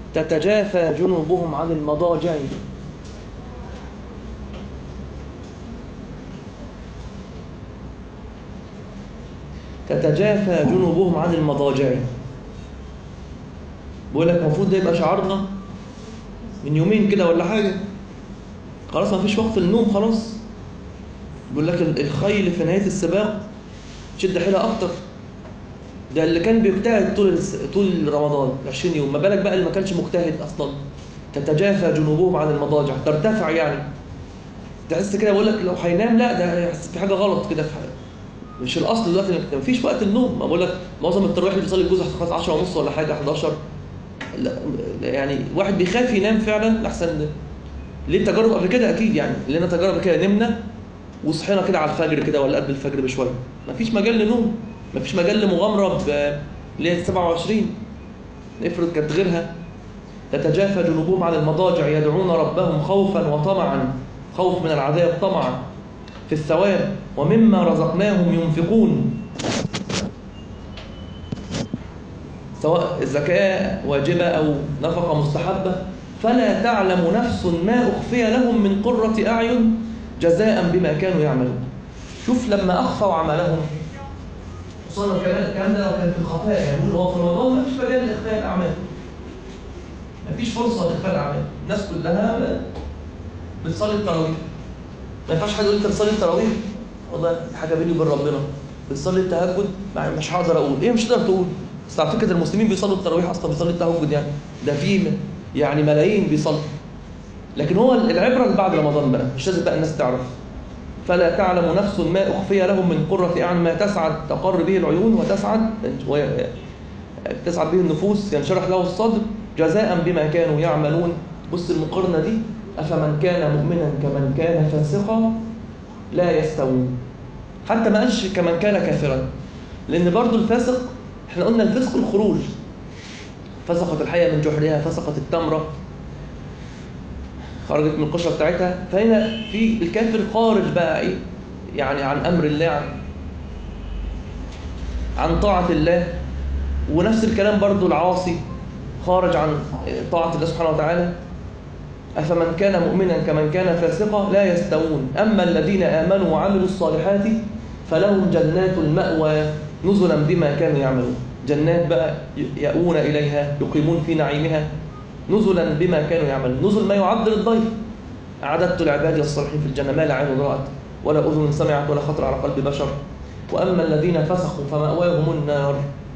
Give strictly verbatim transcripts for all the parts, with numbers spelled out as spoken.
تتجافى جنوبهم عن المضاجع تتجافى جنوبهم عن المضاجع. بقول لك المفروض ده يبقى شعارنا من يومين كده ولا حاجة. خلاص ما فيش وقت النوم خلاص. بقول لك الخيل في نهاية السباق شد حيلها أكتر. ده اللي كان بيجتهد طول طول رمضان عشرين يوم، ما بالك بقى اللي ما كانش مجتهد أصلا. تتجافى جنوبهم عن المضاجع، ترتفع يعني. تحس كده بقول لك لو هينام لا ده في حاجة غلط كده في حاجة. مش الأصل دلوقتي ما فيش وقت النوم. ما بقول لك معظم التراويح اللي بيصلي الجزء خلاص عشرة ونص ولا حاجة حداشر. لا يعني واحد بيخاف ينام فعلا أحسن. ليه تجارب قبل كده أكيد يعني، لنا تجارب كده نمنا وصحينا كده على الفجر كده ولا قبل الفجر بشوية. مفيش مجال لنوم، مفيش مجال لمغامرة بليلة سبعة وعشرين. افرض كانت غيرها. تتجافى جنوبهم عن المضاجع يدعون ربهم خوفا وطمعا، خوف من العذاب، طمعا في الثواب، ومما رزقناهم ينفقون. سواء الزكاة واجبة أو نفقة مستحبة. فلا تعلم نفس ما أخفي لهم من قرة أعين جزاء بما كانوا يعملون. شوف لما أخفوا عملهم وصلنا الكلام ده لو كان في الخفاء، يعني هو في رمضان ما فيش مجال لإخفاء الأعمال، ما فيش فرصة لإخفاء الأعمال. الناس كلها بتصلي التراويح. ما ينفعش حد يقول أنت بتصلي التراويح، والله حاجة بيني وبين ربنا. بتصلي التهجد مش هقدر أقول إيه، مش هتقدر تقول. بس على فكرة المسلمين بيصلوا التراويح أصلا، بيصلي التهجد يعني ده في يعني ملايين بيصلوا. لكن هو العبرة اللي بعد رمضان بقى، مش لازم بقى الناس تعرف. فلا تعلم نفس ما أخفي لهم من قرة أعين ما تسعد تقر به العيون وتسعد تسعد به النفوس، ينشرح له الصدر جزاء بما كانوا يعملون. بص المقارنة دي، أفمن كان مؤمنا كمن كان فاسقا لا يستوون. حتى ما قالش كمن كان كافرا، لأن برضو الفاسق احنا قلنا الفسق الخروج. فسقت الحية من جحرها، فسقت التمرة خرجت من القشرة بتاعتها. فهنا في الكافر خارج بقى ايه يعني عن أمر الله، عن, عن طاعة الله. ونفس الكلام برضو العاصي خارج عن طاعة الله سبحانه وتعالى. أفمن كان مؤمنا كمن كان فاسقا لا يستوون. أما الذين آمنوا وعملوا الصالحات فلهم جنات المأوى نزلا بما كانوا يعملون. جنات بقى يأوون إليها يقيمون في نعيمها نزلا بما كانوا يعملون. نزل ما يعد للضيف. أعددت لعبادي الصالحين في الجنة ما لا عين رأت ولا أذن سمعت ولا خطر على قلب بشر. وأما الذين فسقوا فمأواهم النار.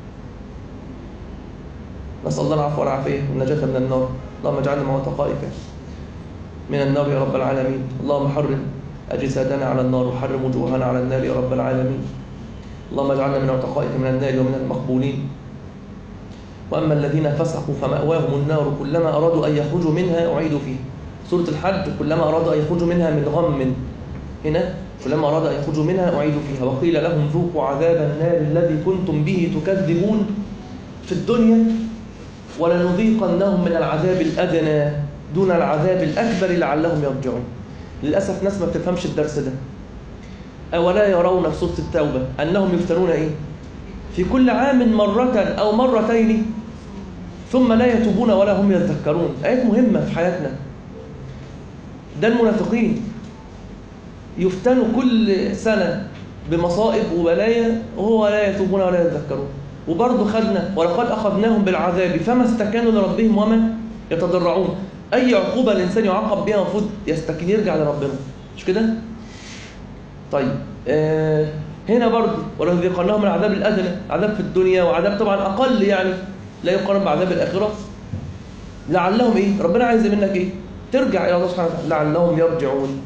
نسأل الله العفو والعافية والنجاة من النار. اللهم اجعلنا مع عتقائك من النار يا رب العالمين. اللهم حرم أجسادنا على النار وحرم وجوهنا على النار يا رب العالمين. اللهم اجعلنا من عتقائك من النار ومن المقبولين. وأما الذين فسقوا فمأواهم النار كلما أرادوا أن يخرجوا منها أعيدوا فيها. سورة الحج كلما أرادوا أن يخرجوا منها من غم، هنا كلما أرادوا أن يخرجوا منها أعيدوا فيها. وقيل لهم ذوقوا عذاب النار الذي كنتم به تكذبون في الدنيا ولنذيقنهم من العذاب الأدنى دون العذاب الأكبر لعلهم يرجعون. للأسف ناس ما بتفهمش الدرس ده. أولا يرون في سورة التوبة أنهم يفتنون إيه؟ في كل عام مرة أو مرتين ثم لا يتوبون ولا هم يذكرون. آيات مهمة في حياتنا. ده المنافقين يفتنوا كل سنة بمصائب وبلايا وهو لا يتوبون ولا يذكرون. وبرضه خدنا ولقد أخذناهم بالعذاب فما استكانوا لربهم وما يتضرعون. أي عقوبة الإنسان يعاقب بها المفروض يستكين يرجع لربنا، مش كده؟ طيب آه هنا برضه ولنذيقنهم من العذاب الأدنى، عذاب في الدنيا وعذاب طبعا أقل يعني لا يقارن بعذاب الآخرة. لعلهم إيه؟ ربنا عايز منك إيه؟ ترجع إلى الله سبحانه وتعالى. لعلهم يرجعون.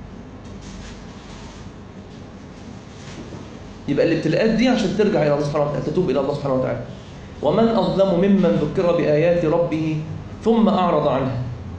يبقى الابتلاءات دي عشان ترجع إلى الله سبحانه وتعالى، تتوب إلى الله سبحانه وتعالى. ومن أظلم ممن ذكر بآيات ربه ثم أعرض عنها.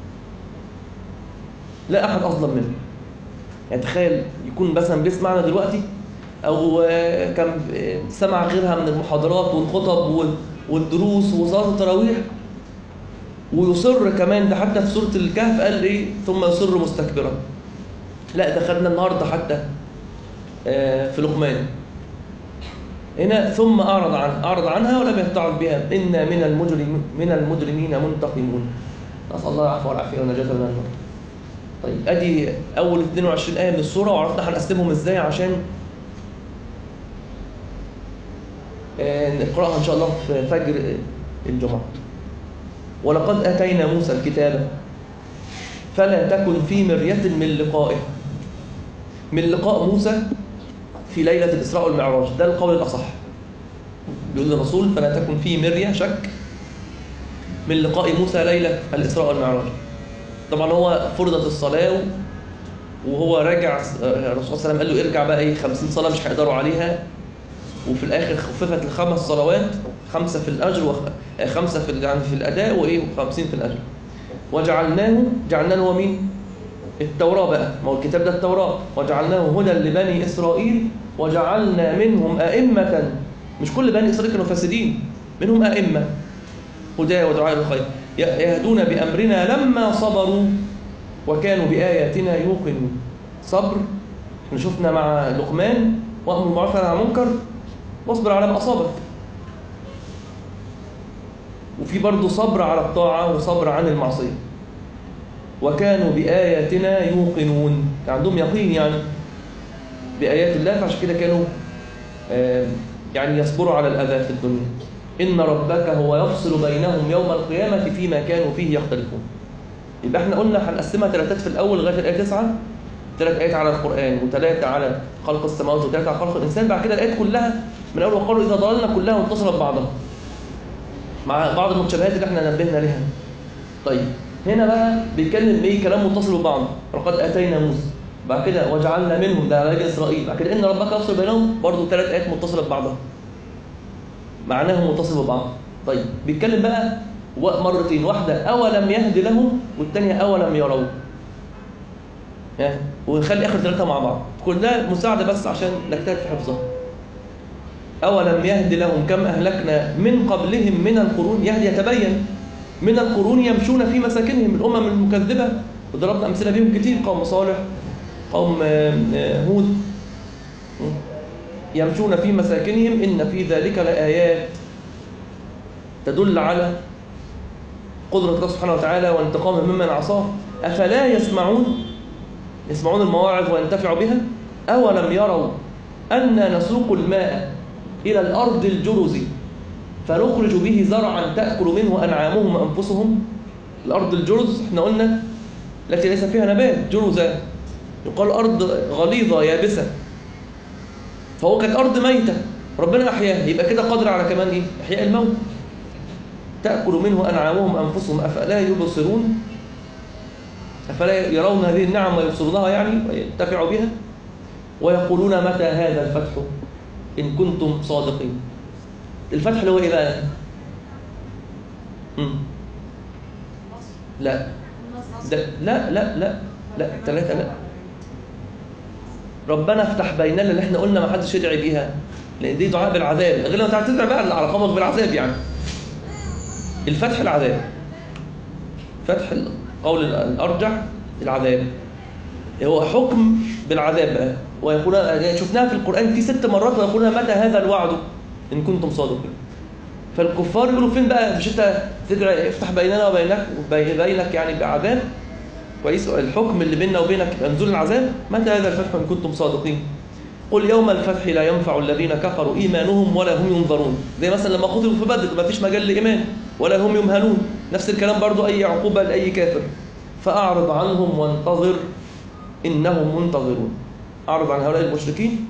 لا أحد أظلم منه. يعني تخيل يكون مثلا بيسمعنا دلوقتي أو كان سمع غيرها من المحاضرات والخطب والدروس وصلاة التراويح ويصر كمان. ده حتى في سورة الكهف قال إيه؟ ثم يصر مستكبرا. لا ده خدنا النهاردة حتى في لقمان هنا ثم أعرض عنها أعرض عنها ولم يتعظ بها إنا من المجرم من المجرمين منتقمون. نسأل الله العفو والعافية والنجاة من النار. طيب أدي أول اثنين وعشرين آية من السورة، وعرفنا هنقسمهم إزاي عشان نقرأها إن شاء الله في فجر الجمعة. ولقد آتينا موسى الكتاب فلا تكن في مرية من لقائه. من لقاء موسى في ليلة الإسراء والمعراج، ده القول الأصح. بيقول الرسول فلا تكن في مرية شك من لقاء موسى ليلة الإسراء والمعراج. طبعا هو فرضت الصلاة وهو راجع، الرسول صلى الله عليه وسلم قال له ارجع بقى ايه خمسين صلاة مش هيقدروا عليها، وفي الآخر خففت الخمس صلوات، خمسة في الأجر وخمسة في يعني في الأداء وإيه وخمسين في الأجر. وجعلناه جعلناه هو مين؟ التوراة بقى، ما هو الكتاب ده التوراة. وجعلناه هدى لبني إسرائيل وجعلنا منهم أئمة. مش كل بني إسرائيل كانوا فاسدين، منهم أئمة هدى ودعاء الخير يهدون بأمرنا لما صبروا وكانوا بآياتنا يوقنون. صبر احنا شفنا مع لقمان وأمر بالمعروف والنهي عن المنكر واصبر على ما أصابك. وفي برضه صبر على الطاعة وصبر عن المعصية. وكانوا بآياتنا يوقنون، كان عندهم يقين يعني بآيات الله، فعشان كده كانوا يعني يصبروا على الأذى في الدنيا. إن ربك هو يفصل بينهم يوم القيامة فيما كانوا فيه يختلفون. يبقى احنا قلنا هنقسمها ثلاثات في الأول لغاية الآية تسعة، ثلاث آيات على القرآن وثلاثة على خلق السماوات وثلاثة على خلق الإنسان. بعد كده الآيات كلها من أول وقالوا إذا ضللنا كلها متصلة ببعضها مع بعض المتشابهات اللي احنا نبهنا لها. طيب هنا بقى بيتكلم ايه كلام متصل ببعض. ولقد آتينا موسى، بعد كده وجعلنا منهم، ده على إسرائيل، بعد كده إن ربك يفصل بينهم، برضه ثلاث آيات متصلة ببعضها معناهم متصل ببعض. طيب بيتكلم بقى مرتين، واحدة أولم يهد لهم والثانية أولم يروا، ونخلي آخر ثلاثة مع بعض. كل ده مساعدة بس عشان نجتهد في حفظها. أولم يهد لهم كم أهلكنا من قبلهم من القرون، يهد يتبين من القرون يمشون في مساكنهم، الأمم المكذبة وضربنا أمثلة بهم كتير، قوم صالح قوم هود يمشون في مساكنهم إن في ذلك لآيات تدل على قدرة الله سبحانه وتعالى وانتقامه ممن عصاه. أفلا يسمعون يسمعون المواعظ وينتفعوا بها. أولم يروا أن نسوق الماء إلى الأرض الجرز فنخرج به زرعا تأكل منه أنعامهم وأنفسهم. الأرض الجرز احنا قلنا التي ليس فيها نبات، جرزة يقال أرض غليظة يابسة، فهو كانت أرض ميتة ربنا أحياها، يبقى كده قادر على كمان إيه؟ إحياء الموت. تأكل منه أنعامهم أنفسهم أفلا يبصرون، أفلا يرون هذه النعم ويبصرونها يعني وينتفعوا بها. ويقولون متى هذا الفتح إن كنتم صادقين. الفتح اللي هو إيه بقى؟ مم. لا ده لا لا لا لا ثلاثة لا. ربنا افتح بيننا اللي احنا قلنا ما حدش يدعي بيها، لأن دي دعاء بالعذاب، غير لما تعالى تدعي بقى على قومك بالعذاب يعني. الفتح العذاب، فتح القول الأرجح العذاب، هو حكم بالعذاب بقى. ويقول يعني شفناها في القرآن في ست مرات، ويقولون متى هذا الوعد إن كنتم صادقين. فالكفار يقولوا فين بقى، مش انت تدعي افتح بيننا وبينك وبينك يعني بعذاب كويس، الحكم اللي بيننا وبينك نزول العذاب. متى هذا الفتح إن كنتم صادقين؟ قل يوم الفتح لا ينفع الذين كفروا إيمانهم ولا هم ينظرون. زي مثلا لما قتلوا في بدر ما فيش مجال لإيمان ولا هم يمهلون، نفس الكلام برضو أي عقوبة لأي كافر. فأعرض عنهم وانتظر إنهم منتظرون. أعرض عن هؤلاء المشركين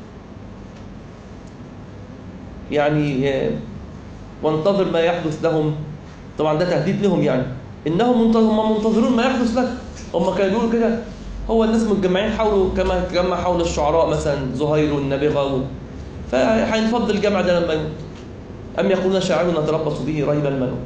يعني وانتظر ما يحدث لهم، طبعا ده تهديد لهم يعني. إنهم منتظرون ما يحدث لك. هم كانوا يقولوا كده، هو الناس متجمعين حوله كما تجمع حول الشعراء مثلا زهير والنابغة، فهينفض الجمع ده لما يموت. أم يقولون شاعر نتربص به ريب المنون.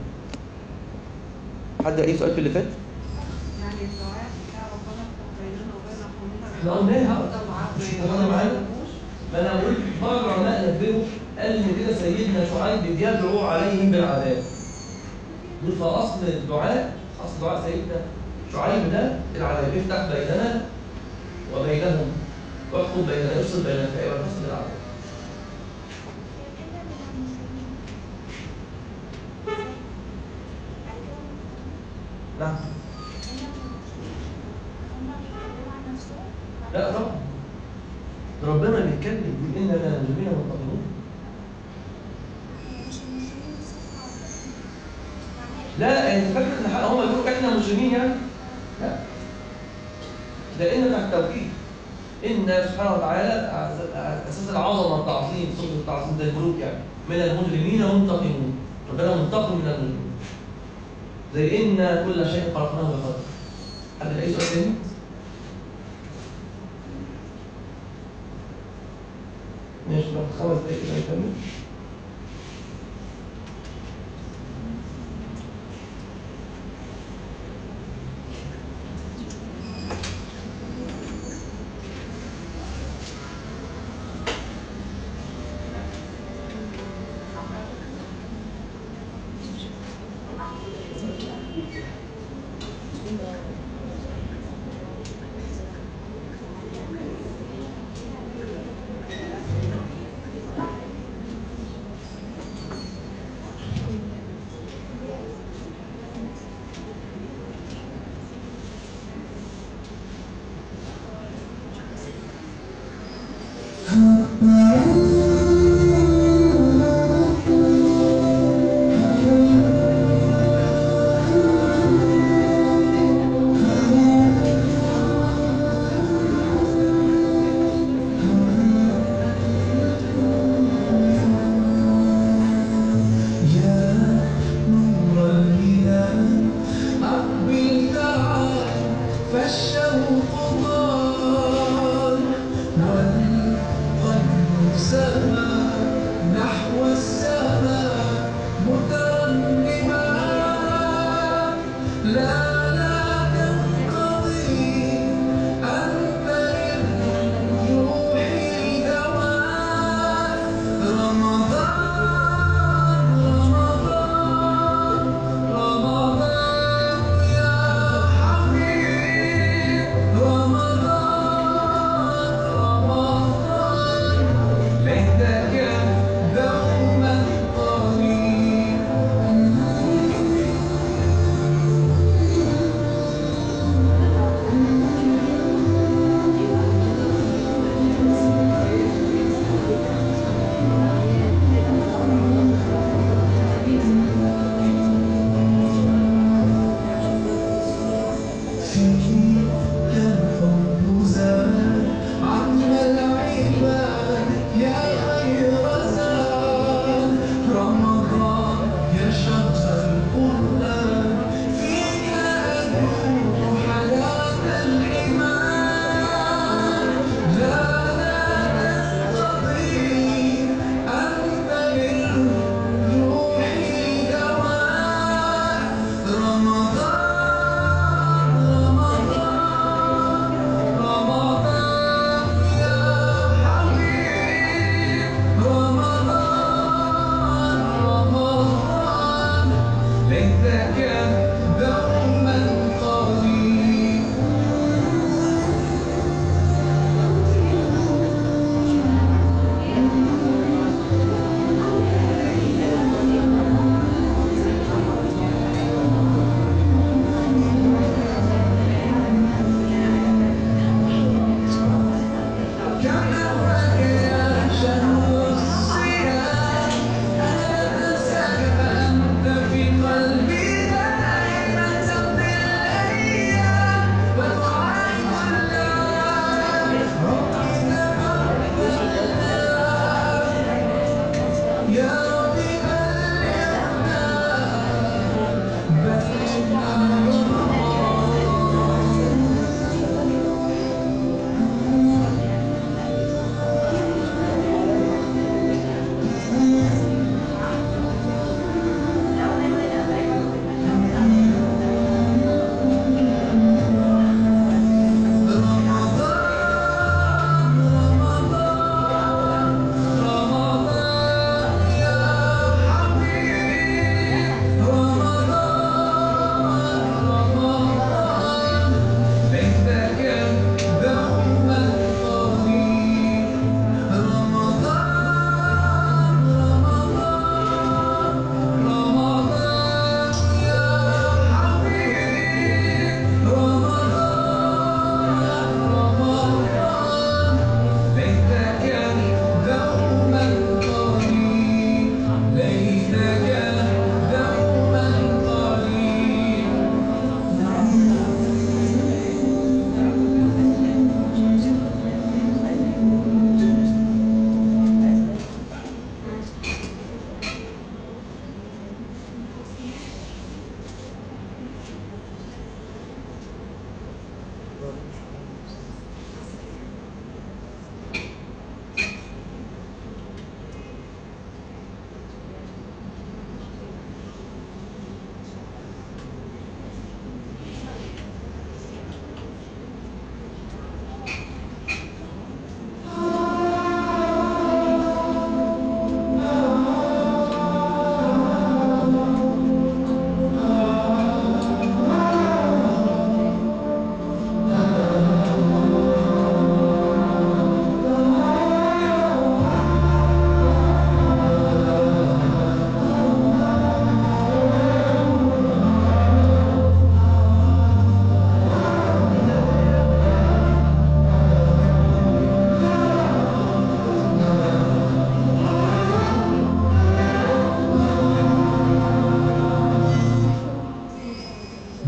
حد أي سؤال في اللي فات؟ يعني الدعاء بتاع ربنا بيننا وبين قومنا احنا قلناها مش قلنا معانا. ما انا قلت بعض العلماء نبهوا قال ان كده سيدنا شعيب بيدعو عليهم بالعذاب. فاصل الدعاء اصل دعاء سيدنا شعيب ده العذاب، افتح بيننا وبينهم واحكم بيننا، يفصل بين الفئة والفصل العذاب. نعم. لا طبعا، ربنا بيتكلم بيقول إن لنا مجرمين منتقمون. لا انت فاكر ان هم يقولوا احنا مجرمين يعني؟ لا، ده ان بتاع التوحيد. ان سبحانه وتعالى اساس العظمه والتعظيم، صفه التعظيم زي الملوك يعني، من المجرمين منتقمون، ربنا منتقم من المجرمين. زي ان كل شيء خلقناه بقدر. حد اي سؤال تاني؟ ماشي، لو خمس دقايق كده نكمل.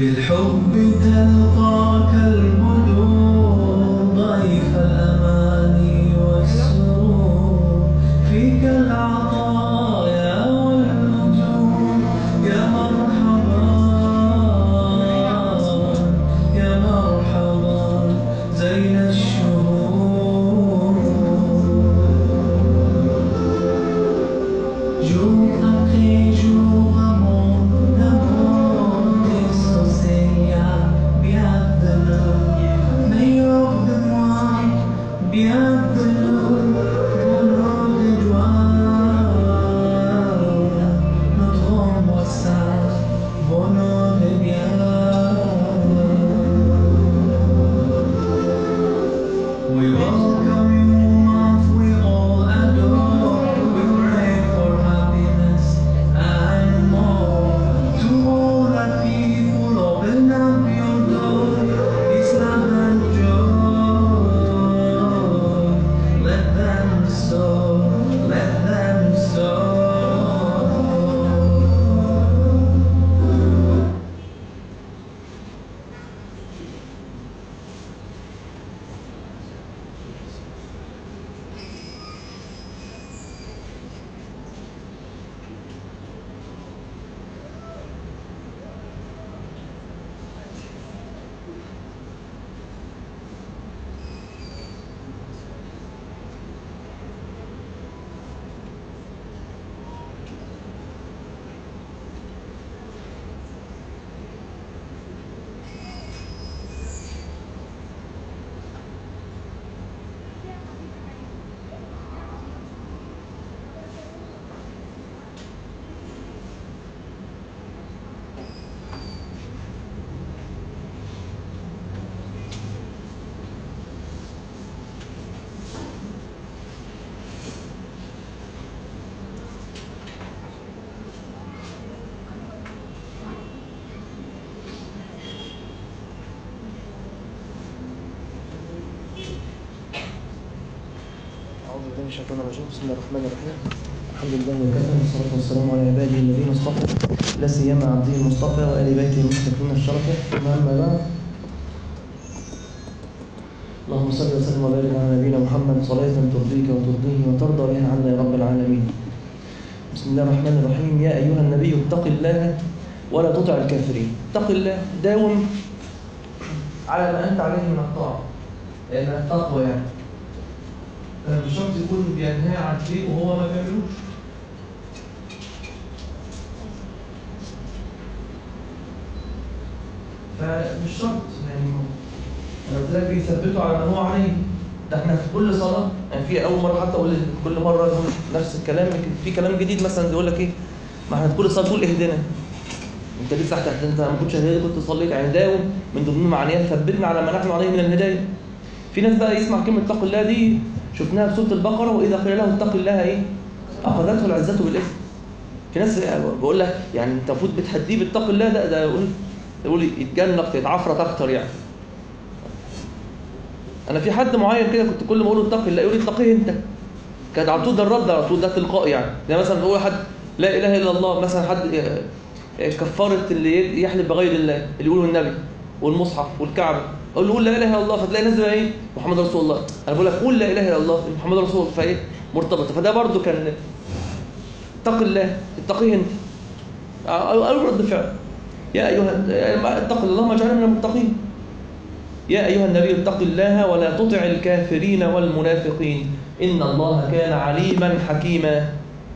بالحب تلقاك المدن ضيف الأماني والسرور فيك العطايا والنجوم يا مرحبا يا مرحبا زين الشهور jour après jour mon amour t'associera bienvenue meilleur de moi bienvenue bonheur de joie notre embrassage bonheur de bien we welcome you month we all adore we pray for happiness and more to all the people open up your door Islam and joy let them sow let them sow أعوذ بالله من الشيطان الرجيم بسم الله الرحمن الرحيم الحمد لله وكفى والصلاة والسلام على عباده الذين اصطفى لا سيما عبده المصطفى وآل بيته المستكبرين الشرفة ثم أما بعد اللهم صل وسلم وبارك على نبينا محمد صلاة ترضيك وترضيه وترضى بها عنا يا رب العالمين بسم الله الرحمن الرحيم يا أيها النبي اتق الله ولا تطع الكافرين اتق الله داوم على ما أنت عليه من الطاعة لأن التقوى يعني مش شرط يكون بينهى عن شيء وهو ما بيعملوش فمش شرط يعني انا قلت لك بيثبتوا على ما هو عليه ده احنا في كل صلاه يعني في اول مره حتى اقول كل مره نقول نفس الكلام لكن في كلام جديد مثلا يقول لك ايه ما احنا في كل صلاه تقول اهدنا انت لسه تحت انت ما كنتش هدايه كنت صليت يعني داوم من ضمن معانيها ثبتنا على ما نحن عليه من الهدايه. في ناس بقى يسمع كلمه اتق الله دي شفناها في سوره البقره واذا قيل له اتق الله ايه اخذته العزه بالاثم. في ناس بقول لك يعني انت المفروض بتهديه باتق الله ده ده يقول يقول يتجنق يتعفرت اكتر يعني. انا في حد معين كده كنت كل ما اقول له اتق الله يقول لي اتقيه انت. كان على طول ده الرد على طول ده تلقائي يعني. يعني مثلا نقول حد لا اله الا الله مثلا حد كفاره اللي يحلف بغير الله اللي يقوله النبي والمصحف والكعبه اقول له قول لا اله الا الله فتلاقي ناس ايه محمد رسول الله. انا بقول لك قول لا اله الا الله محمد رسول الله فايه مرتبطه. فده برضو كان اتق الله اتقيه انت او رد فعل يا ايها اتق الله ما جعلنا من المتقين. يا ايها النبي اتق الله ولا تطع الكافرين والمنافقين ان الله كان عليما حكيما.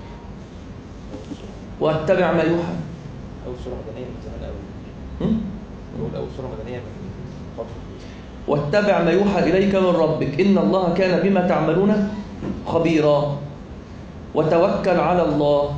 واتبع ما يوحى. اول سوره مدنيه من زمان قوي. نقول اول سوره مدنيه من فتره. واتبع ما يوحى اليك من ربك ان الله كان بما تعملون خبيرا. وتوكل على الله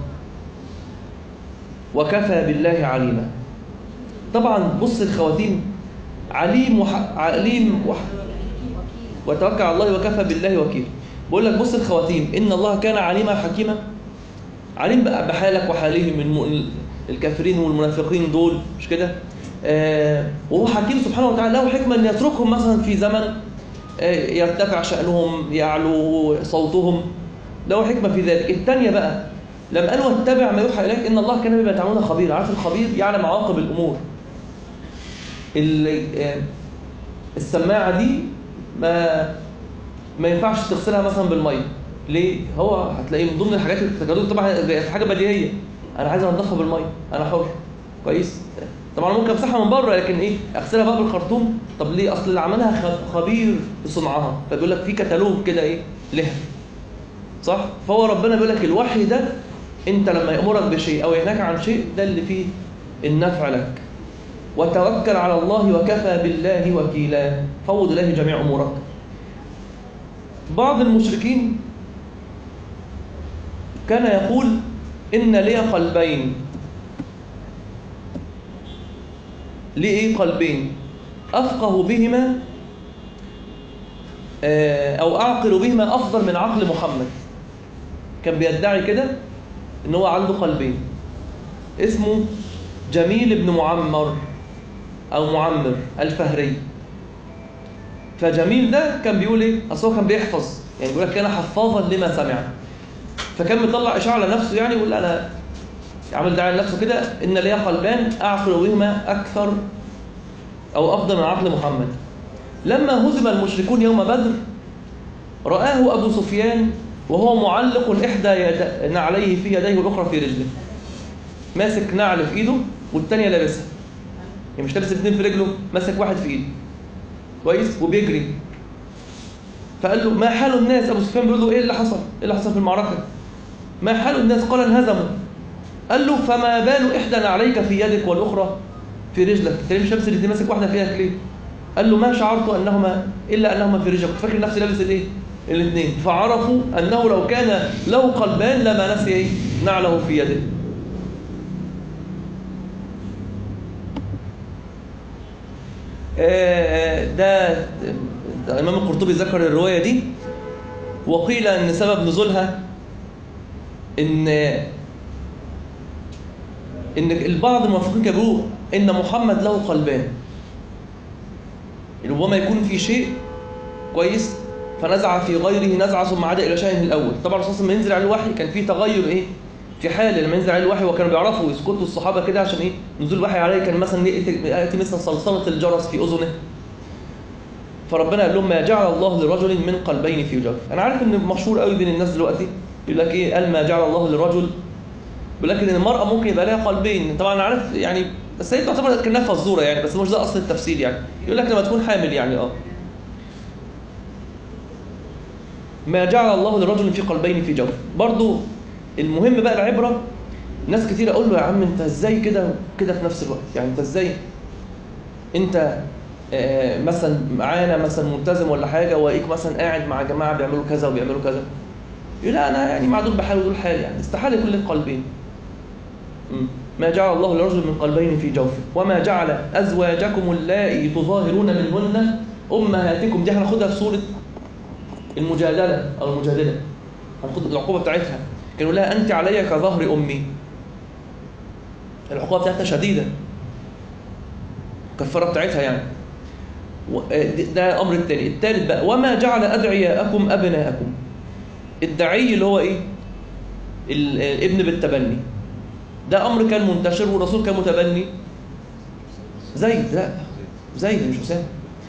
وكفى بالله عليما. طبعا بص الخواتيم عليم وح... عليم وح... وتوكل على الله وكفى بالله وكيل. بقول لك بص الخواتيم ان الله كان عليما حكيما. عليم بقى بحالك وحالهم من الكافرين والمنافقين دول مش كده. آه وهو حكيم سبحانه وتعالى له حكمه ان يتركهم مثلا في زمن آه يرتفع شأنهم يعلو صوتهم له حكمه في ذلك. الثانيه بقى لما قال واتبع ما يوحى اليك ان الله كان بما تعملون خبير. عارف الخبير يعلم عواقب الامور. السماعة دي ما ما ينفعش تغسلها مثلا بالمية. ليه؟ هو هتلاقيه من ضمن الحاجات اللي بتتجاوز طبعا حاجة بديهية، أنا عايز أنضفها بالمية، أنا حر كويس. طبعا ممكن أمسحها من بره، لكن إيه أغسلها بقى بالخرطوم؟ طب ليه؟ أصل اللي عملها خبير في صنعها، فبيقول لك في كتالوج كده إيه لها، صح؟ فهو ربنا بيقول لك الوحي ده أنت لما يأمرك بشيء أو ينهاك عن شيء ده اللي فيه النفع لك. وتوكل على الله وكفى بالله وكيلا، فوض إليه جميع أمورك. بعض المشركين كان يقول إن لي قلبين. لي إيه قلبين؟ أفقه بهما أو أعقل بهما أفضل من عقل محمد. كان بيدعي كده إن هو عنده قلبين. اسمه جميل بن معمر أو معمر الفهري. فجميل ده كان بيقول إيه؟ أصل هو كان بيحفظ، يعني بيقول لك كان حفاظا لما سمع، فكان مطلع إشاعة على نفسه، يعني يقول أنا عمل دعاية لنفسه كده إن لي قلبان أعقل بهما أكثر أو أفضل من عقل محمد. لما هزم المشركون يوم بدر رآه أبو سفيان وهو معلق إحدى نعليه في يديه والأخرى في رجله، ماسك نعل في إيده والتانية لابسها، يعني مش لابس الاثنين في رجله، ماسك واحد في إيده كويس وبيجري. فقال له ما حال الناس؟ أبو سفيان بيقول له إيه اللي حصل؟ إيه اللي حصل في المعركة؟ ما حال الناس؟ قال انهزموا. قال له فما بال إحدى نعليك في يدك والأخرى في رجلك؟ أنت مش لابس الاثنين، ماسك واحدة في يدك ليه؟ قال له ما شعرت أنهما إلا أنهما في رجلك، كنت فاكر نفسي لابس الإيه؟ الاثنين. فعرفوا أنه لو كان له قلبان لما نسي إيه؟ نعله في يده. ده الإمام القرطبي ذكر الرواية دي، وقيل أن سبب نزولها إن إن البعض الموافقين كانوا إن محمد له قلبان، ربما يكون في شيء كويس فنزع في غيره نزعة ثم عاد إلى شأنه الأول. طبعا الرسول صلى الله عليه وسلم لما ينزل عليه الوحي كان في تغير إيه في حال لما ينزل عليه الوحي، وكانوا بيعرفوا يسكتوا الصحابة كده عشان إيه نزول الوحي عليه كان مثلا يأتي مثل صلصلة الجرس في أذنه. فربنا قال لهم ما جعل الله لرجل من قلبين في جوفه. أنا عارف إن مشهور قوي بين الناس دلوقتي يقول لك إيه قال ما جعل الله لرجل، بيقول لك إن المرأة ممكن يبقى لها قلبين. طبعا أنا عارف يعني بس هي تعتبر كأنها فزورة يعني، بس مش ده أصل التفسير يعني. يقول لك لما تكون حامل يعني أه ما جعل الله لرجل في قلبين في جوفه. برضو المهم بقى العبرة، ناس كتير أقول له يا عم أنت إزاي كده كده في نفس الوقت، يعني أنت إزاي أنت آه مثلا معانا مثلا ملتزم ولا حاجة وإيك مثلا قاعد مع جماعة بيعملوا كذا وبيعملوا كذا، يقول لا أنا يعني مع دول بحال ودول حال، يعني استحال يكون لك قلبين. ما جعل الله لرجل من قلبين في جوفه وما جعل أزواجكم اللائي تظاهرون منهن أمهاتكم. دي هناخدها في سورة المجادلة أو المجادلة، هناخد العقوبة بتاعتها. كانوا لها أنت علي كظهر أمي، العقوبة بتاعتها شديدة، الكفارة بتاعتها يعني. ده أمر الثاني. الثالث بقى وما جعل أدعياءكم أبناءكم. الدعي اللي هو إيه الابن بالتبني، ده أمر كان منتشر والرسول كان متبني. زيد لا زيد مش حسين.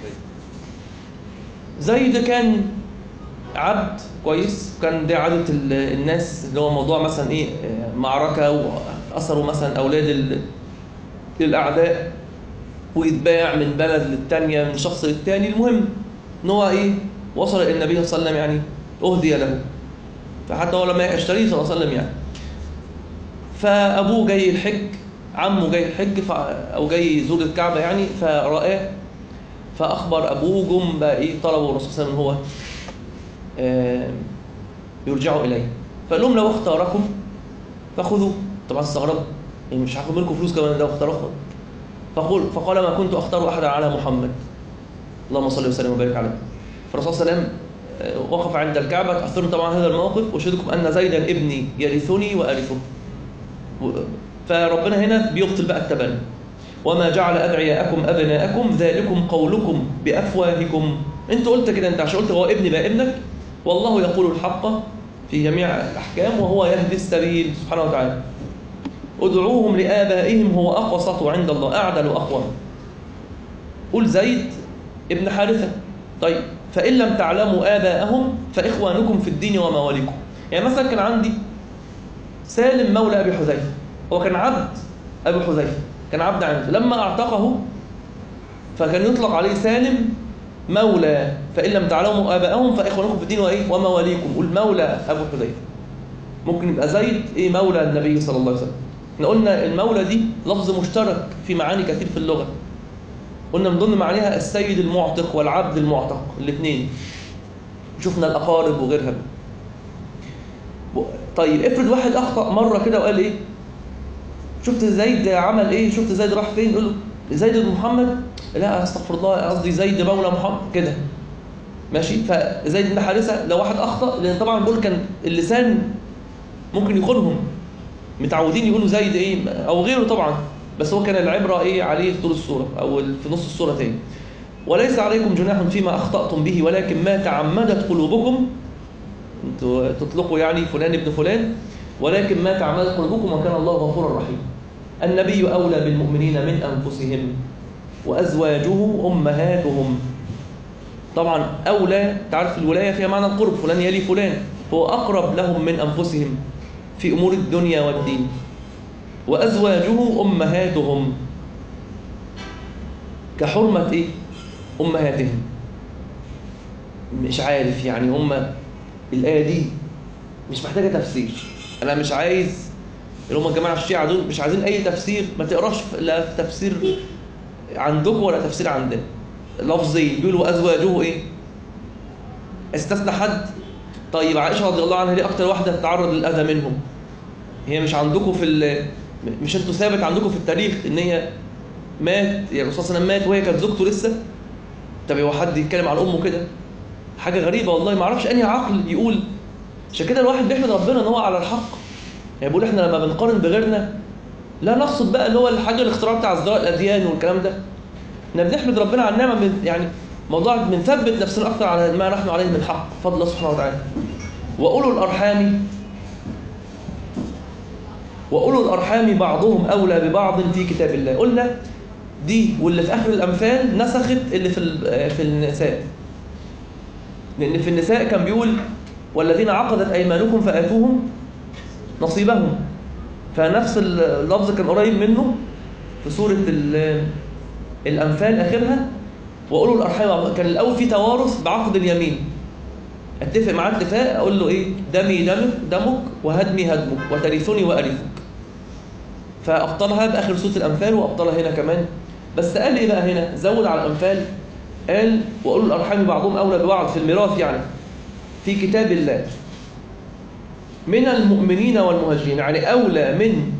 زيد كان عبد كويس، كان دي عادة الناس اللي هو موضوع مثلا إيه معركة وأثروا مثلا أولاد الأعداء ويتباع من بلد للتانية من شخص للتاني. المهم إن هو إيه وصل إلى النبي صلى الله عليه وسلم يعني أهدي له، فحتى هو لما يشتريه صلى الله عليه وسلم يعني. فأبوه جاي الحج، عمه جاي الحج أو جاي يزور الكعبة يعني، فرآه فأخبر أبوه جم بقى إيه طلبوا الرسول صلى الله عليه وسلم هو آه يرجعوا إليه. فقال لهم لو اختاركم فخذوا. طبعا استغربوا يعني مش هاخد منكم فلوس كمان لو اختاركم. فقال فقال ما كنت أختار أحدا على محمد اللهم صل وسلم وبارك عليه. فالرسول صلى الله عليه وسلم وقف عند الكعبة. تأثروا طبعا هذا الموقف وأشهدكم أن زيدا ابني يرثني وأرثه. فربنا هنا بيبطل بقى التبني. وما جعل أدعياءكم أبناءكم ذلكم قولكم بأفواهكم. أنت قلت كده، أنت عشان قلت هو ابني بقى ابنك، والله يقول الحق في جميع الأحكام وهو يهدي السبيل سبحانه وتعالى. ادعوهم لآبائهم هو أقسط عند الله أعدل وأقوم. قول زيد ابن حارثة. طيب فإن لم تعلموا آباءهم فإخوانكم في الدين ومواليكم. يعني مثلا كان عندي سالم مولى أبي حذيفة، هو كان عبد أبي حذيفة، كان عبد عنده، لما أعتقه فكان يطلق عليه سالم مولى. فإن لم تعلموا آباءهم فإخوانكم في الدين وإيه ومواليكم. قول مولى أبو حذيفة. ممكن يبقى زيد إيه مولى النبي صلى الله عليه وسلم. احنا قلنا المولى دي لفظ مشترك في معاني كثير في اللغة. قلنا من ضمن معانيها السيد المعتق والعبد المعتق الاثنين. شفنا الأقارب وغيرها. طيب افرض واحد أخطأ مرة كده وقال إيه شفت زيد عمل إيه، شفت زيد راح فين، يقول له زيد بن محمد، لا استغفر الله قصدي زيد مولى محمد كده ماشي. فزيد بن حارثة لو واحد أخطأ، لأن طبعا بقول كان اللسان ممكن يقولهم متعودين يقولوا زيد إيه أو غيره طبعا، بس هو كان العبرة إيه عليه في طول السورة أو في نص السورة تاني. وليس عليكم جناح فيما أخطأتم به ولكن ما تعمدت قلوبكم. انتوا تطلقوا يعني فلان ابن فلان، ولكن ما تعمدت قلوبكم وكان الله غفورا رحيما. النبي أولى بالمؤمنين من أنفسهم وأزواجه أمهاتهم. طبعا أولى، تعرف الولاية فيها معنى القرب، فلان يلي فلان، هو أقرب لهم من أنفسهم في أمور الدنيا والدين. وأزواجه أمهاتهم كحرمة إيه؟ أمهاتهم. مش عارف يعني هم الآية دي مش محتاجة تفسير. أنا مش عايز اللي هم الجماعة الشيعة دول مش عايزين أي تفسير، ما تقراش لا تفسير عندكم ولا تفسير عندنا. لفظي بيقولوا أزواجه إيه؟ استثنى حد؟ طيب عائشة رضي الله عنها دي أكتر واحدة تتعرض للأذى منهم. هي مش عندكم في ال... مش انتوا ثابت عندكم في التاريخ ان هي مات، يعني الرسول صلى الله عليه وسلم مات وهي كانت زوجته لسه. طب هو حد يتكلم عن امه كده؟ حاجه غريبه والله، ما اعرفش انهي عقل يقول. عشان كده الواحد بيحمد ربنا ان هو على الحق. يعني بيقول احنا لما بنقارن بغيرنا لا نقصد بقى اللي هو الحاجه الاختراع بتاع ازدراء الاديان والكلام ده. احنا بنحمد ربنا على النعمه، من يعني موضوع بنثبت نفسنا اكتر على ما نحن عليه من حق فضل الله سبحانه وتعالى. واولو الارحام وأولو الأرحام بعضهم أولى ببعض في كتاب الله. قلنا دي واللي في آخر الأنفال نسخت اللي في في النساء، لأن في النساء كان بيقول والذين عقدت أيمانكم فآتوهم نصيبهم، فنفس اللفظ كان قريب منه في سورة الأنفال آخرها. وأولو الأرحام كان الأول في توارث بعقد اليمين، اتفق معاه اتفاق أقول له إيه دمي دمك دمك وهدمي هدمك وترثني وأرثك. فأبطلها بآخر سورة الأنفال وأبطلها هنا كمان. بس قال إيه بقى هنا؟ زود على الأنفال قال وأولو الأرحام بعضهم أولى ببعض في الميراث، يعني في كتاب الله من المؤمنين والمهاجرين، يعني أولى من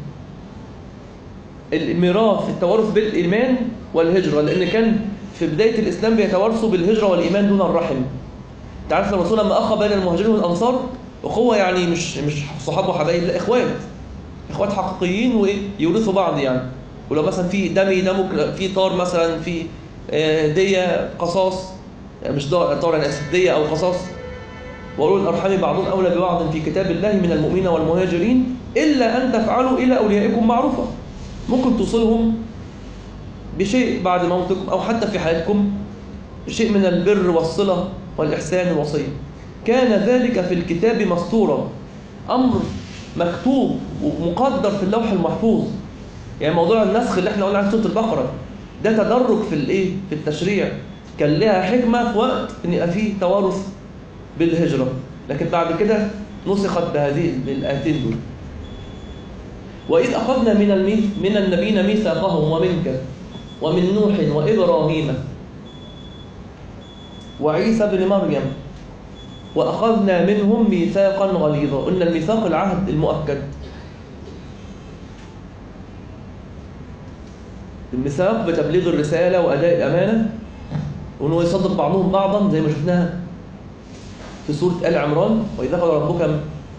الميراث التوارث بالإيمان والهجرة، لأن كان في بداية الإسلام بيتوارثوا بالهجرة والإيمان دون الرحم. تعرف الرسول لما أخى بين المهاجرين والأنصار أخوة، يعني مش مش صحابة وحبايب، لا إخوات إخوات حقيقيين ويورثوا بعض يعني. ولو مثلا في دمي دمك، في طار مثلا، في دية قصاص، مش طار أنا آسف، دية أو قصاص. وأولو الأرحام بعضهم أولى ببعض في كتاب الله من المؤمنين والمهاجرين إلا أن تفعلوا إلى أوليائكم معروفا. ممكن توصلهم بشيء بعد موتكم أو حتى في حياتكم، شيء من البر والصلة والإحسان الوصية. كان ذلك في الكتاب مسطورا، أمر مكتوب ومقدر في اللوح المحفوظ. يعني موضوع النسخ اللي احنا قلنا عن سورة البقرة ده تدرج في الايه في التشريع، كان لها حكمة في وقت ان يبقى فيه توارث بالهجرة، لكن بعد كده نسخت بهذه الآيتين دول. وإذ أخذنا من الميث من النبيين ميثاقهم ومنك ومن نوح وإبراهيم وعيسى بن مريم وأخذنا منهم ميثاقا غليظا. قلنا الميثاق العهد المؤكد، الميثاق بتبليغ الرسالة وأداء الأمانة، وأنه يصدق بعضهم بعضا زي ما شفناها في سورة آل عمران. وإذا أخذ ربك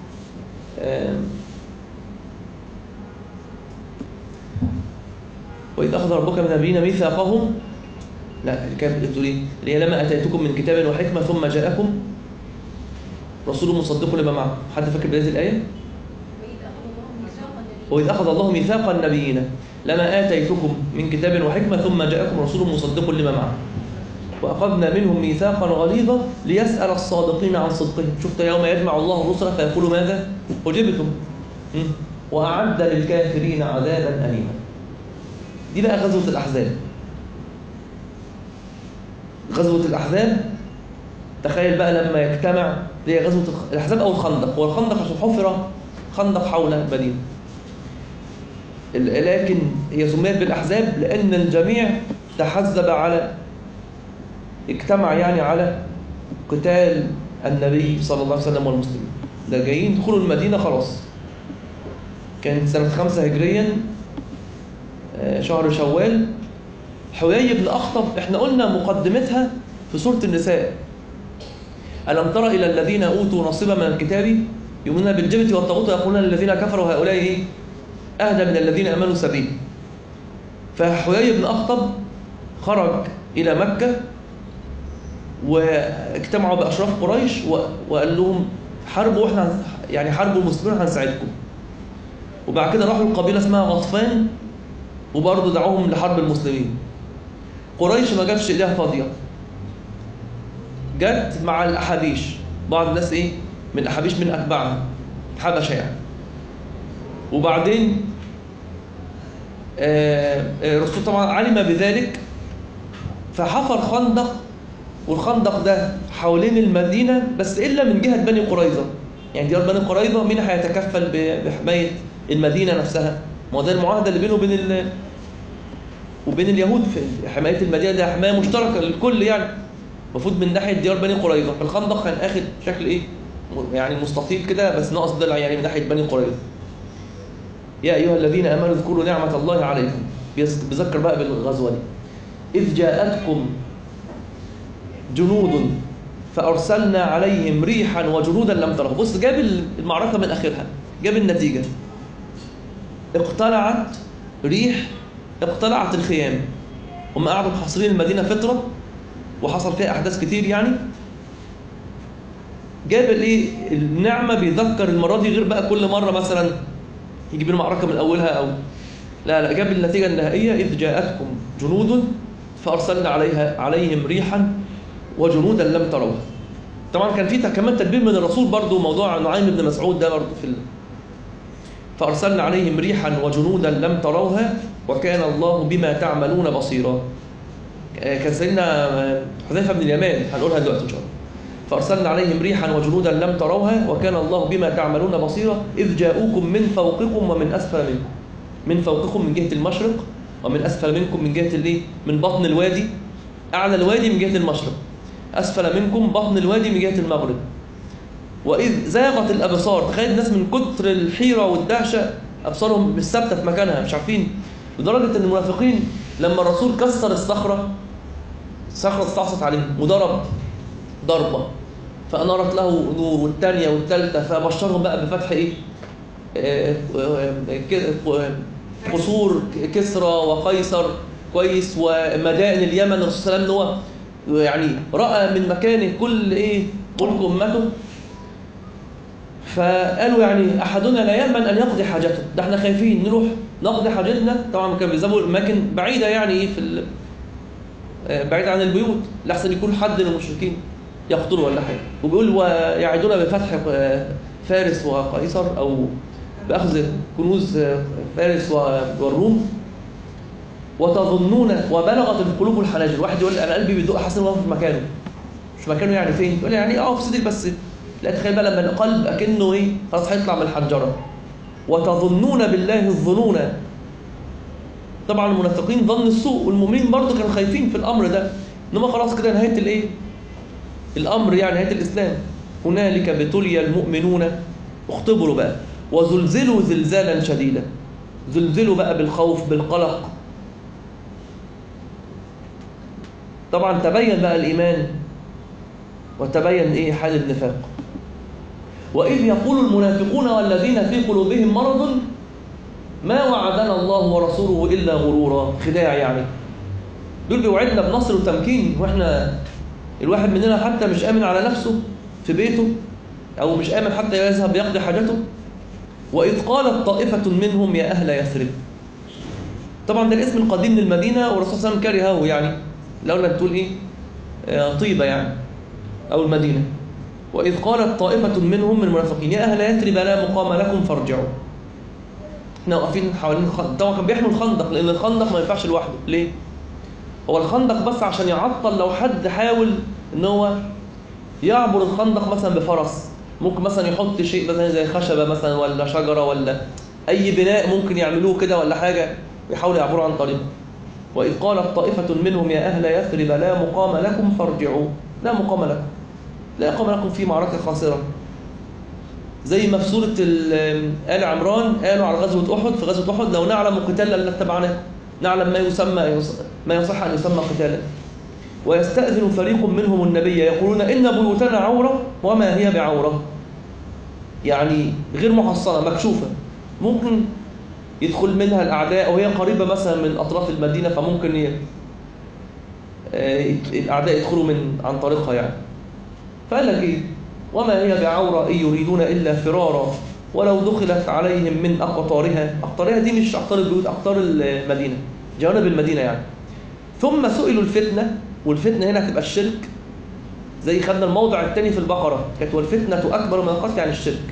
وإذ أخذ ربك من النبيين ميثاقهم، لا اللي كانت بتقول إيه؟ اللي هي لما أتيتكم من كتاب وحكمة ثم جاءكم رسول مصدق لما معه. حد فاكر بداية الآية؟ وإذ أخذ الله ميثاق النبيين لما آتيتكم من كتاب وحكمة ثم جاءكم رسول مصدق لما معه وأخذنا منهم ميثاقا غليظا ليسأل الصادقين عن صدقهم. شفت يوم يجمع الله الرسل فيقول ماذا أجبتم وأعد للكافرين عذابا أليما. دي بقى غزوة الأحزاب. غزوة الأحزاب تخيل بقى لما يجتمع، هي غزوة الأحزاب أو الخندق. هو الخندق عشان حفر خندق حول المدينة، لكن هي سميت بالأحزاب لأن الجميع تحزب على اجتمع يعني على قتال النبي صلى الله عليه وسلم والمسلمين. ده جايين يدخلوا المدينة خلاص. كانت سنة خمسة هجريا شهر شوال. حيي بن أخطب احنا قلنا مقدمتها في سورة النساء. ألم تر إلى الذين أوتوا نصيبا من الكتاب يؤمنون بالجبت والطاغوت ويقولون للذين كفروا هؤلاء إيه؟ أهدى من الذين آمنوا سبيل. فحيي بن أخطب خرج إلى مكة واجتمعوا بأشراف قريش وقال لهم حاربوا واحنا يعني حاربوا المسلمين هنساعدكم. وبعد كده راحوا القبيلة اسمها غطفان وبرضه دعوهم لحرب المسلمين. قريش ما جاتش ايديها فاضية، جت مع الأحابيش، بعض الناس ايه من الأحابيش من أتباعها حبشة يعني. وبعدين الرسول طبعا علم بذلك فحفر خندق، والخندق ده حوالين المدينة بس إلا من جهة بني قريظة. يعني ديار بني قريظة مين هيتكفل بحماية المدينة نفسها؟ ما هو ده المعاهدة اللي بينه وبين ال... وبين اليهود في حماية المدينة، ده حماية مشتركة للكل يعني. المفروض من ناحية ديار بني قريظة. فالخندق كان آخد شكل إيه؟ يعني مستطيل كده بس ناقص ضلع يعني من ناحية بني قريظة. يا أيها الذين آمنوا اذكروا نعمة الله عليكم. بيذكر بقى بالغزوة دي. إذ جاءتكم جنود فأرسلنا عليهم ريحا وجنودا لم تروا. بص جاب المعركة من آخرها، جاب النتيجة. اقتلعت ريح، اقتلعت الخيام. هم قعدوا محاصرين المدينة فترة وحصل فيها أحداث كتير يعني. جاب الايه النعمة بيذكر المرة دي غير بقى كل مرة مثلا يجيب المعركة من أولها أو لا لا جاب النتيجة النهائية. إذ جاءتكم جنود فأرسلنا عليها عليهم ريحا وجنودا لم تروها. طبعا كان في كمان تدبير من الرسول برضو، موضوع نعيم بن مسعود ده برضو في ال... فأرسلنا عليهم ريحا وجنودا لم تروها وكان الله بما تعملون بصيرا. كان سيدنا حذيفة بن اليمان هنقولها دلوقتي إن شاء الله. فأرسلنا عليهم ريحا وجنودا لم تروها وكان الله بما تعملون بصيرا إذ جاءوكم من فوقكم ومن أسفل منكم. من فوقكم من جهة المشرق ومن أسفل منكم من جهة الايه؟ من بطن الوادي. أعلى الوادي من جهة المشرق، أسفل منكم بطن الوادي من جهة المغرب. وإذ زاغت الأبصار. تخيل الناس من كتر الحيرة والدهشة أبصارهم مش ثابتة في مكانها، مش عارفين، لدرجة أن المنافقين لما الرسول كسر الصخرة، الصخرة استعصت عليهم وضرب ضربة فأنارت له نور، والثانية والثالثة، فبشرهم بقى بفتح إيه؟ قصور كسرى وقيصر كويس ومدائن اليمن. الرسول صلى الله عليه وسلم هو يعني رأى من مكانه كل إيه ملك أمته. فقالوا يعني أحدنا لا يأمن أن يقضي حاجته، ده احنا خايفين نروح نقضي حاجتنا. طبعا كانوا بيذهبوا أماكن بعيدة يعني إيه في بعيد عن البيوت لحسن يكون حد من المشركين يقتلوا ولا حاجة. وبيقول ويعدون بفتح فارس وقيصر أو بأخذ كنوز فارس والروم. وتظنون وبلغت القلوب الحناجر. واحد يقول أنا قلبي بيدق حاسس إن هو في مكانه، مش مكانه يعني فين؟ يقول يعني اه في صدري بس. لا تخيل بقى لما القلب أكنه إيه خلاص هيطلع من الحنجرة. وتظنون بالله الظنون. طبعا المنافقين ظن السوء والمؤمنين برضه كانوا خايفين في الأمر ده، إنما خلاص كده نهاية الإيه؟ الأمر يعني نهاية الإسلام. هنالك ابتلي المؤمنون اختبروا بقى وزلزلوا زلزالا شديدا. زلزلوا بقى بالخوف بالقلق. طبعا تبين بقى الإيمان وتبين إيه حال النفاق. وإذ يقول المنافقون والذين في قلوبهم مرض ما وعدنا الله ورسوله إلا غرورا. خداع يعني. دول بيوعدنا بنصر وتمكين وإحنا الواحد مننا حتى مش آمن على نفسه في بيته أو مش آمن حتى يذهب يقضي حاجته. وإذ قالت طائفة منهم يا أهل يثرب. طبعا ده الاسم القديم للمدينة، والرسول صلى الله عليه وسلم كرهه يعني، لولا تقول إيه آه طيبة يعني أو المدينة. وإذ قالت طائفة منهم من المنافقين يا أهل يثرب لا مقام لكم فارجعوا. احنا واقفين حوالين الخندق. طبعا كان بيحموا الخندق لأن الخندق ما ينفعش لوحده. ليه؟ هو الخندق بس عشان يعطل لو حد حاول إن هو يعبر الخندق مثلا بفرس، ممكن مثلا يحط شيء مثلا زي خشبة مثلا ولا شجرة ولا أي بناء ممكن يعملوه كده ولا حاجة ويحاولوا يعبروا عن طريقه. وإذ قالت طائفة منهم يا أهل يثرب لا مقام لكم فارجعوا. لا مقام لكم، لا يقام لكم في معركة خاسرة. زي ما في سورة آل عمران قالوا على غزوة أحد، في غزوة أحد لو نعلم قتالا لاتبعناكم، نعلم ما يسمى ما يصح أن يسمى قتالا. ويستأذن فريق منهم النبي يقولون إن بيوتنا عورة وما هي بعورة، يعني غير محصنة مكشوفة، ممكن يدخل منها الأعداء، وهي قريبة مثلا من أطراف المدينة فممكن ي... الأعداء يدخلوا من عن طريقها يعني. فقال لك إيه؟ وما هي بعورة إن يريدون إلا فرارا ولو دخلت عليهم من أقطارها. أقطارها دي مش أقطار البيوت، أقطار المدينة، جوانب المدينة يعني. ثم سئلوا الفتنة، والفتنة هنا هتبقى الشرك، زي خدنا الموضع الثاني في البقرة كانت والفتنة أكبر من القتل يعني الشرك.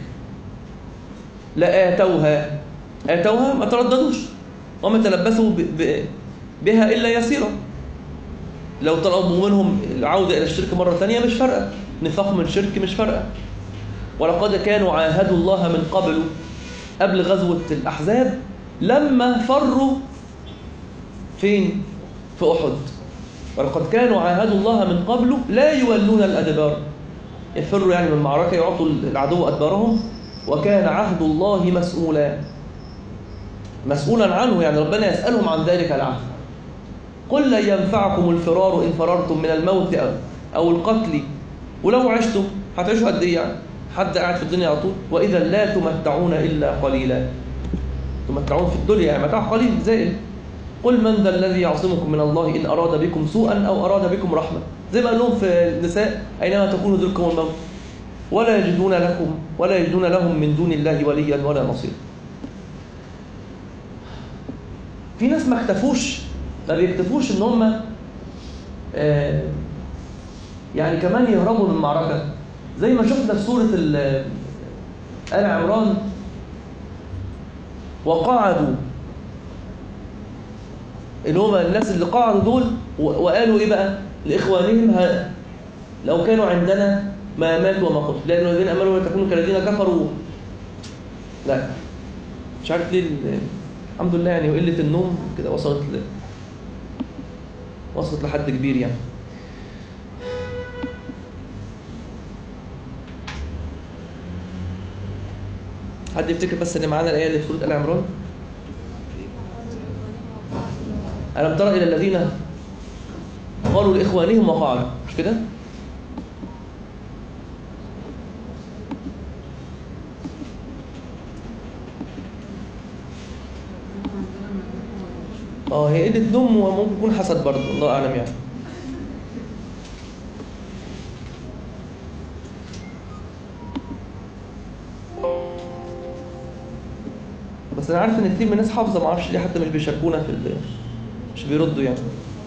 لآتوها، آتوها ما ترددوش وما تلبسوا ب... ب... بها إلا يسيرا. لو طلبوا منهم العودة إلى الشرك مرة ثانية مش فارقة، نفاق من شرك مش فارقة. ولقد كانوا عاهدوا الله من قبل، قبل غزوة الأحزاب لما فروا فين؟ في أحد. ولقد كانوا عاهدوا الله من قبل لا يولون الأدبار، يفروا يعني من المعركة، يعطوا العدو أدبارهم. وكان عهد الله مسؤولا، مسؤولا عنه يعني ربنا يسألهم عن ذلك العهد. قل لن ينفعكم الفرار إن فررتم من الموت أو القتل، ولو عشتم هتعيشوا قد إيه يعني؟ حد قاعد في الدنيا على طول. وإذا لا تمتعون إلا قليلا، تمتعون في الدنيا يعني متاع قليل زائل. قل من ذا الذي يعصمكم من الله إن أراد بكم سوءا أو أراد بكم رحمة، زي ما قال لهم في النساء أينما تكونوا يدرككم الموت ولا يجدون لكم ولا يجدون لهم من دون الله وليا ولا نصيرا. في ناس ما اكتفوش، ما بيكتفوش ان هم آه يعني كمان يهربوا من المعركة، زي ما شفنا في سورة آل عمران وقعدوا، اللي هم الناس اللي قعدوا دول وقالوا ايه بقى لإخوانهم لو كانوا عندنا ما ماتوا وما قتلوا، لأن الذين أمنوا وتكونوا كالذين كفروا. لا مش عارف ليه الحمد لله يعني، وقلة النوم كده وصلت ل... وصلت لحد كبير يعني. حد يفتكر بس اللي معانا الآية اللي في سورة آل عمران؟ ألم ترى إلى الذين قالوا لإخوانهم وقعدوا، مش كده؟ اه هي قلة نوم وممكن يكون حسد برضه، الله أعلم يعني. بس أنا عارف إن كتير من الناس حافظة، معرفش ليه حتى مش بيشاركونا في ال... مش بيردوا يعني.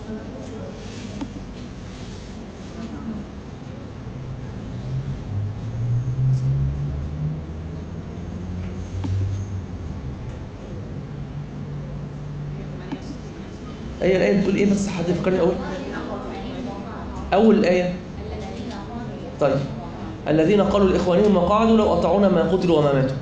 هي الآية بتقول إيه بس حد يفكرني أول أول الآية؟ طيب الذين قالوا لإخوانهم وقعدوا لو أطعونا ما قتلوا وما ماتوا.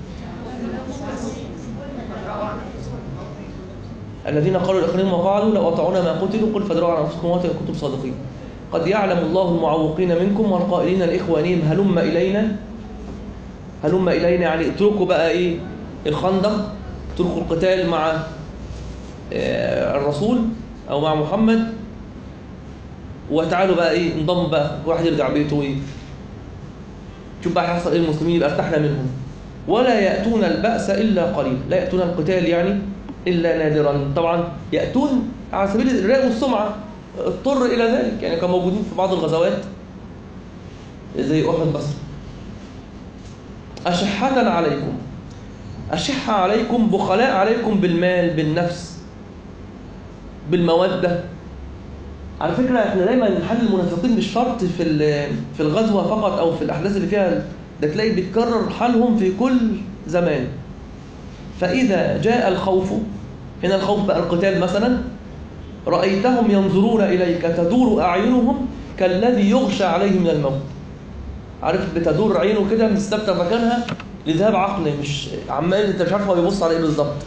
الذين قالوا لإخوانهم وقعدوا لو أطعونا ما قتلوا قل فادرؤوا عن أنفسكم موتا إن كنتم صادقين. قد يعلم الله المعوقين منكم والقائلين لإخوانهم هلم إلينا، هلم إلينا يعني اتركوا بقى إيه الخندق، اتركوا القتال مع الرسول أو مع محمد، وتعالوا بقى إيه انضم بقى، واحد يرجع بيته إيه شوف بقى هيحصل إيه المسلمين يبقى ارتحنا منهم. ولا يأتون البأس إلا قليل، لا يأتون القتال يعني إلا نادرا. طبعا يأتون على سبيل الرئاء والسمعة، اضطر إلى ذلك يعني، كانوا موجودين في بعض الغزوات زي أحد بس. أشحة عليكم أشحة عليكم، بخلاء عليكم بالمال، بالنفس، بالمودة. على فكرة احنا دايما حال المنافقين مش شرط في في الغزوة فقط أو في الأحداث اللي فيها، ده تلاقي بيتكرر حالهم في كل زمان. فإذا جاء الخوف، هنا الخوف بقى القتال مثلا، رأيتهم ينظرون إليك تدور أعينهم كالذي يغشى عليه من الموت. عارف بتدور عينه كده من ثابته مكانها لذهاب عقله، مش عمال انت مش عارف هو بيبص على ايه بالظبط.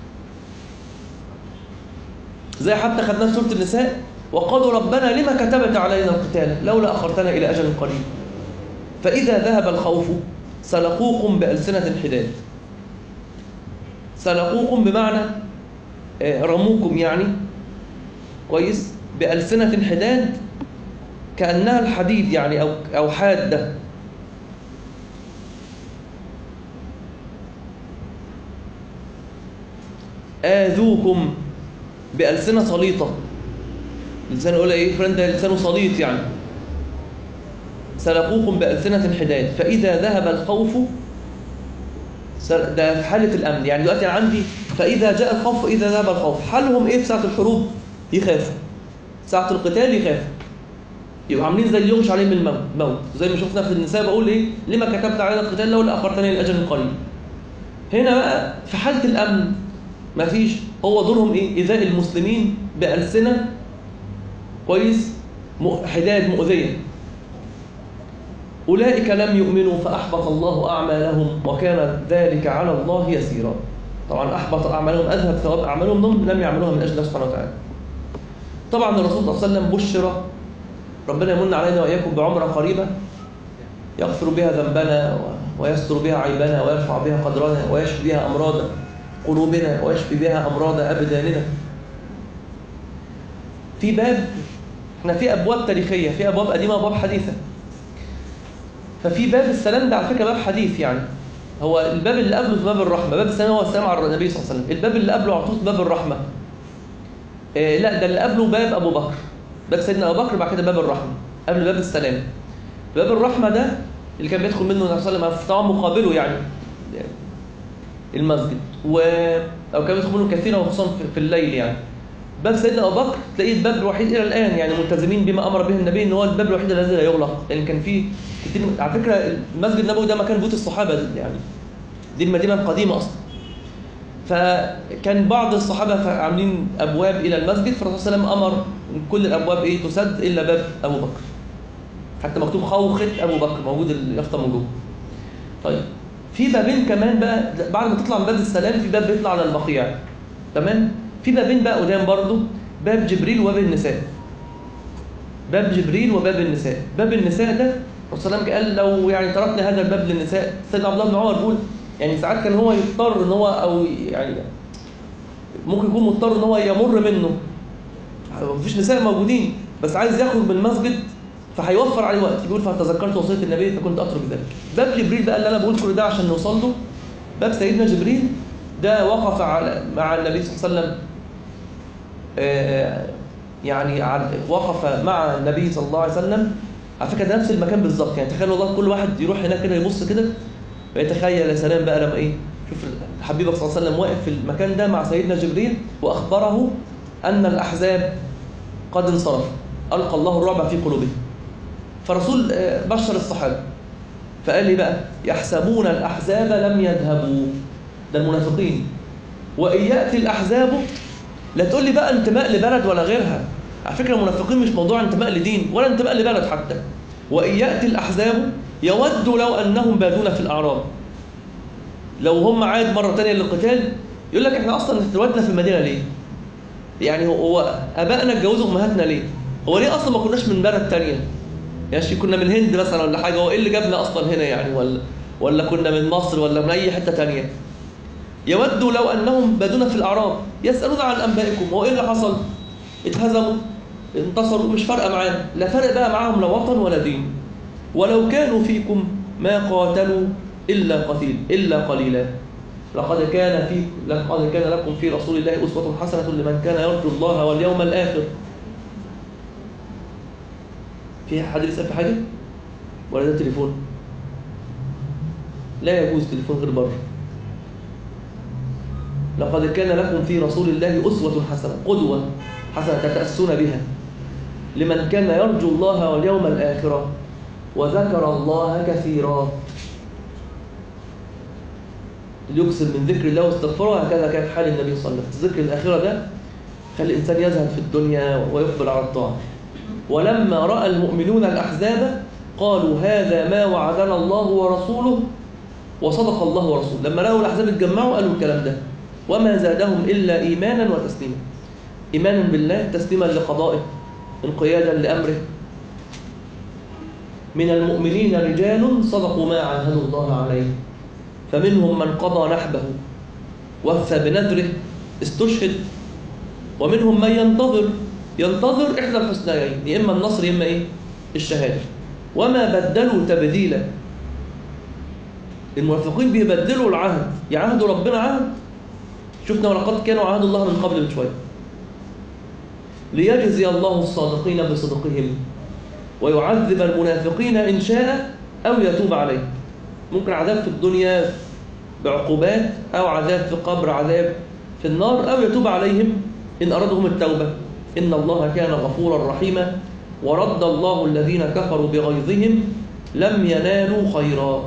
زي حتى خدناه في سوره النساء، وقالوا ربنا لما كتبت علينا القتال لولا اخرتنا الى اجل قريب. فاذا ذهب الخوف سلقوكم بالسنه حداد. سلقوكم بمعنى رموكم يعني كويس، بألسنة حداد كأنها الحديد يعني أو أو حادة. آذوكم بألسنة سليطة. لسان يقول ايه فلان ده لسانه سليط يعني. سلقوكم بألسنة حداد. فإذا ذهب الخوف، ده في حالة الأمن يعني. دلوقتي أنا عندي فإذا جاء الخوف، فإذا ذهب الخوف، حالهم إيه في ساعة الحروب؟ يخافوا. ساعة القتال يخافوا، يبقوا عاملين زي اللي يغشى عليهم الموت، زي ما شفنا في النساء بقول إيه لما كتبت علينا القتال لولا أخرتني لأجل قريب. هنا بقى في حالة الأمن مفيش، هو دورهم إيه؟ إيذاء المسلمين بألسنة كويس حداد مؤذية. أولئك لم يؤمنوا فأحبط الله أعمالهم وكان ذلك على الله يسيرا. طبعا أحبط أعمالهم، أذهب ثواب أعمالهم لم يعملوها من أجل الله سبحانه وتعالى. طبعا الرسول صلى الله عليه وسلم بشر، ربنا يمن علينا وإياكم بعمرة قريبة يغفر بها ذنبنا ويستر بها عيبنا ويرفع بها قدرنا ويشفي بها أمراض قلوبنا ويشفي بها أمراض أبداننا. في باب، احنا في أبواب تاريخية، في أبواب قديمة وأبواب حديثة. ففي باب السلام ده على فكرة باب حديث يعني، هو الباب اللي قبله في باب الرحمة. باب السلام هو السلام على النبي صلى الله عليه وسلم. الباب اللي قبله على طول باب الرحمة. إيه لا، ده اللي قبله باب أبو بكر، باب سيدنا أبو بكر، بعد كده باب الرحمة قبل باب السلام. باب الرحمة ده اللي كان بيدخل منه النبي صلى الله عليه وسلم، طبعا مقابله يعني المسجد، و أو كان بيدخل منه كثيرا وخصوصا في الليل يعني. باب سيدنا أبو بكر تلاقيه الباب الوحيد إلى الآن يعني ملتزمين بما أمر به النبي، إن هو الباب الوحيد الذي لا يغلق، لأن يعني كان فيه كتير. على فكرة المسجد النبوي ده مكان بيوت الصحابة يعني، دي المدينة القديمة أصلا. فكان بعض الصحابة عاملين أبواب إلى المسجد، فالرسول صلى الله عليه وسلم أمر إن كل الأبواب إيه تسد إلا باب أبو بكر، حتى مكتوب خوخة أبو بكر، موجود اليافطة من جوه. طيب في بابين كمان بقى بعد ما تطلع من باب السلام، في باب بيطلع على البقيع، تمام؟ في بابين بقى قدام برضه، باب جبريل وباب النساء. باب جبريل وباب النساء. باب النساء ده الرسول صلى الله عليه وسلم قال لو يعني تركنا هذا الباب للنساء، سيدنا عبد الله بن عمر بيقول يعني ساعات كان هو يضطر ان هو او يعني ممكن يكون مضطر ان هو يمر منه، مفيش نساء موجودين بس عايز يخرج من المسجد فهيوفر عليه وقت. بيقول فتذكرت وصيه النبي فكنت اترك ذلك. باب جبريل بقى اللي انا بقول كل ده عشان نوصل له، باب سيدنا جبريل ده وقف على مع النبي صلى الله عليه وسلم، يعني وقف مع النبي صلى الله عليه وسلم. على فكره ده نفس المكان بالظبط يعني. تخيل والله كل واحد يروح هناك كده يبص كده ويتخيل يا سلام بقى لما ايه، شوف حبيبك صلى الله عليه وسلم واقف في المكان ده مع سيدنا جبريل واخبره ان الاحزاب قد انصرفوا، القى الله الرعب في قلوبهم. فرسول بشر الصحابه فقال لي بقى يحسبون الاحزاب لم يذهبوا، ده المنافقين، وان ياتي الاحزاب، لا تقول لي بقى انتماء لبلد ولا غيرها. على فكره المنافقين مش موضوع انتماء لدين ولا انتماء لبلد حتى. وان ياتي الاحزاب يود لو انهم بادون في الاعراب، لو هم عاد مره ثانيه للقتال يقول لك احنا اصلا اتولدنا في المدينه ليه؟ يعني هو ابائنا اتجوزوا امهاتنا ليه؟ هو ليه اصلا ما كناش من بلد ثانيه؟ يعني كنا من الهند مثلا ولا حاجه، هو ايه اللي جابنا اصلا هنا يعني؟ ولا ولا كنا من مصر ولا من اي حته ثانيه؟ يودوا لو انهم بادون في الاعراب يسالون عن انبائكم. هو ايه اللي حصل؟ اتهزموا انتصروا، مش فارقه معانا، لا فرق بقى معاهم لا وطن ولا دين. ولو كانوا فيكم ما قاتلوا الا قتيل الا قليلا. لقد كان في لقد كان لكم في رسول الله اسوه حسنه لمن كان يرجو الله واليوم الاخر. في حد يسال في حاجه ولا ده تليفون؟ لا يجوز تليفون غير بره. لقد كان لكم في رسول الله أسوة حسنة، قدوة حسنة تتأسون بها لمن كان يرجو الله واليوم الآخرة وذكر الله كثيرا. ليكثر من ذكر الله واستغفره، هكذا كان حال النبي صلى الله عليه وسلم. ذكر الآخرة ده خلي الإنسان يزهد في الدنيا ويقبل على الطاعة. ولما رأى المؤمنون الأحزاب قالوا هذا ما وعدنا الله ورسوله وصدق الله ورسوله. لما رأوا الأحزاب اتجمعوا قالوا الكلام ده، وما زادهم إلا إيمانا وتسليما. إيمانا بالله، تسليما لقضائه، انقيادا لأمره. من المؤمنين رجال صدقوا ما عاهدوا الله عليه، فمنهم من قضى نحبه وفى بنذره استشهد، ومنهم من ينتظر ينتظر إحدى الحسنيين، يا إما النصر يا إما إيه؟ الشهادة. وما بدلوا تبديلا. المنافقين بيبدلوا العهد، يعهدوا ربنا عهد، شفنا ولقد كانوا عهد الله من قبل بشوية، ليجزي الله الصادقين بصدقهم ويعذب المنافقين إن شاء أو يتوب عليهم. ممكن عذاب في الدنيا بعقوبات، أو عذاب في قبر، عذاب في النار، أو يتوب عليهم إن أرادهم التوبة. إن الله كان غفورا رحيما. ورد الله الذين كفروا بغيظهم لم ينالوا خيرا،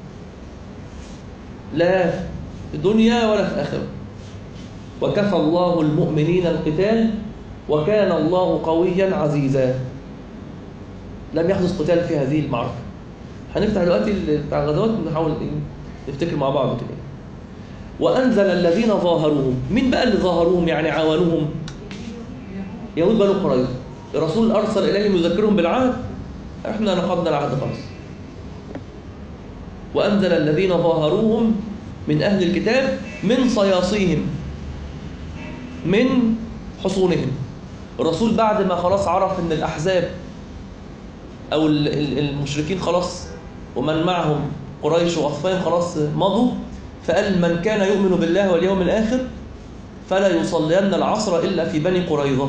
لا في دنيا ولا في آخرة. وكفى الله المؤمنين القتال وكان الله قويا عزيزا. لم يحدث قتال في هذه المعركة. هنفتح دلوقتي بتاع الغزوات ونحاول نفتكر مع بعض كده. وأنزل الذين ظاهروهم. مين بقى اللي ظاهروهم يعني عاونوهم؟ يهود بنو قريظة. الرسول أرسل إليهم يذكرهم بالعهد، إحنا نقضنا العهد خلاص. وأنزل الذين ظاهروهم من أهل الكتاب من صياصيهم، من حصونهم. الرسول بعد ما خلاص عرف أن الأحزاب أو المشركين خلاص ومن معهم قريش وغطفان خلاص مضوا، فقال من كان يؤمن بالله واليوم الآخر فلا يصلين العصر إلا في بني قريظة.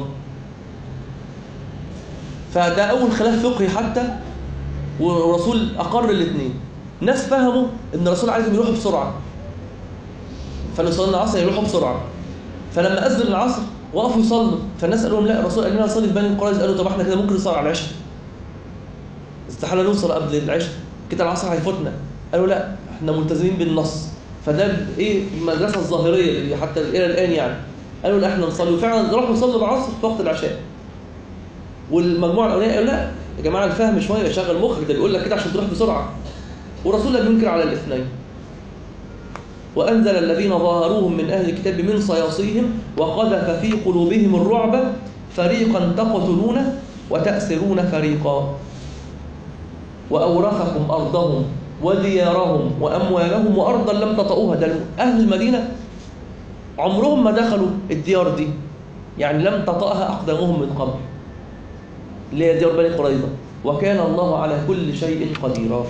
فده أول خلاف فقهي حتى، والرسول أقر الاثنين. ناس فهموا أن الرسول عايزهم يروحوا بسرعة، فلو صلينا العصر يروحوا بسرعة، فلما أذن العصر وقفوا يصلوا، فالناس قالوا لهم لا، الرسول قال لنا نصلي في بني قريظة. قالوا طب احنا كده ممكن نصلي على العشاء، استحالة نوصل قبل العشاء كده العصر هيفوتنا. قالوا لا، احنا ملتزمين بالنص. فده ايه المدرسة الظاهرية اللي حتى إلى الآن يعني. قالوا لا احنا نصلي، وفعلا راحوا يصلوا العصر في وقت العشاء. والمجموعة الأولانية قالوا لا يا جماعة الفهم شوية، شغل مخك، ده بيقول لك كده عشان تروح بسرعة. والرسول لم ينكر على الاثنين. وأنزل الذين ظاهروهم من أهل الكتاب من صياصيهم وقذف في قلوبهم الرعب فريقا تقتلون وتأسرون فريقا وأورثكم أرضهم وديارهم وأموالهم وأرضا لم تطئوها. ده أهل المدينة عمرهم ما دخلوا الديار دي، يعني لم تطأها أقدامهم من قبل، اللي هي ديار بني قريظة. وكان الله على كل شيء قديرا.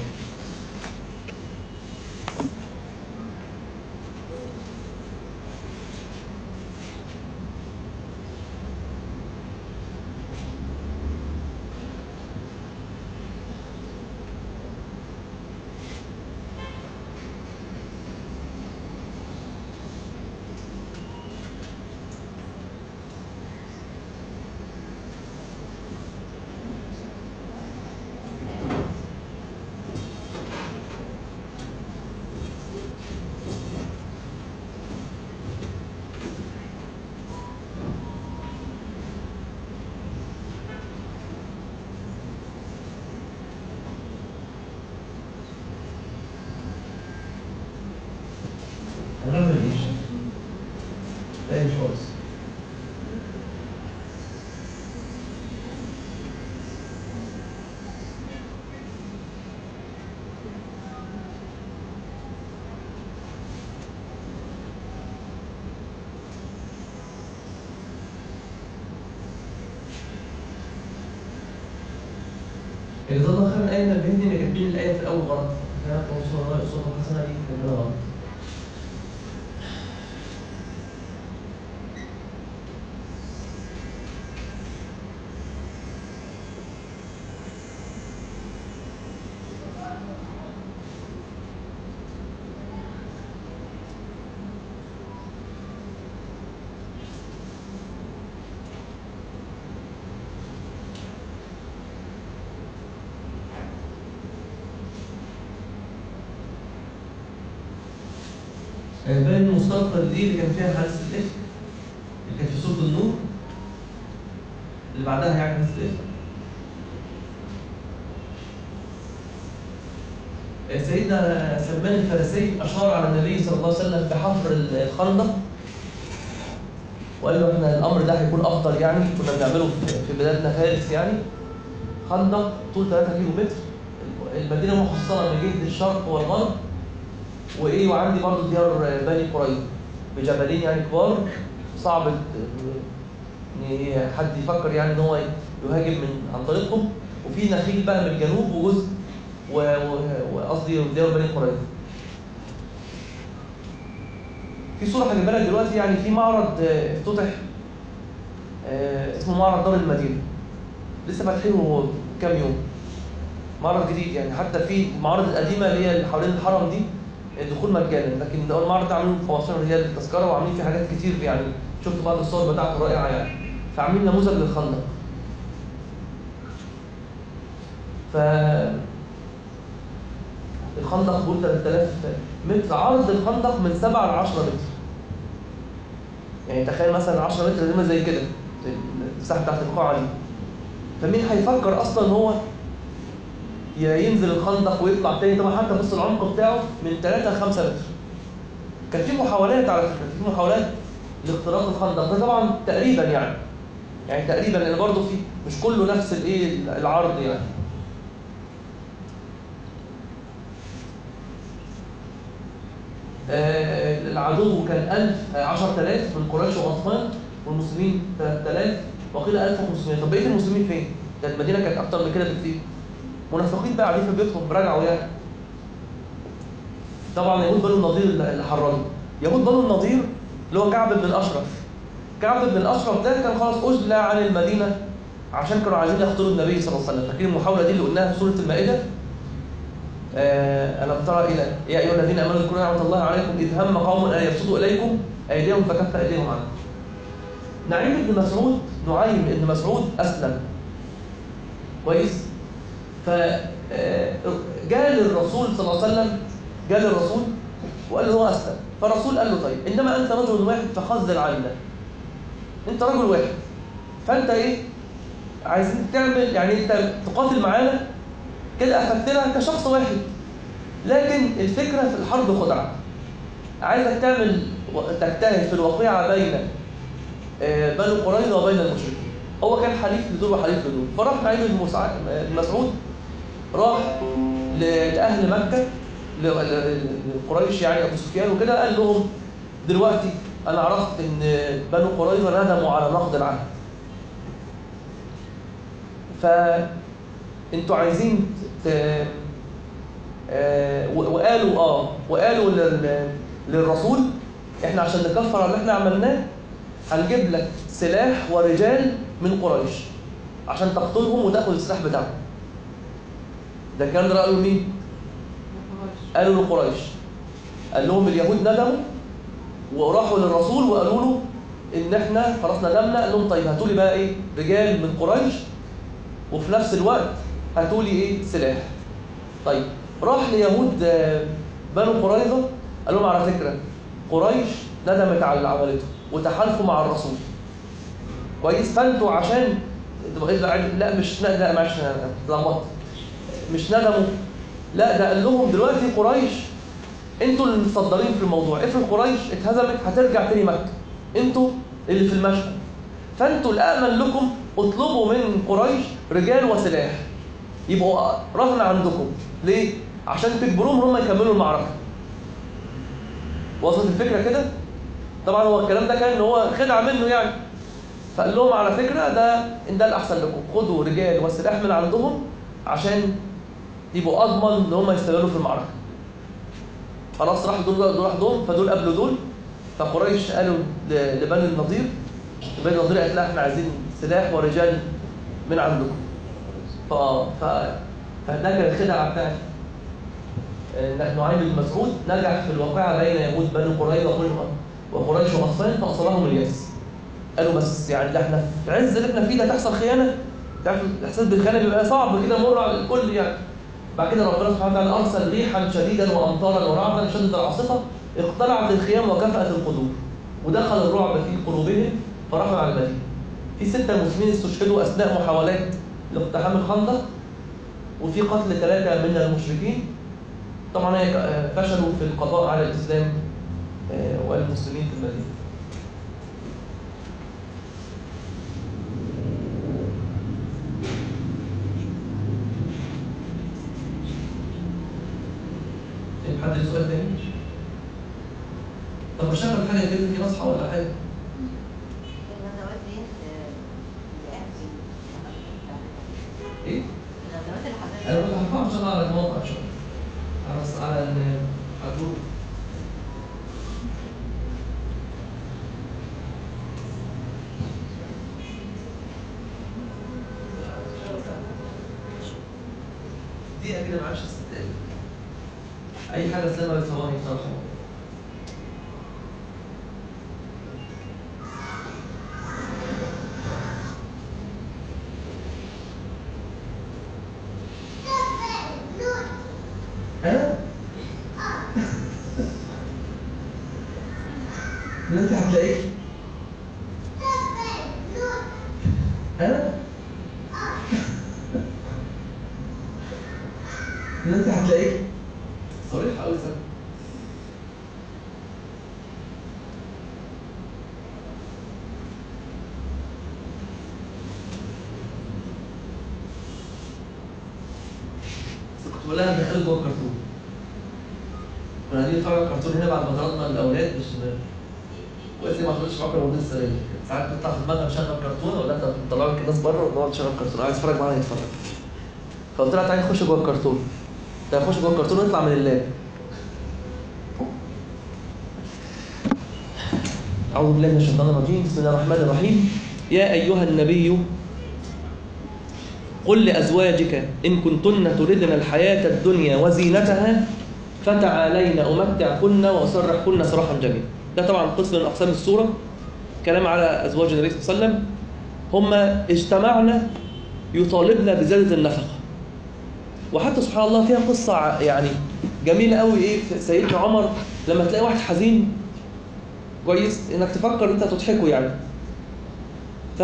أنا ماليش لا مش خالص. اللي ظل خير الآية نبهني إن كاتبين الآية في الأول غلط. كانت توصل الله أسوة حسنة دي كاتبينها غلط. بني المستنقر دي اللي كان فيها حادثة الإفك اللي كان في سورة النور، اللي بعدها يعني حادثة الإفك. سيدنا سلمان الفارسي أشار على النبي صلى الله عليه وسلم بحفر الخندق، وقال له احنا الأمر ده هيكون أفضل، يعني كنا بنعمله في بلادنا فارس، يعني خندق طول ثلاثة كيلو متر، المدينة محصنة من جهة الشرق والغرب، وإيه وعندي برضه ديار بني قريظة بجبلين يعني كبار، صعب إن حد يفكر يعني إن هو يهاجم من عن طريقهم، وفي نخيل بقى من الجنوب وجزء وقصدي ديار بني قريظة. في صورة هجيبها لك دلوقتي، يعني في معرض افتتح اسمه معرض دار المدينة، لسه فاتحينه كام يوم، معرض جديد يعني، حتى في المعارض القديمة اللي هي اللي حوالين الحرم دي الدخول مجانا، لكن هو المعرض ده عاملين خمستاشر ريال التذكرة، وعاملين فيه حاجات كتير يعني، شفت بعض الصور بتاعته رائعة يعني، فعاملين نموذج للخندق. ف الخندق بيقول ثلاثة آلاف متر، عرض الخندق من سبعة ل عشرة متر، يعني تخيل مثلا عشرة متر زي كده المساحة بتاعت القاعة دي، فمين هيفكر اصلا هو ينزل الخندق ويطلع تاني؟ طبعا حتى بص العمق بتاعه من ثلاثة ل خمسة متر. كان في محاولات على فكره، في محاولات لاختراق الخندق ده طبعا تقريبا يعني يعني تقريبا لان برضه في مش كله نفس الايه العرض يعني. آه العدو كان ألف عشرة آلاف من قريش وغطفان، والمسلمين ثلاثة آلاف، وقيل ألف وخمسمائة. طب بقيه المسلمين فين؟ ده المدينه كانت اكتر من كده بكتير. منافقين بقى قاعدين في بيوتهم راجعوا يعني. طبعا يهود بنو النضير اللي حرروا، يهود بنو النضير اللي هو كعب بن الاشرف. كعب بن الاشرف ده كان خلاص اجلى عن المدينه عشان كانوا عايزين يقتلوا النبي صلى الله عليه وسلم. فاكرين المحاوله دي اللي قلناها في سوره المائده؟ آه الم ترى الى يا ايها الذين امنوا اذكروا نعمه الله عليكم اذ هم قوم ان يبسطوا اليكم ايديهم فكف ايديهم عنكم. نعيم بن مسعود نعيم بن مسعود اسلم كويس، فجاء للرسول صلى الله عليه وسلم، جاء للرسول وقال له هو أسلم. فالرسول قال له طيب إنما أنت رجل واحد فخذل عنا، أنت رجل واحد فأنت إيه عايزين تعمل يعني أنت تقاتل معانا كده أفكتنا كشخص واحد، لكن الفكرة في الحرب خدعة، عايزك تعمل تجتهد في الوقيعة بين بنو قريظة وبين المشركين. هو كان حليف لدول وحليف لدول، فراح نعيم بن مسعود راح لأهل مكة لقريش يعني أبو سفيان وكده، قال لهم دلوقتي أنا عرفت إن بنو قريظة ندموا على نقض العهد، فأنتوا عايزين ت... آه وقالوا آه وقالوا لل... للرسول إحنا عشان نكفر على اللي إحنا عملناه هنجيب لك سلاح ورجال من قريش عشان تقتلهم وتاخذ السلاح بتاعهم. ده الكلام ده قالوا مين؟ قالوا لقريش، قال لهم اليهود ندموا وراحوا للرسول وقالوا له ان احنا خلاص ندمنا. قال لهم طيب هاتوا لي بقى ايه رجال من قريش وفي نفس الوقت هاتوا لي ايه سلاح. طيب راح ليهود بنو قريظه قال لهم على فكره قريش ندمت على اللي عملته وتحالفوا مع الرسول كويس، فانتوا عشان لا مش لا معلش اتلخبطت مش ندموا، لا ده قال لهم دلوقتي قريش انتوا اللي متصدرين في الموضوع، افرض قريش اتهزمت هترجع تاني مكه، انتوا اللي في المشهد، فانتوا الامن لكم اطلبوا من قريش رجال وسلاح يبقوا رهن عندكم. ليه؟ عشان تجبروهم هم يكملوا المعركه. وصلت الفكره كده؟ طبعا هو الكلام ده كان هو خدعه منه يعني، فقال لهم على فكره ده ان ده الاحسن لكم، خدوا رجال وسلاح من عندهم عشان يبقوا اضمن ان هم يستمروا في المعركه. خلاص راح دول دول راح دول فدول قبلوا دول، فقريش قالوا لبني النضير، بني النضير قالت لا احنا عايزين سلاح ورجال من عندكم. ف ف فده كان الخدعه بتاعت نعيم بن مسعود، نجح في الواقعه بين يهود بني قريظه وقريش وغطفان فاصابهم الياس. قالوا بس يعني ده احنا في عز اللي احنا فيه ده تحصل خيانه، تعرف الاحساس بالخيانه بيبقى صعب كده مر على الكل يعني. بعد كده ربنا سبحانه وتعالى ارسل ريحا شديدا وامطارا ورعدا شدت العاصفه اقتلعت الخيام وكفأت القدور، ودخل الرعب في قلوبهم فرحوا على المدينة. في ستة مسلمين استشهدوا أثناء محاولات لاقتحام الخندق، وفي قتل ثلاثة من المشركين. طبعا هي فشلوا في القضاء على الإسلام والمسلمين في المدينة. حد ليه سؤال تاني؟ طب بشغل حاجة كده في نصحى ولا حاجة؟ الغزوات دي ايه؟ الغزوات اللي حضرتك انا كنت هرفعها ان شاء الله على الموقع ان شاء الله. على على على الجروب. دقيقة كده معلش ست دقايق. أي حاجة سلامة بثواني بصراحة. أنا؟ دلوقتي هتلاقيك. أنا؟ دلوقتي هتلاقيك. صريح أوي سنة. كنت بقول لها دخلت جوه الكرتون. كنا قاعدين نتفرج على الكرتون هنا بعد ما طردنا الأولاد مش وقلت لي ما حضرتش معاكم الموضوع السنة دي. ساعات بتطلع في دماغها نشغل كرتون ولا أنت بتطلع لك الناس بره ونقعد نشغل كرتون، عايز تتفرج معانا يتفرج. فقلت لها تعالي نخش جوه الكرتون. تعالي نخش جوه الكرتون ونطلع من اللاب. أعوذ بالله من الشيطان الرجيم، بسم الله الرحمن الرحيم. يا أيها النبي قل لأزواجك إن كنتن تردن الحياة الدنيا وزينتها فتعالين أمتعكن وأسرحكن سراحا جميلا. ده طبعا قسم من أقسام السورة، كلام على أزواج النبي صلى الله عليه وسلم. هم اجتمعنا يطالبنا بزيادة النفقة. وحتى سبحان الله فيها قصة يعني جميلة قوي. إيه سيدنا عمر لما تلاقي واحد حزين كويس إنك تفكر أنت تضحكه يعني. ف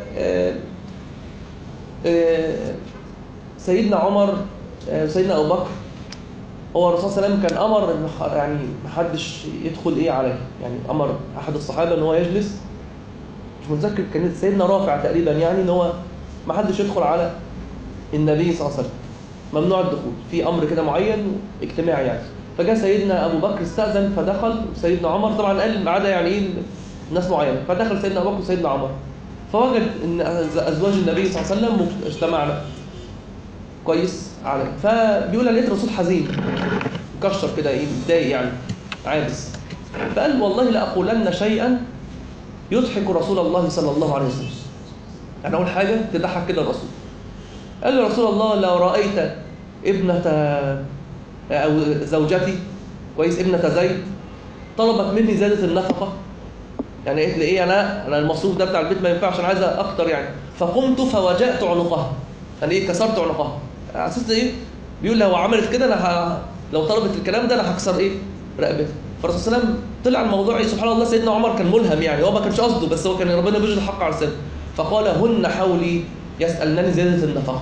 سيدنا عمر سيدنا أبو بكر هو الرسول صلى الله عليه وسلم كان أمر إن يعني ما حدش يدخل إيه عليه، يعني أمر أحد الصحابة إن هو يجلس، مش متذكر كان سيدنا رافع تقريبا، يعني إن هو ما حدش يدخل على النبي صلى الله عليه وسلم، ممنوع الدخول في أمر كده معين اجتماعي يعني. فجاء سيدنا أبو بكر استأذن فدخل سيدنا عمر، طبعا قال ما عدا يعني إيه ناس معينة، فدخل سيدنا أبو بكر وسيدنا عمر، فوجد إن أزواج النبي صلى الله عليه وسلم اجتمعنا كويس عليه. فبيقول لقيت الرسول حزين مكشر كده ايه متضايق يعني عابس، فقال والله لأقولن شيئا يضحك رسول الله صلى الله عليه وسلم. يعني أول حاجة تضحك كده الرسول. قال له رسول الله لو رأيت ابنة أو زوجتي كويس ابنة زيد طلبت مني زيادة النفقة، يعني قلت لي ايه انا انا المصروف ده بتاع البيت ما ينفعش انا عايزه اكتر يعني، فقمت فوجأت عنقها، يعني ايه كسرت عنقها. على اساس ايه؟ بيقول لو عملت كده انا ه... لو طلبت الكلام ده انا هكسر ايه رقبتها. فالرسول صلى الله عليه وسلم طلع الموضوع ايه سبحان الله. سيدنا عمر كان ملهم يعني، هو ما كانش قصده بس هو كان ربنا بيجري الحق على لسانه. فقال هن حولي يسألنني زيادة النفقة.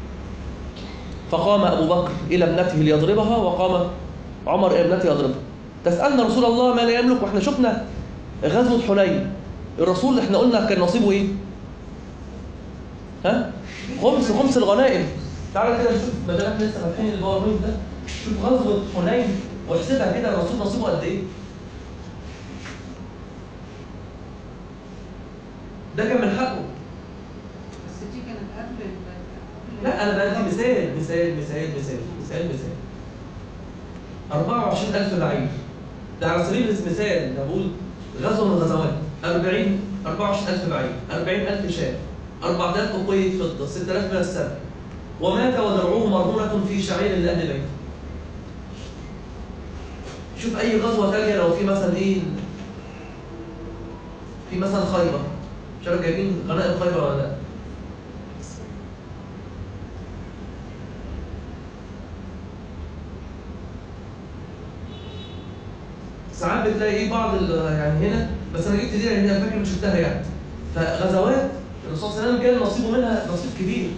فقام ابو بكر الى ابنته ليضربها وقام عمر الى ابنته يضربها. تسألنا رسول الله ما لا يملك. واحنا شفنا غزوة حنين الرسول احنا قلنا كان نصيبه ايه؟ ها؟ خمس خمس الغنائم. تعالى كده نشوف بدل احنا لسه فاتحين الباوربوينت ده، شوف غزوة حنين واحسبها كده الرسول نصيبه قد ايه؟ ده كان من حقه. بس دي كانت قبل ال- لا انا بدي مثال مثال مثال مثال مثال مثال أربعة وعشرين ألف بعير، ده على سبيل المثال. ده بقول غزوة من الغزوات أربعين أربعة وعشرين ألف بعير، أربعين ألف شاة، أربعة آلاف أوقية فضة، ستة آلاف من السبع، ومات ودرعوه مرهونة في شعير لأهل بيته. شوف أي غزوة تانية لو في مثلا إيه، في مثلا خيبر، مش عارف جايبين غنائم خيبر ولا لأ؟ ساعات بتلاقي ايه بعض ال- يعني هنا، بس انا جبت دي لان انا فاكر مش شفتها يعني. فغزوات الرسول صلى الله عليه وسلم كان نصيبه منها نصيب كبير،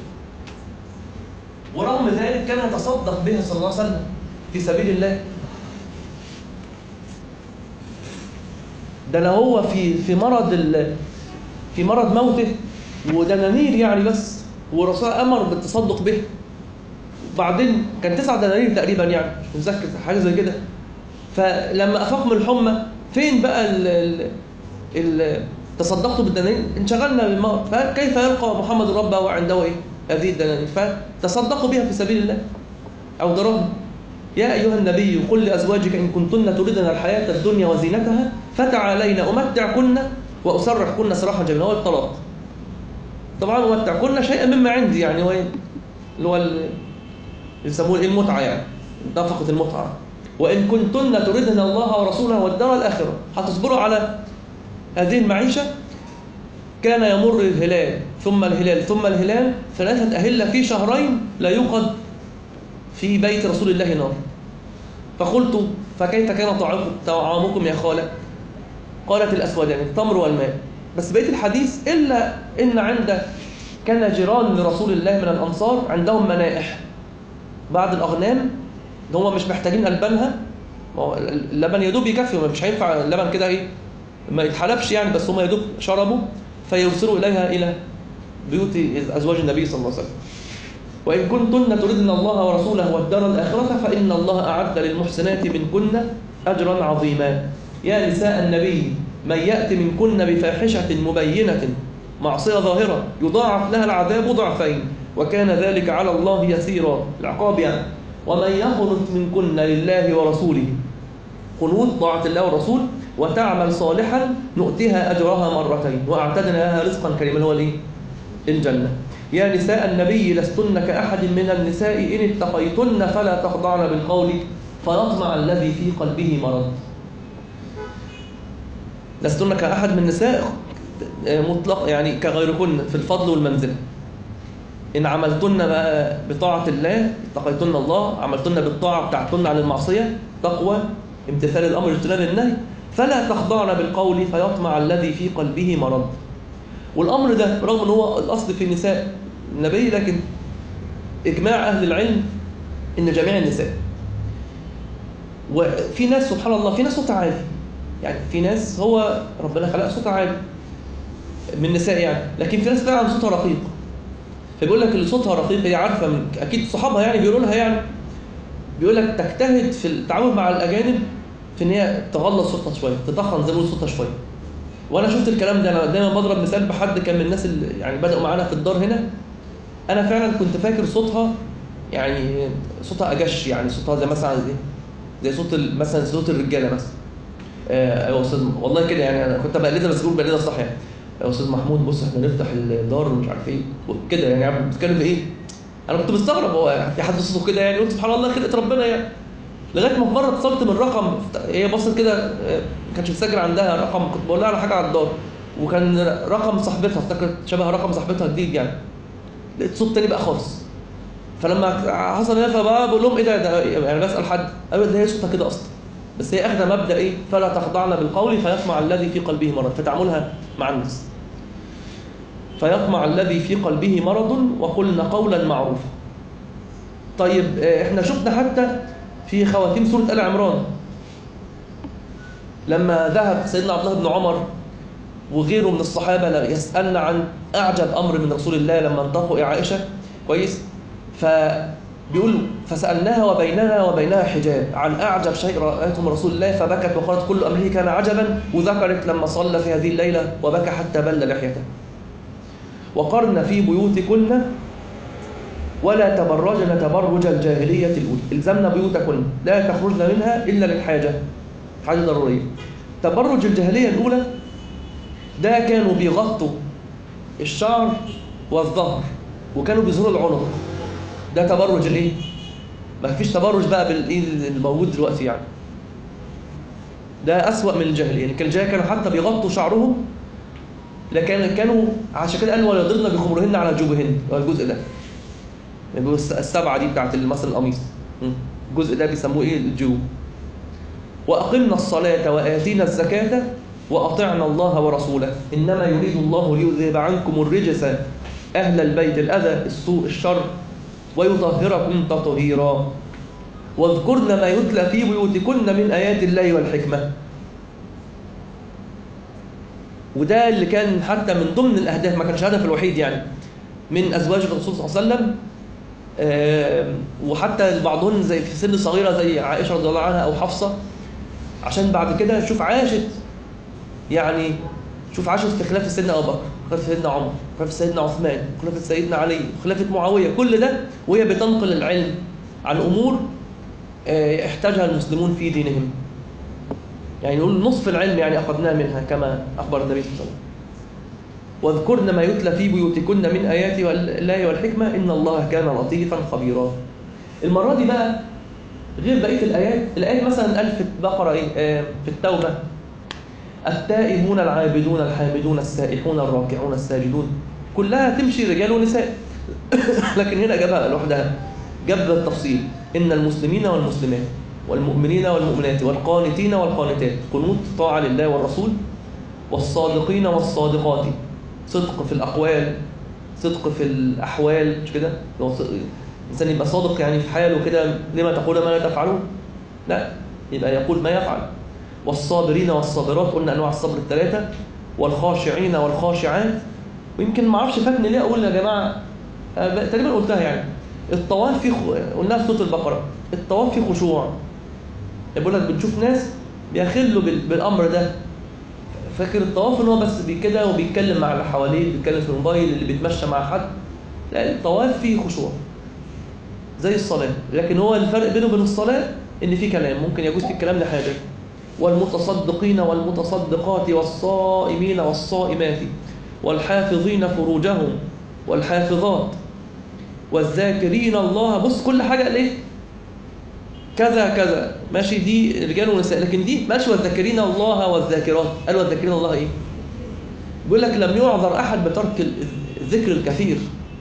ورغم ذلك كان يتصدق بها صلى الله عليه وسلم في سبيل الله. ده لو هو في في مرض ال في مرض موته ودنانير يعني بس، والرسول امر بالتصدق به. وبعدين كان تسع دنانير تقريبا يعني مش متذكر حاجه زي كده. فلما افاق من الحمى فين بقى ال ال ال تصدقتوا بالدنانير؟ انشغلنا بالمرض، فكيف يلقى محمد ربه وعنده ايه؟ هذه الدنانير، فتصدقوا بها في سبيل الله او دراهم. يا ايها النبي قل لازواجك ان كنتن تريدن الحياه الدنيا وزينتها فتعالين امتعكن واسرحكن سراحا جميلا. هو الطلاق طبعا، امتعكن شيئا مما عندي يعني، هو اللي هو اللي يسموه المتعه يعني، نفقه المتعه. وان كنتن تريدن الله ورسوله والدار الاخره، هتصبروا على هذه المعيشه. كان يمر الهلال ثم الهلال ثم الهلال ثلاثه اهله في شهرين لا يوقد في بيت رسول الله نار. فقلت فكيف كان طعامكم يا خالة؟ قالت الأسودان التمر والماء. بس بيت الحديث إلا إن عند كان جيران لرسول الله من الأنصار عندهم منائح بعد الأغنام، هم مش محتاجين ألبانها، اللبن يدوب يكفي، مش هينفع اللبن كده إيه ما يتحلبش يعني، بس هم يدوب شربوا فيرسلوا إليها إلى بيوت أزواج النبي صلى الله عليه وسلم. وإن كنتن تردن الله ورسوله والدار الآخرة فإن الله أعد للمحسنات منكن أجرا عظيما. يا نساء النبي من يأتي منكن بفاحشة مبينة معصية ظاهرة يضاعف لها العذاب ضعفين وكان ذلك على الله يسيرا. العقاب يعني. ومن يقنت منكن لله ورسوله، قنوت طاعة الله والرسول، وتعمل صالحا نؤتها أجرها مرتين وأعتدنا لها رزقا كريما، هو الإيه؟ الجنة. يا نساء النبي لستن كأحد من النساء إن اتقيتن فلا تخضعن بالقول فيطمع الذي في قلبه مرض. لستن كأحد من النساء مطلق يعني كغيركن في الفضل والمنزلة. إن عملتن بطاعة الله اتقيتن الله، عملتن بالطاعة بتاعتن عن المعصية تقوى امتثال الأمر اجتناب النهي، فلا تخضعن بالقول فيطمع الذي في قلبه مرض. والأمر ده رغم أن هو الأصل في نساء النبي، لكن إجماع أهل العلم إن جميع النساء. وفي ناس سبحان الله في ناس صوتها عالي، يعني في ناس هو ربنا خلق صوتها عالي من النساء يعني، لكن في ناس فعلا صوتها رقيق. فبيقول لك اللي صوتها رقيق هي عارفة من أكيد صحابها يعني بيقولوا لها يعني، بيقول لك تجتهد في التعامل مع الأجانب في إن هي تغلظ صوتها شوية، تتخن زي ما بيقولوا صوتها شوية. وانا شفت الكلام ده، انا دايما بضرب مثال بحد كان من الناس اللي يعني بدأوا معانا في الدار هنا. انا فعلا كنت فاكر صوتها يعني صوتها اجش، يعني صوتها زي مثلا زي زي صوت مثلا صوت الرجاله مثلا. ايوه يا استاذ والله كده يعني، انا كنت بقلدها بس بقول بقلدها صح يعني. يا استاذ محمود بص احنا نفتح الدار ومش عارف ايه كده يعني، بتتكلم في ايه؟ انا كنت مستغرب هو في حد صوته كده يعني، قلت سبحان الله خلقه ربنا يعني. لغايه ما في مره اتصلت من رقم، هي بصت كده ما كانش مسجل عندها رقم، كنت بقول لها على حاجه على الدار وكان رقم صاحبتها، افتكرت شبه رقم صاحبتها جديد يعني. لقيت صوت تاني بقى خالص. فلما حصل هنا فبقى بقول لهم ايه ده, ده يعني بسال حد قالوا ده هي صوتها كده اصلا، بس هي اخذه مبدا ايه؟ فلا تخضعن بالقول فيطمع الذي في قلبه مرض، في تعاملها مع الناس. فيطمع الذي في قلبه مرض وقلنا قولا معروفا. طيب احنا شفنا حتى في خواتيم سورة آل عمران لما ذهب سيدنا عبد الله بن عمر وغيره من الصحابة يسألنا عن أعجب أمر من رسول الله لما انطقوا يا عائشة كويس، فبيقول فسألناها وبيننا وبينها حجاب عن أعجب شيء رأيته من رسول الله فبكت وقالت كل أمره كان عجبا، وذكرت لما صلى في هذه الليلة وبكى حتى بل لحيته. وقرن في بيوتكن ولا تبرجن تبرج الجاهلية الأولى، الزمنا بيوتكن لا تخرجن منها إلا للحاجة، حاجة ضرورية. تبرج الجاهلية الأولى ده كانوا بيغطوا الشعر والظهر وكانوا بيظهروا العنق، ده تبرج الايه؟ ما فيش تبرج بقى بالايه الموجود دلوقتي يعني، ده أسوأ من الجاهلية. يعني كان الجاهلية كانوا حتى بيغطوا شعرهم، لكن كانوا عشان كده قالوا ولا يضربن بخمرهن على جوبهن، الجزء ده السبعة دي بتاعت مثلا القميص، الجزء ده بيسموه ايه؟ الجيوب. وأقمنا الصلاة وآتينا الزكاة وأطعنا الله ورسوله إنما يريد الله ليذهب عنكم الرجس أهل البيت الأذى السوء الشر ويطهركم تطهيرا واذكرن ما يتلى في بيوتكن من آيات الله والحكمة. وده اللي كان حتى من ضمن الأهداف، ما كانش هدف الوحيد يعني، من أزواج الرسول صلى الله عليه وسلم. آه وحتى بعضهم زي في سن صغيرة زي عائشة رضي الله عنها أو حفصة، عشان بعد كده شوف عاشت يعني شوف عاشت في خلافة سيدنا أبو بكر، خلافة سيدنا عمر، خلافة سيدنا عثمان، خلافة سيدنا علي، خلافة معاوية، كل ده وهي بتنقل العلم عن أمور آه احتاجها المسلمون في دينهم. يعني نقول نصف العلم يعني أخذناه منها كما أخبر النبي صلى الله عليه وسلم. واذكرن ما يتلى في بيوتكن من آيات الله والحكمة إن الله كان لطيفا خبيرا. المرة دي بقى غير بقية الآيات. الآيات مثلا قال في البقرة إيه؟ آه في التوبة التائبون العابدون الحامدون السائحون الراكعون الساجدون، كلها تمشي رجال ونساء. لكن هنا جابها لوحدها، جاب التفصيل إن المسلمين والمسلمات والمؤمنين والمؤمنات والقانتين والقانتات، قنوت طاعة لله والرسول، والصادقين والصادقات، صدق في الأقوال صدق في الأحوال، مش كده؟ لو الإنسان يبقى صادق يعني في حاله كده، لما تقول ما لا تفعلون؟ لا، يبقى يقول ما يفعل. والصابرين والصابرات، قلنا أنواع الصبر الثلاثة، والخاشعين والخاشعات. ويمكن ما اعرفش فاتني ليه أقول يا جماعة، تقريبا قلتها يعني، الطواف في خ... قلناها في سورة البقرة، الطواف في خشوع. يقول لك بنشوف ناس بيخلوا بال... بالأمر ده، فاكر الطواف ان هو بس كده وبيتكلم مع اللي حواليه، بيتكلم في الموبايل، اللي بيتمشى مع حد. لا، الطواف فيه خشوع زي الصلاة، لكن هو الفرق بينه وبين الصلاة ان في كلام، ممكن يجوز في الكلام لحاجة. والمتصدقين والمتصدقات والصائمين والصائمات والحافظين فروجهم والحافظات والذاكرين الله. بص كل حاجة ليه كذا كذا، ماشي، دي رجال ونساء، لكن دي ماشي والذاكرين الله والذاكرات. قال والذاكرين الله ايه؟ بيقول لك لم يعذر احد بترك الذكر الكثير.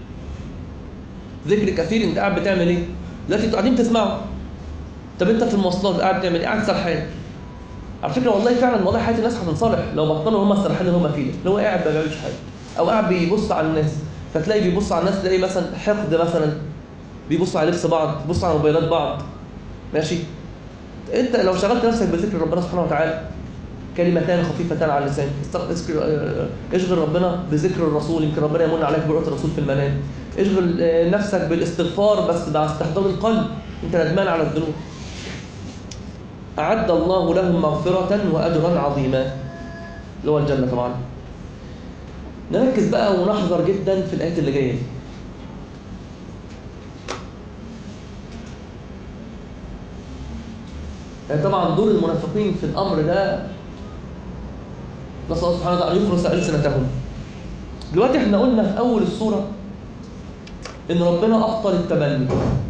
ذكر كثير، انت قاعد بتعمل ايه؟ دلوقتي انتوا قاعدين بتسمعوا، طب انت في المواصلات قاعد بتعمل ايه؟ قاعد سرحان. على فكره والله فعلا والله حياه الناس هتنصلح لو بطلوا هم السرحان اللي هم فيه ده، اللي هو قاعد ما بيعملش حاجه او قاعد بيبص على الناس. فتلاقي بيبص على الناس، تلاقي مثلا حقد، مثلا بيبص على لبس بعض، بيبص على موبايلات بعض، ماشي. انت لو شغلت نفسك بذكر ربنا سبحانه وتعالى، كلمتان خفيفتان على اللسان، اشغل ربنا بذكر الرسول، يمكن ربنا يمن عليك برؤية الرسول في المنام. اشغل نفسك بالاستغفار بس مع استحضار القلب، انت ندمان على الذنوب. أعد الله لهم مغفرة وأجرا عظيما، اللي هو الجنة طبعا. نركز بقى ونحذر جدا في الآيات اللي جاية دي. طبعا دور المنافقين في الأمر ده نسأل الله سبحانه وتعالى أن يخلص ألسنتهم. دلوقتي احنا قلنا في أول السورة إن ربنا أبطل التبني،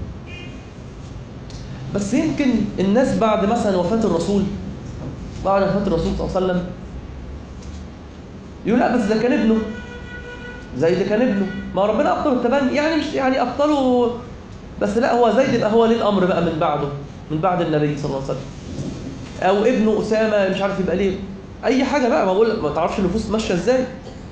بس يمكن الناس بعد مثلا وفاة الرسول، بعد وفاة الرسول صلى الله عليه وسلم، يقول لا بس ده كان ابنه، زي ده كان ابنه، ما ربنا أبطل التبني، يعني مش يعني أبطله بس، لا هو زيد يبقى هو ليه الأمر بقى من بعده، من بعد النبي صلى الله عليه وسلم، أو ابنه أسامة مش عارف يبقى ليه أي حاجة بقى، ما بقول ما تعرفش النفوس ماشية إزاي.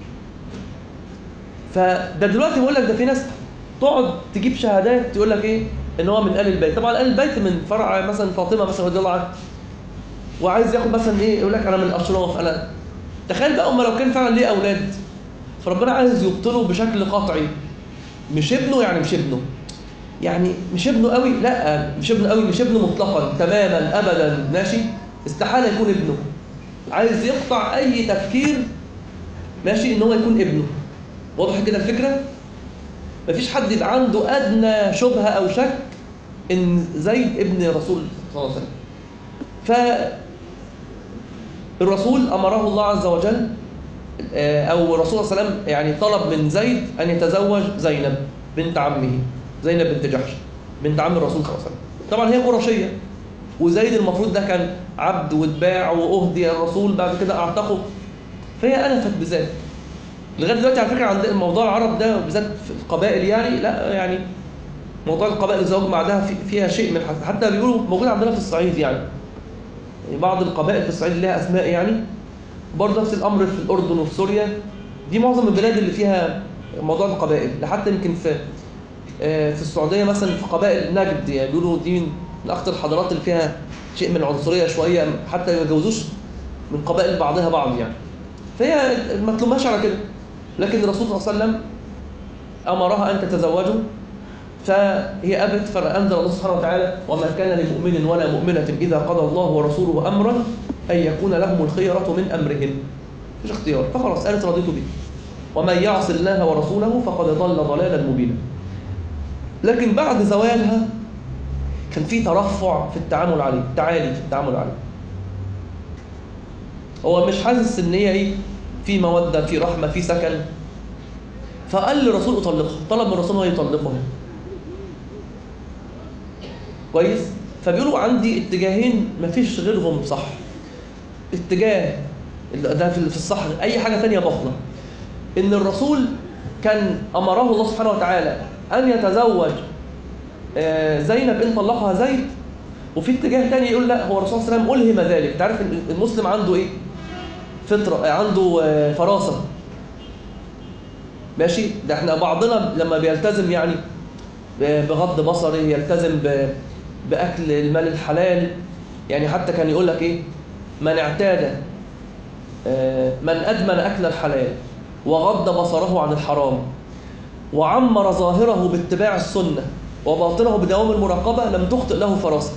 فده دلوقتي بقول لك ده في ناس تقعد تجيب شهادات تقول لك إيه إن هو من آل البيت. طبعا آل البيت من فرع مثلا فاطمة مثلا رضي الله عنها، وعايز ياخد مثلا إيه يقول لك أنا من الأشراف. أنا تخيل بقى أما لو كان فعلا ليه أولاد، فربنا عايز يبطله بشكل قطعي، مش ابنه يعني مش ابنه يعني مش ابنه قوي، لا مش ابنه قوي، مش ابنه مطلقا تماما ابدا، ماشي، استحاله يكون ابنه. عايز يقطع اي تفكير، ماشي، ان هو يكون ابنه. واضح كده الفكره؟ مفيش حد يبقى عنده ادنى شبهه او شك ان زيد ابن رسول صلى الله عليه وسلم. فالرسول امره الله عز وجل، او الرسول صلى الله عليه وسلم يعني طلب من زيد ان يتزوج زينب بنت عمه، زينب بنت جحش بنت عم الرسول صلى الله عليه وسلم. طبعا هي قرشيه، وزيد المفروض ده كان عبد واتباع واهدي الرسول بعد كده اعتقه، فهي انفت بذلك. لغايه دلوقتي على فكره عند موضوع العرب ده بالذات في القبائل، يعني لا يعني موضوع القبائل الزواج بعدها فيها شيء من حتى بيقولوا موجود عندنا في الصعيد، يعني بعض القبائل في الصعيد لها أسماء يعني. برضه نفس الأمر في الأردن وفي سوريا، دي معظم البلاد اللي فيها موضوع القبائل. لحتى يمكن في في السعودية مثلا في قبائل نجد، يعني بيقولوا دي من أكثر الحضارات اللي فيها شيء من العنصرية شوية، حتى ما يتجوزوش من قبائل بعضها بعض يعني. فهي ما تلومهاش على كده، لكن الرسول صلى الله عليه وسلم أمرها أن تتزوجوا، فهي أبت، فأنزل الله سبحانه وتعالى: وما كان لمؤمن ولا مؤمنة إذا قضى الله ورسوله أمرا أن يكون لهم الخيرة من أمرهم. مفيش اختيار، فخلاص قالت رضيت به. ومن يعص الله ورسوله فقد ضل ضلالا مبينا. لكن بعد زوالها كان في ترفع في التعامل عليه، تعالي في التعامل عليه. هو مش حاسس ان هي ايه، في موده، في رحمه، في سكن. فقال للرسول اطلقها، طلب من الرسول هو يطلقها. كويس. فبيقولوا عندي اتجاهين مفيش غيرهم صح. اتجاه ده في الصح، اي حاجه ثانيه باطله. ان الرسول كان امره الله سبحانه وتعالى ان يتزوج زينب ان طلقها زيد، وفي اتجاه ثاني يقول لا، هو الرسول صلى الله عليه وسلم الهم ذلك. تعرف المسلم عنده ايه؟ فطره، عنده فراسه. ماشي. ده احنا بعضنا لما بيلتزم يعني بغض بصره، يلتزم باكل المال الحلال، يعني حتى كان يقول لك ايه: من اعتاد من ادمن اكل الحلال وغض بصره عن الحرام وعمر ظاهره باتباع السنه وباطنه بدوام المراقبه لم تخطئ له فراسه.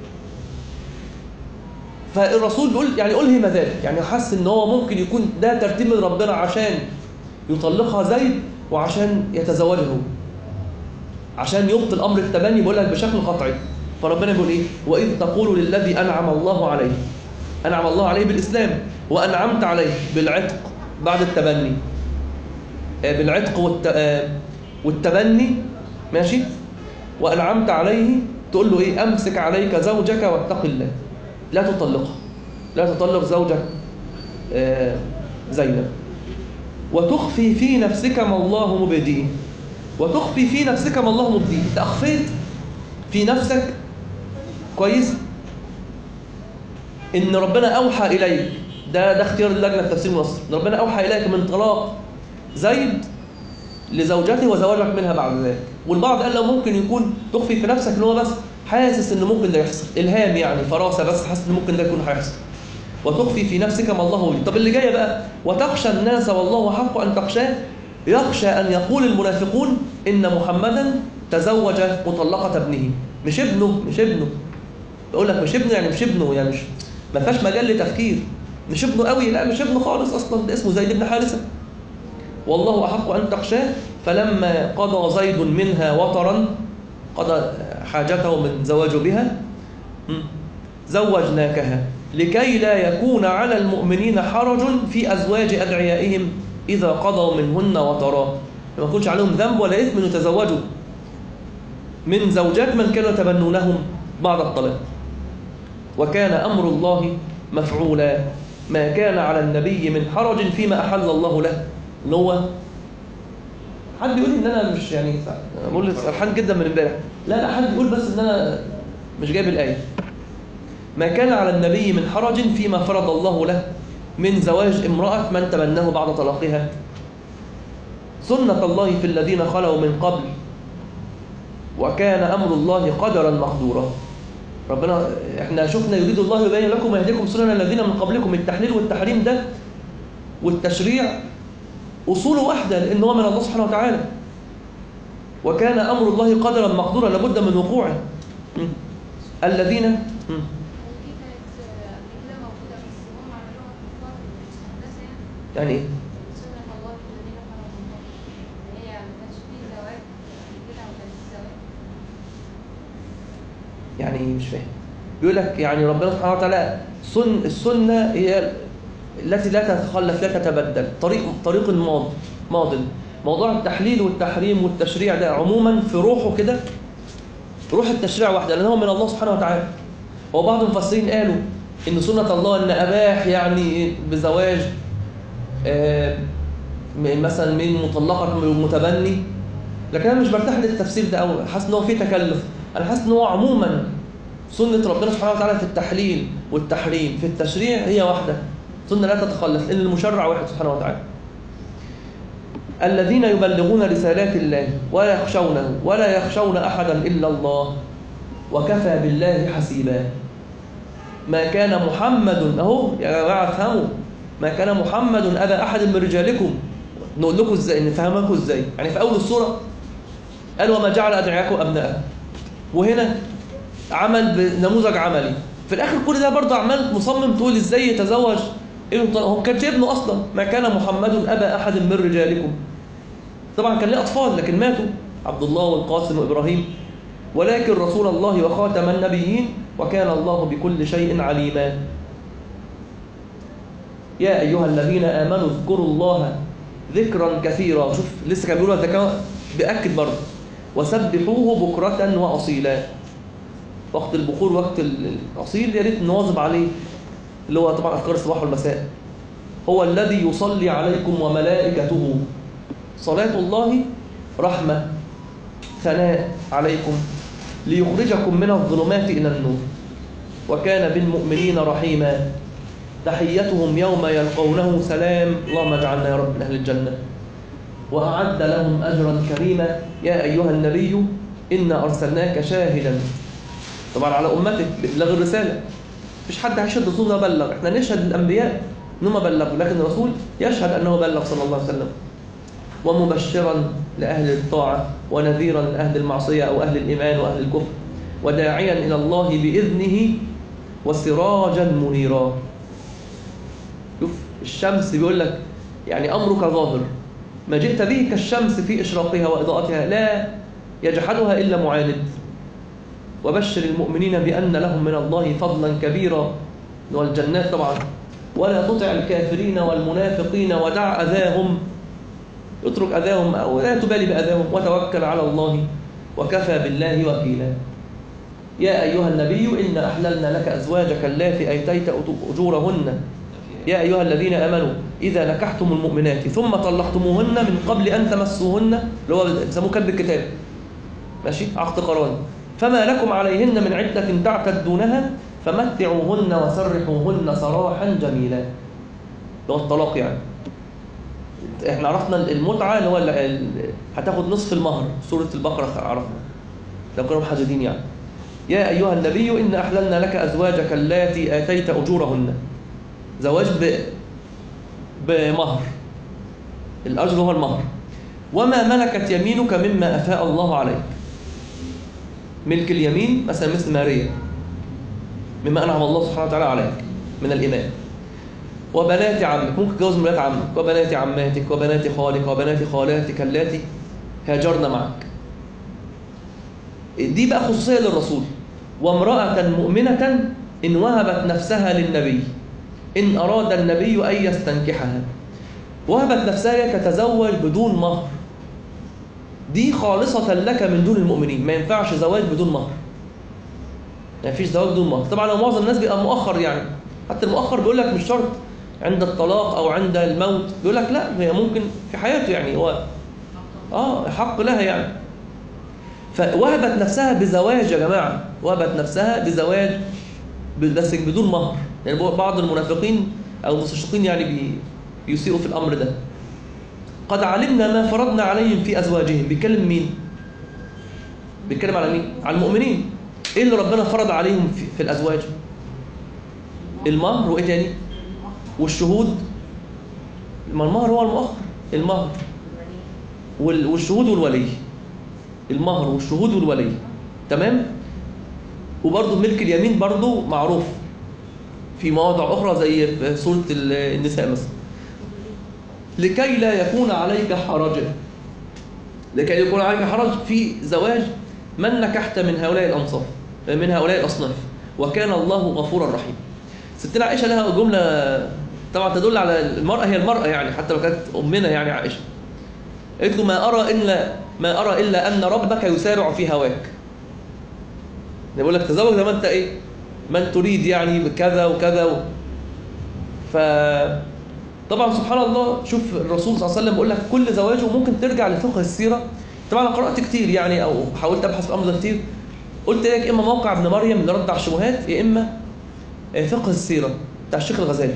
فالرسول بيقول يعني ألهم ذلك، يعني حس ان هو ممكن يكون ده ترتيب من ربنا عشان يطلقها زيد وعشان يتزوجه، عشان يبطل امر التبني. بيقول لك بشكل قطعي. فربنا بيقول ايه: واذ تقول للذي انعم الله عليه، انعم الله عليه بالاسلام، وانعمت عليه بالعتق بعد التبني، بالعتق والت... والتبني. ماشي. وانعمت عليه، تقول له ايه: امسك عليك زوجك واتق الله، لا تطلقها، لا تطلق زوجك زينب. وتخفي في نفسك ما الله مبديه، وتخفي في نفسك ما الله مبديه. انت اخفيت في نفسك، كويس، ان ربنا اوحى اليك، ده ده اختيار اللجنه التفسير مصر، ان ربنا اوحى اليك من طلاق زيد لزوجته وزواجك منها بعد ذلك. والبعض قال لو ممكن يكون تخفي في نفسك ان هو بس حاسس ان ممكن ده يحصل، الهام يعني، فراسه، بس حاسس ان ممكن ده يكون هيحصل. وتخفي في نفسك ما الله ولي. طب اللي جايه بقى: وتخشى الناس والله حق ان تخشاه، يخشى ان يقول المنافقون ان محمدا تزوج مطلقه ابنه. مش ابنه، مش ابنه. بقول لك مش ابنه، يعني مش ابنه، يعني مش ما فيهاش مجال لتفكير. مش ابنه قوي، لا مش ابنه خالص اصلا، ده اسمه زيد بن حارثه. والله احق ان تخشاه. فلما قضى زيد منها وطرا، قضى حاجته من زواجه بها، زوجناكها لكي لا يكون على المؤمنين حرج في أزواج أدعيائهم إذا قضوا منهن وطرا. ما يكونش عليهم ذنب ولا إثم أن يتزوجوا من زوجات من كانوا يتبنونهم بعد الطلاق. وكان أمر الله مفعولا، ما كان على النبي من حرج فيما أحل الله له. اللي هو حد يقول ان انا مش يعني بقول فرحان جدا من امبارح، لا لا، حد يقول بس ان انا مش جايب الايه. ما كان على النبي من حرج فيما فرض الله له من زواج امراه من تبناه بعد طلاقها، سنه الله في الذين خلوا من قبل، وكان امر الله قدرا مقدورا. ربنا احنا شفنا يريد الله يبين لكم ويهديكم سنن الذين من قبلكم. التحليل والتحريم ده والتشريع أصوله واحدة، لأنه هو من الله سبحانه وتعالى. وكان أمر الله قدرا مقدورا، لابد من وقوعه. الذين م. يعني إيه؟ يعني إيه؟ مش فاهم. بيقول لك يعني ربنا سبحانه وتعالى سن السنة هي التي لا تتخلف، لا تتبدل، طريق طريق الماضي ماض. موضوع التحليل والتحريم والتشريع ده عموما في روحه كده، روح التشريع واحده، لأنه من الله سبحانه وتعالى. وبعض المفسرين قالوا إن سنة الله إن أباح يعني بزواج آه مثلا من مطلقة من متبني. لكن أنا مش برتاح للتفسير ده أوي، حاسس إن هو فيه تكلف. أنا حاسس إن هو عموما سنة ربنا سبحانه وتعالى في التحليل والتحريم في التشريع هي واحدة، سنة لا تتخلف، لأن المشرع واحد سبحانه وتعالى. الذين يبلغون رسالات الله ولا يخشونه ولا يخشون أحدا إلا الله وكفى بالله حسيبا. ما كان محمد، أهو يا جماعة افهموا، ما كان محمد أبا أحد من رجالكم. نقول لكم إزاي، نفهمكم إزاي. يعني في أول السورة قال وما جعل أدعياكم أبناءكم، وهنا عمل بنموذج عملي. في الآخر كل ده برضه عمال مصمم تقول إزاي يتزوج ابنه. هو كانش ابنه أصلا. ما كان محمد أبا أحد من رجالكم. طبعا كان له أطفال لكن ماتوا، عبد الله والقاسم وإبراهيم، ولكن رسول الله وخاتم النبيين وكان الله بكل شيء عليما. يا أيها الذين آمنوا اذكروا الله ذكرا كثيرا. شوف لسه كان بيقولوا الذكاء بأكد برضه، وسبحوه بكرة وأصيلا. وقت البخور وقت الأصيل يا ريت نواظب عليه، اللي هو طبعا أذكار الصباح والمساء. هو الذي يصلي عليكم وملائكته. صلاة الله رحمة ثناء عليكم ليخرجكم من الظلمات إلى النور وكان بالمؤمنين رحيما. تحيتهم يوم يلقونه سلام. اللهم اجعلنا يا رب من أهل الجنة. وأعد لهم أجرا كريما. يا أيها النبي إنا أرسلناك شاهدا، طبعا على أمتك بإبلاغ الرسالة. مفيش حد هيشهد الرسول ده بلغ، احنا نشهد الأنبياء إنهم بلغوا، لكن الرسول يشهد أنه بلغ صلى الله عليه وسلم. ومبشرا لأهل الطاعة ونذيرا لأهل المعصية أو أهل الإيمان وأهل الكفر، وداعيا إلى الله بإذنه وسراجا منيرا. شوف الشمس بيقول لك يعني أمرك ظاهر، ما جئت به كالشمس في إشراقها وإضاءتها لا يجحدها إلا معاند. وبشر المؤمنين بأن لهم من الله فضلا كبيرا والجنات طبعا. ولا تطع الكافرين والمنافقين ودع أذاهم، اترك أذاهم أو لا تبالي بأذاهم وتوكل على الله وكفى بالله وكيلا. يا أيها النبي إن أحللنا لك أزواجك اللاتي آتيت أجورهن. يا أيها الذين آمنوا إذا نكحتم المؤمنات ثم طلقتموهن من قبل أن تمسوهن، اللي هو بيسموه كتب الكتاب، ماشي، عقد قران، فما لكم عليهن من عدة تعتدونها فمتعوهن وسرحوهن سراحا جميلا. اللي هو الطلاق يعني. احنا عرفنا المتعة اللي هو هتاخد نصف المهر، سورة البقرة عرفنا لو كانوا محددين يعني. يا أيها النبي إن أحللنا لك أزواجك اللاتي آتيت أجورهن. زواج ب... بمهر، الأجر هو المهر. وما ملكت يمينك مما أفاء الله عليك. ملك اليمين مثلا مثل ماريا، مما أنعم الله سبحانه وتعالى عليك من الإيمان. وبنات عمك، ممكن تتجوز من بنات عمك، وبنات عماتك وبنات خالك وبنات خالاتك اللاتي هاجرن معك. دي بقى خصوصية للرسول. وامرأة مؤمنة إن وهبت نفسها للنبي إن أراد النبي أن يستنكحها. وهبت نفسها تتزوج بدون مهر، دي خالصة لك من دون المؤمنين. ما ينفعش زواج بدون مهر، ما فيش زواج بدون مهر. طبعا لو معظم الناس بيبقى مؤخر يعني، حتى المؤخر بيقول لك مش شرط عند الطلاق أو عند الموت، بيقول لك لا هي ممكن في حياته يعني هو آه حق لها يعني. فوهبت نفسها بزواج يا جماعة، وهبت نفسها بزواج بس بدون مهر. يعني بعض المنافقين أو المستشرقين يعني بي بيسيئوا في الأمر ده. قد علمنا ما فرضنا عليهم في أزواجهم. بيتكلم مين؟ بيتكلم على مين؟ على المؤمنين. إيه اللي ربنا فرض عليهم في, في الأزواج؟ المهر، وإيه تاني؟ والشهود. المهر هو المؤخر، المهر والشهود والولي. المهر والشهود والولي، تمام؟ وبرضه ملك اليمين برضه معروف في مواضع أخرى زي في سورة النساء مثلا. لكي لا يكون عليك حرج، لكي يكون عليك حرج في زواج من نكحت من هؤلاء الأنصاف، من هؤلاء الأصناف، وكان الله غفورا رحيما. ستنا عائشة لها جملة طبعا تدل على المرأة، هي المرأة يعني حتى لو كانت أمنا يعني عائشة، قالت له ما أرى إلا ما أرى إلا أن ربك يسارع في هواك. يقول لك تزوج زي ما أنت إيه من تريد يعني بكذا وكذا و... ف طبعا سبحان الله. شوف الرسول صلى الله عليه وسلم بيقول لك كل زواجه ممكن ترجع لفقه السيرة. طبعا أنا قرأت كتير يعني أو حاولت أبحث في الأمر ده كتير. قلت لك إما موقع ابن مريم اللي رد على الشبهات، يا إما فقه السيرة بتاع الشيخ الغزالي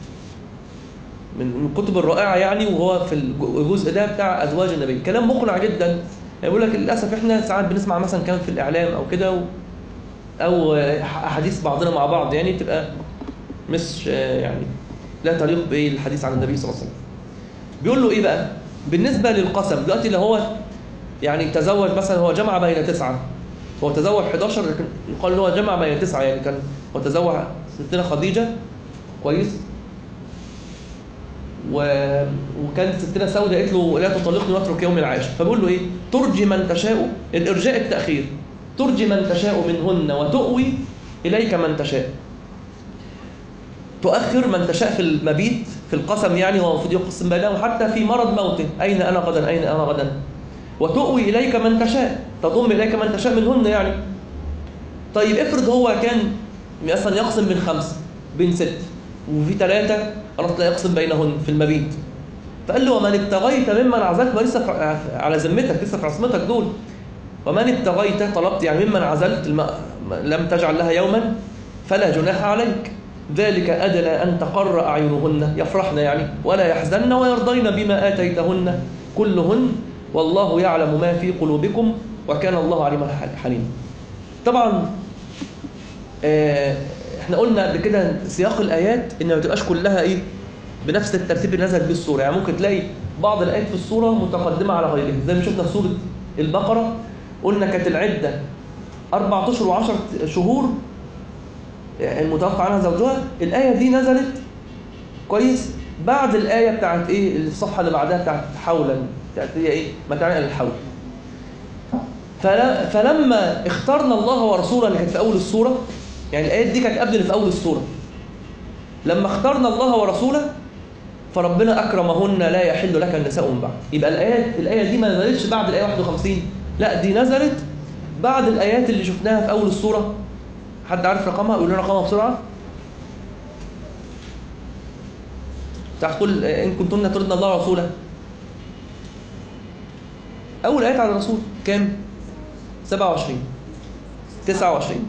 من الكتب الرائعة يعني، وهو في الجزء ده بتاع أزواج النبي كلام مقنع جدا. يقول لك للأسف إحنا ساعات بنسمع مثلا كلام في الإعلام أو كده و... أو أحاديث بعضنا مع بعض يعني تبقى مش يعني لا تليق بالحديث عن النبي صلى الله عليه وسلم. بيقول له إيه بقى بالنسبة للقسم دلوقتي؟ اللي هو يعني تزوج مثلا، هو جمع بين تسعة، هو تزوج حداشر، لكن يقال إن هو جمع بين تسعة، يعني كان هو تزوج ستنا خديجة كويس، و... وكانت ستنا سودة قالت له لا تطلقني واترك يوم العاشر. فبقول له ايه؟ ترجي من تشاء، الارجاء التاخير، ترجي من تشاء منهن وتؤوي اليك من تشاء. تؤخر من تشاء في المبيت في القسم، يعني هو المفروض يقسم بينهم حتى في مرض موته، اين انا غدا اين انا غدا. وتؤوي اليك من تشاء، تضم اليك من تشاء منهن يعني. طيب افرض هو كان مثلا يقسم بين خمسه بين ست وفي ثلاثه خلاص لا يقسم بينهن في المبيت. فقال له ومن ابتغيت ممن عزلت، ولسه على ذمتك لسه في عصمتك دول، ومن ابتغيت طلبت يعني ممن عزلت الم... لم تجعل لها يوما فلا جناح عليك، ذلك أدنى أن تقر أعينهن، يفرحن يعني، ولا يحزن ويرضين بما آتيتهن كلهن، والله يعلم ما في قلوبكم وكان الله عليما حليما. طبعا آه احنا قلنا قبل كده سياق الآيات إن ما تبقاش كلها إيه بنفس الترتيب اللي نزل به السورة، يعني ممكن تلاقي بعض الآيات في السورة متقدمة على غيرها، زي ما شفنا في سورة البقرة قلنا كانت العدة أربعة أشهر وعشر شهور المتوفى عنها زوجها. الآية دي نزلت كويس بعد الآية بتاعت إيه الصفحة اللي بعدها بتاعت حولا، بتاعت هي إيه متاعنا للحول. فلما اخترنا الله ورسوله اللي كانت في أول السورة، يعني الآيات دي كانت قبل اللي في أول السورة، لما اخترنا الله ورسوله فربنا أكرمهن لا يحل لك النساء من بعد. يبقى الآيات الآية دي ما نزلتش بعد الآية واحد وخمسين، لا دي نزلت بعد الآيات اللي شفناها في أول السورة. حد عارف رقمها؟ يقول لنا رقمها بسرعة. تقول إن كنتن تردن الله ورسوله، أول آيات على الرسول كام؟ سبعة وعشرين تسعة وعشرين.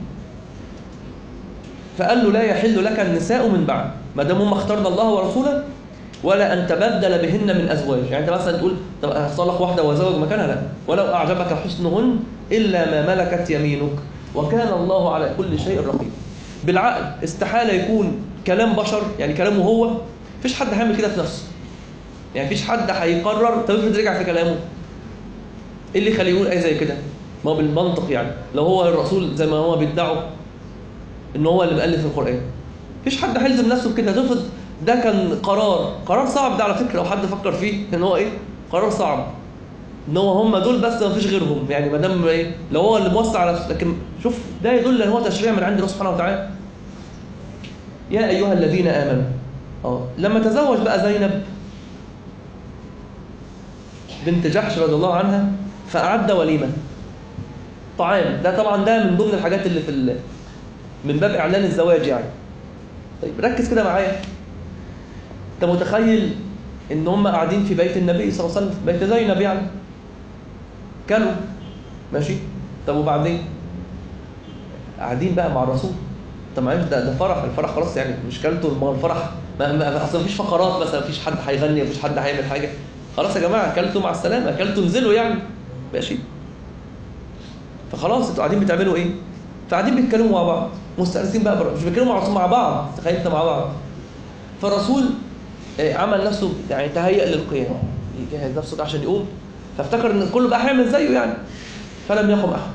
فقال له لا يحل لك النساء من بعد، ما دام هم اخترنا الله ورسوله، ولا أن تبدل بهن من أزواج. يعني أنت مثلا تقول طب أصلح واحدة وزوج مكانها، لا، ولو أعجبك حسنهن إلا ما ملكت يمينك وكان الله على كل شيء رقيب. بالعقل استحالة يكون كلام بشر، يعني كلامه هو، مفيش حد هيعمل كده في نفسه، يعني مفيش حد هيقرر. طب افرض رجع في كلامه، ايه اللي يخليه يقول ايه زي كده؟ ما هو بالمنطق يعني لو هو الرسول زي ما هو بيدعوا ان هو اللي مؤلف القرآن، مفيش حد هيلزم نفسه بكده. تفرض ده كان قرار قرار صعب ده على فكرة، لو حد فكر فيه ان هو ايه قرار صعب، ان هو هم دول بس ما فيش غيرهم، يعني ما دام ايه لو هو اللي موسع على. لكن شوف ده يدل ان هو تشريع من عند الله سبحانه وتعالى. يا ايها الذين امنوا، اه لما تزوج بقى زينب بنت جحش رضي الله عنها فأعد وليمة طعام، ده طبعا ده من ضمن الحاجات اللي في من باب اعلان الزواج يعني. طيب ركز كده معايا، انت متخيل ان هم قاعدين في بيت النبي صلى الله عليه وسلم، بيت زينب يعني، كانوا ماشي. طب وبعدين قاعدين بقى مع الرسول، طب معلش ده ده فرح، الفرح خلاص يعني مش كلته، ما هو الفرح ما ما اصلا مفيش فقرات مثلا، مفيش حد هيغني، مفيش حد هيعمل حاجه، خلاص يا جماعه اكلتوا مع السلامه، اكلتوا انزلوا يعني ماشي. فخلاص انتوا قاعدين بتعملوا ايه؟ فقاعدين بيتكلموا مع بعض مستأنسين بقى بر... مش بيتكلموا مع مع بعض، تخيل انت مع بعض. فالرسول عمل نفسه يعني تهيأ للقيام، يجهز نفسه عشان يقوم، فافتكر ان كله بقى هيعمل زيه يعني، فلم يقم احد.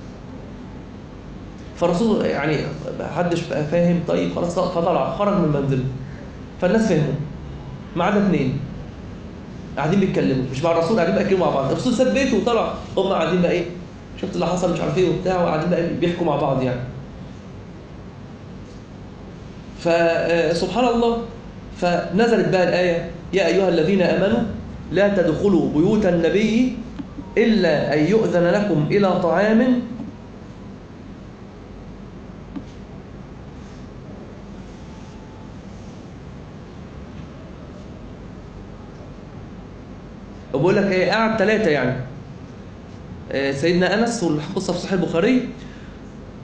فالرسول يعني محدش بقى فاهم، طيب خلاص فطلع خرج من منزله، فالناس فهموا ما عدا اثنين قاعدين بيتكلموا مش مع الرسول، قاعدين بقى يتكلموا مع بعض. الرسول ساب بيته وطلع، هم قاعدين بقى ايه شفت اللي حصل مش عارف ايه وبتاع، وقاعدين بقى بيحكوا مع بعض يعني. فسبحان الله، فنزلت بقى الآية يا أيها الذين آمنوا لا تدخلوا بيوت النبي إلا أن يؤذن لكم إلى طعام وبقول لك ايه قاعد ثلاثة يعني، سيدنا أنس والقصة في صحيح البخاري،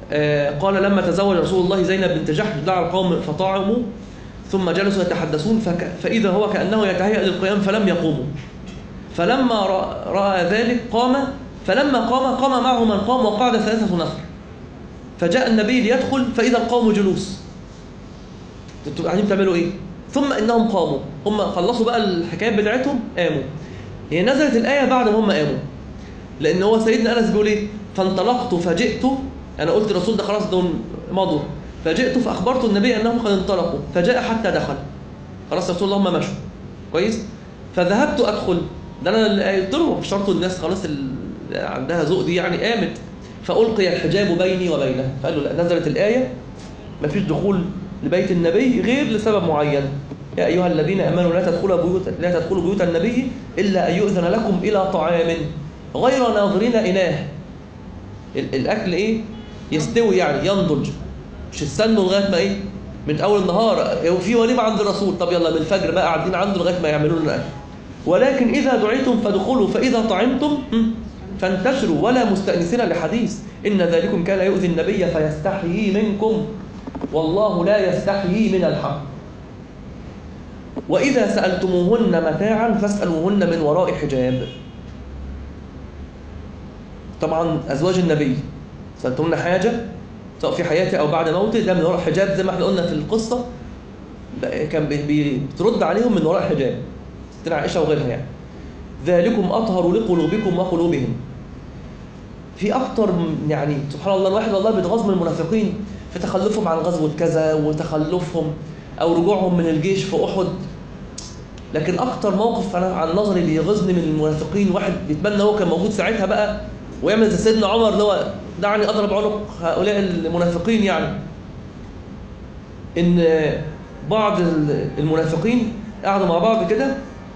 آه قال لما تزوج رسول الله زينب بنت جحش دعا القوم فطعموا ثم جلسوا يتحدثون فك فإذا هو كأنه يتهيأ للقيام فلم يقوموا. فلما رأى ذلك قام فلما قام قام معه من قام وقعد ثلاثة نفر. فجاء النبي ليدخل فإذا القوم جلوس. انتوا قاعدين تعملوا إيه؟ ثم إنهم قاموا، هم خلصوا بقى الحكايات بتاعتهم قاموا. هي نزلت الآية بعد ما هم قاموا، لأن هو سيدنا أنس بيقول إيه؟ فانطلقت فجئت، أنا قلت الرسول ده خلاص دول مضوا، فجئت فأخبرت النبي أنهم قد انطلقوا فجاء حتى دخل. خلاص رسول الله هم مشوا كويس. فذهبت أدخل، ده أنا اللي قلت له شرط الناس خلاص اللي عندها ذوق دي يعني قامت. فألقي الحجاب بيني وبينه، فقال له لا، نزلت الآية مفيش دخول لبيت النبي غير لسبب معين. يا أيها الذين آمنوا لا تدخلوا بيوت لا تدخلوا بيوت النبي إلا أن يؤذن لكم إلى طعام غير ناظرين إناه. الأكل إيه؟ يستوي يعني ينضج، مش استنوا لغاية ما إيه؟ من أول النهار في وليمة عند الرسول، طب يلا من الفجر بقى قاعدين عنده لغاية ما يعملوا لنا أكل. ولكن إذا دعيتم فادخلوا فإذا طعمتم فانتشروا ولا مستأنسين لحديث إن ذلكم كان يؤذي النبي فيستحيي منكم والله لا يستحيي من الحق. وإذا سألتموهن متاعا فاسألوهن من وراء حجاب. طبعا أزواج النبي سألتموهن حاجة سواء في حياته أو بعد موته، ده من وراء حجاب زي ما احنا قلنا في القصة، كان بترد عليهم من وراء حجاب ستنا عائشة وغيرها يعني. ذلكم أطهر لقلوبكم وقلوبهم. في أكتر يعني سبحان الله، الواحد والله بيتغاظ من المنافقين في تخلفهم عن غزوة كذا وتخلفهم أو رجوعهم من الجيش في أحد. لكن أكتر موقف أنا عن نظري بيغيظني من المنافقين، واحد بيتمنى هو كان موجود ساعتها بقى ويعمل زي سيدنا عمر اللي هو دعني أضرب عنق هؤلاء المنافقين، يعني إن بعض المنافقين قعدوا مع بعض كده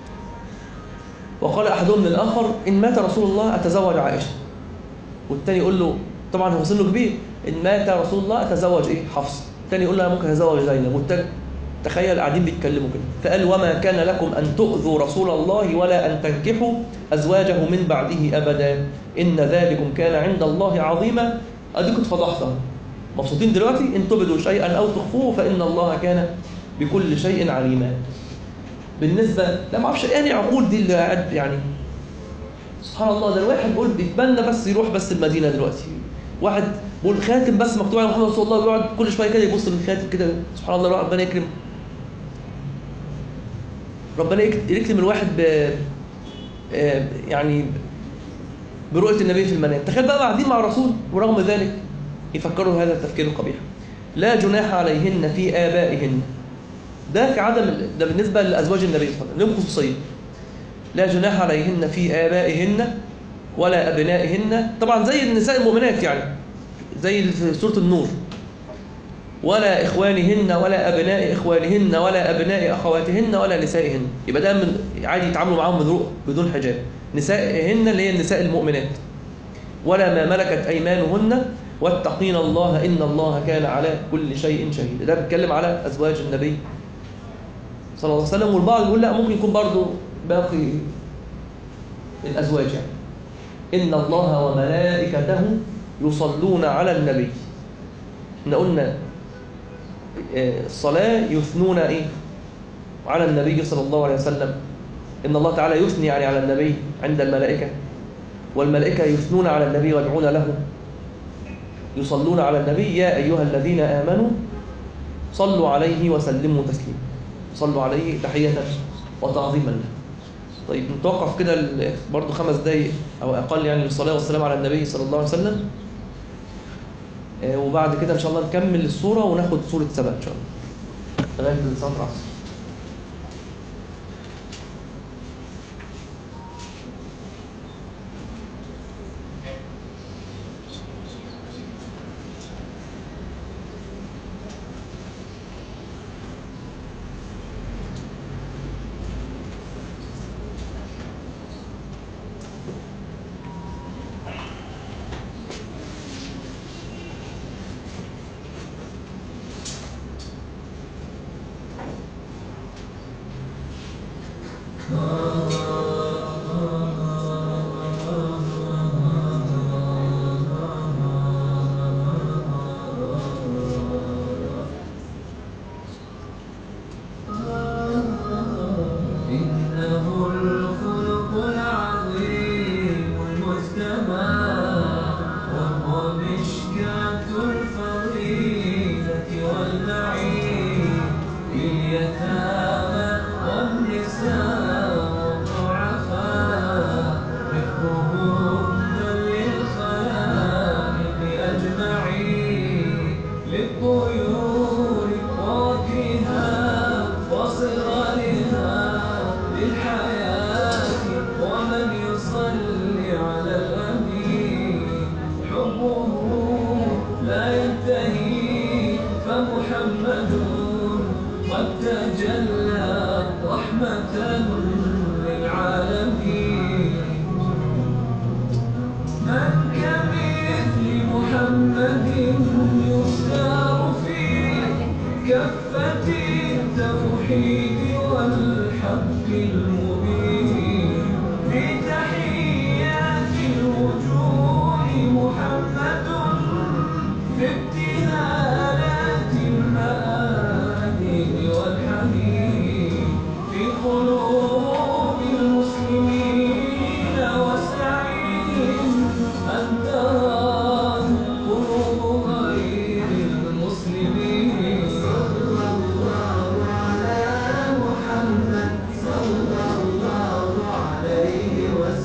وقال أحدهم للآخر إن مات رسول الله أتزوج عائشة، والتاني يقول له طبعا هو سنه كبير، إن مات رسول الله أتزوج إيه حفص، التاني يقول له أنا ممكن أتزوج زينب، والتاني تخيل قاعدين بيتكلموا كده. فقال وما كان لكم أن تؤذوا رسول الله ولا أن تنكحوا أزواجه من بعده أبدا إن ذلكم كان عند الله عظيما. أديكم اتفضحتها مبسوطين دلوقتي، إن تبدوا شيئا أو تخفوه فإن الله كان بكل شيء عليما. بالنسبة لا ما اعرفش يعني عقول دي اللي قاعد يعني سبحان الله. ده الواحد بيقول بيتمنى بس يروح بس المدينة دلوقتي، واحد بيقول خاتم بس مكتوب على محمد رسول الله ويقعد كل شوية كده يبص للخاتم كده سبحان الله. ربنا يكرم ربنا يكرم الواحد ب يعني برؤية النبي في المنام. تخيل بقى قاعدين مع الرسول ورغم ذلك يفكروا هذا التفكير القبيح. لا جناح عليهن في آبائهن، ده كعدم ده بالنسبة لأزواج النبي صلى الله عليه وسلم لهم خصوصية. لا جناح عليهن في آبائهن ولا أبنائهن، طبعا زي النساء المؤمنات يعني زي في سورة النور، ولا إخوانهن ولا أبناء إخوانهن ولا أبناء أخواتهن ولا نسائهن. يبقى ده من عادي يتعاملوا معاهم بدون حجاب. نسائهن اللي هي النساء المؤمنات. ولا ما ملكت أيمانهن واتقين الله إن الله كان على كل شيء شهيد. ده بيتكلم على أزواج النبي صلى الله عليه وسلم. والبعض يقول لا ممكن يكون برضو باقي الأزواج يعني. إن الله وملائكته يصلون على النبي. احنا قلنا الصلاة يثنون إيه؟ على النبي صلى الله عليه وسلم. إن الله تعالى يثني يعني على النبي عند الملائكة، والملائكة يثنون على النبي ويدعون له يصلون على النبي. يا أيها الذين آمنوا صلوا عليه وسلموا تسليما. صلوا عليه تحية وتعظيما له. طيب نتوقف كده برضو خمس دقايق أو أقل يعني للصلاة والسلام على النبي صلى الله عليه وسلم، وبعد كده إن شاء الله نكمل السورة وناخد سورة سبأ إن شاء الله لغاية صلاة العصر.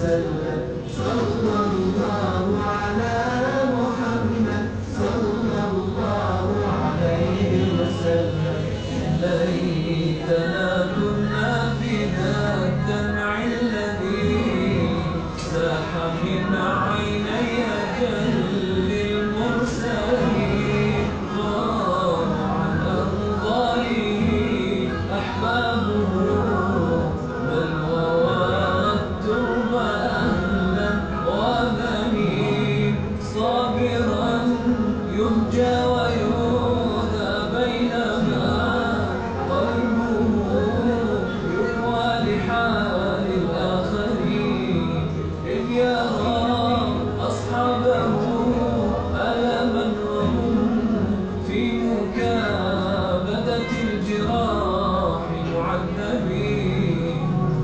وسلم صلى الله على محمد صلى الله عليه وسلم ليتنا كنا في ذا الدمع الذي ساح من عيني أجل المرسلين غار عن أنظاره أحبابه بل ووالت أهلا وبنين صابرا يهجى ويؤذى بينما قلبه يقوى لحال الآخرين إذ يرى أصحابه ألما وهم في مكابدة الجراح معذبين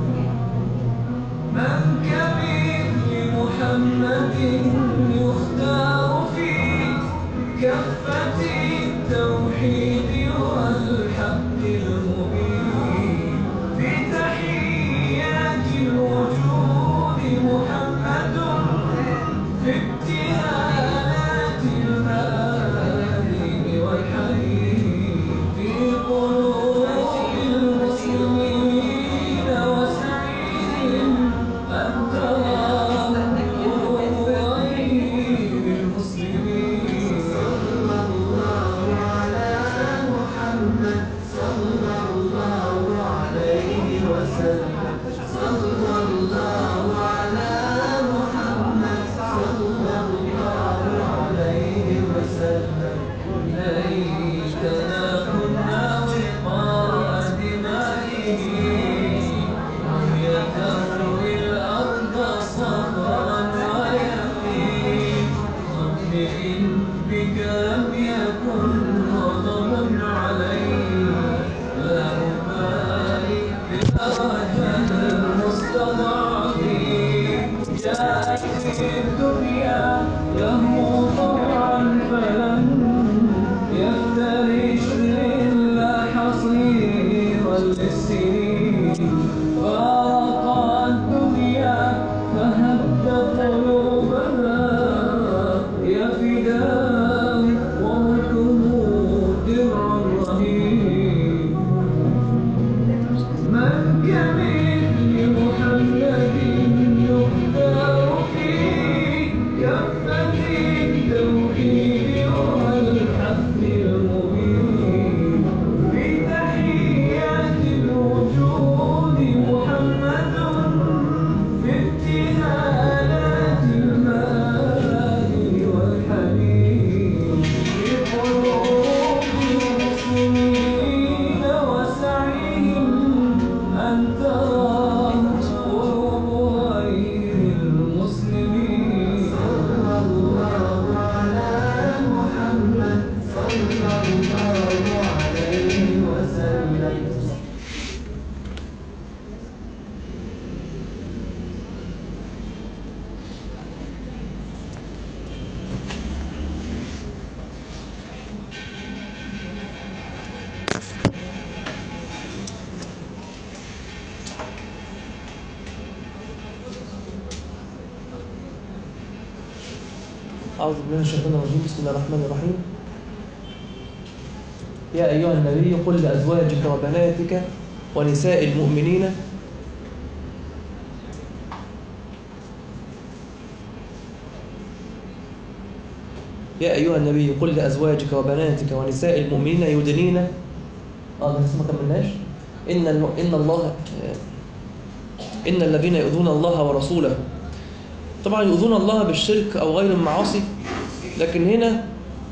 من كمثل محمد يختار في كفة التوحيد والحق المبين في تحيات الوجود محمد في ابتهالات المآذن والحنين في قلوب المسلمين وسعيهم أن ترى قلوب غير المسلمين صلى الله على محمد صلى الله عليه وسلم صلى الله على محمد صلى الله عليه وسلم ليتنا كنا وقاء دمائه وهي تروي الأرض صبرا ويقين رب إن بك لم يكن غضب علي لا أبالي بأوجه المستضعفين جاءت في الدنيا يهمو طوعا فلن يفترش إلا حصيرا للسنين فارق الدنيا فهد قلوبنا يا فداه وملكه درع رهيب من كمثل محمد يختار في كفة التوحيد والحق المبين في تحيات الوجود محمد في ابتهالات المآذن والحنين في قلوب المسلمين وسعيهم أن ترى قلوب غير المسلمين صلى الله على محمد صلى الله عليه وسلم أعوذ بالله من الشيطان الرجيم بسم الله الرحمن الرحيم يا أيها النبي قل لأزواجك وبناتك ونساء المؤمنين يا أيها النبي قل لأزواجك وبناتك ونساء المؤمنين يدنين اه ده لسه ما كملناش إن الم... إن الله إن الذين يؤذون الله ورسوله طبعا يؤذون الله بالشرك أو غير المعاصي لكن هنا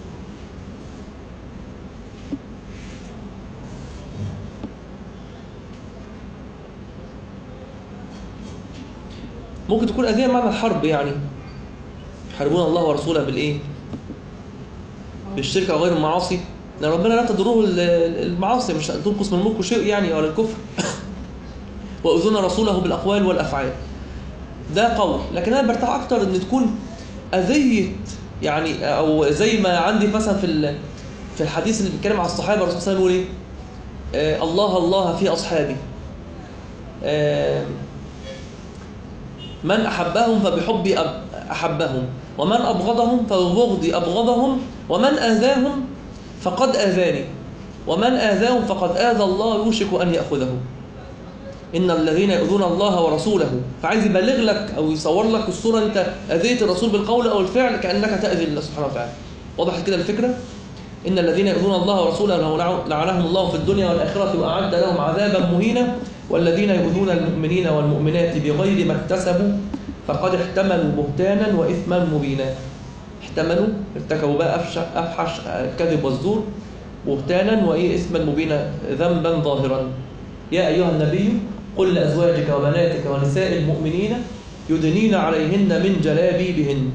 ممكن تكون أذية معنى الحرب يعني يحاربون الله ورسوله بالإيه؟ بالشرك أو غير المعاصي لأن ربنا لا تضره المعاصي مش تنقص من ملكه شيء يعني ولا الكفر وأذون رسوله بالأقوال والأفعال ده قول لكن أنا برتاح أكتر أن تكون أذية يعني أو زي ما عندي مثلا في في الحديث اللي بيتكلم على الصحابة الرسول صلى الله عليه وسلم يقول إيه آه الله الله في أصحابي آه من أحبهم فبحبي أحبهم، ومن أبغضهم فببغضي أبغضهم، ومن آذاهم فقد آذاني، ومن آذاهم فقد آذى الله يوشك أن يأخذه. إن الذين يؤذون الله ورسوله، فعايز يبلغ لك أو يصور لك الصورة أنت أذيت الرسول بالقول أو الفعل كأنك تأذي الله سبحانه وتعالى. وضحت كده الفكرة؟ إن الذين يؤذون الله ورسوله لعنهم الله في الدنيا والآخرة وأعد لهم عذابا مهينا، والذين يؤذون المؤمنين والمؤمنات بغير ما اكتسبوا فقد احتملوا بهتانا وإثما مبينا. احتملوا ارتكبوا بقى أفحش الكذب والزور، بهتانا وإيه إثما مبينا، ذنبا ظاهرا. يا أيها النبي قل لأزواجك وبناتك ونساء المؤمنين يدنين عليهن من جلابيبهن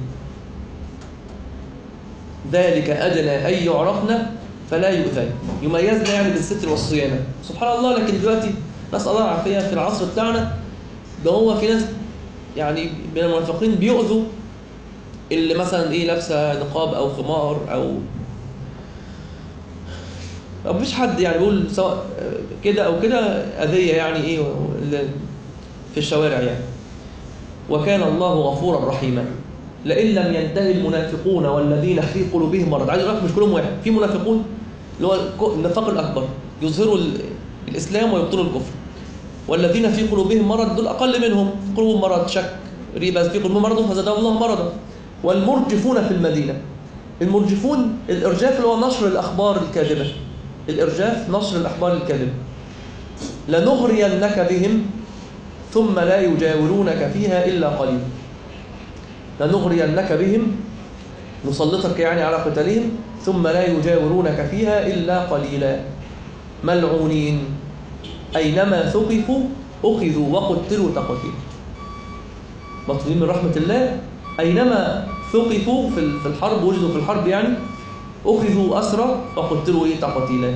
ذلك أدنى أن يعرفن فلا يؤذين. يميزنا يعني بالستر والصيانة. سبحان الله. لكن دلوقتي نسأل الله العافية في العصر بتاعنا ده هو في ناس يعني من المنافقين بيؤذوا اللي مثلا ايه لابسه نقاب او خمار او مفيش حد يعني بيقول سواء كده او كده اذيه يعني ايه في الشوارع يعني. وكان الله غفورا رحيما. لئن لم ينتهي المنافقون والذين في قلوبهم مرض، عايز اقول لك مش كلهم واحد، في منافقون اللي هو النفاق الاكبر يظهروا الاسلام ويبطلوا الكفر، والذين في قلوبهم مرض دول اقل منهم، في قلوبهم مرض شك ريبه في قلوبهم مرض فزادهم الله مرضا. والمرجفون في المدينه، المرجفون الارجاف اللي هو نشر الاخبار الكاذبه، الارجاف نشر الاخبار الكاذبه. لنغرينك بهم ثم لا يجاورونك فيها الا قليلا. لنغرينك بهم، نسلطك يعني على قتالهم، ثم لا يجاورونك فيها إلا قليلا. ملعونين أينما ثقفوا أخذوا وقتلوا تقتيلا. مطلوبين من رحمة الله. أينما ثقفوا في الحرب، وجدوا في الحرب يعني، أخذوا أسرى وقتلوا إيه تقتيلا.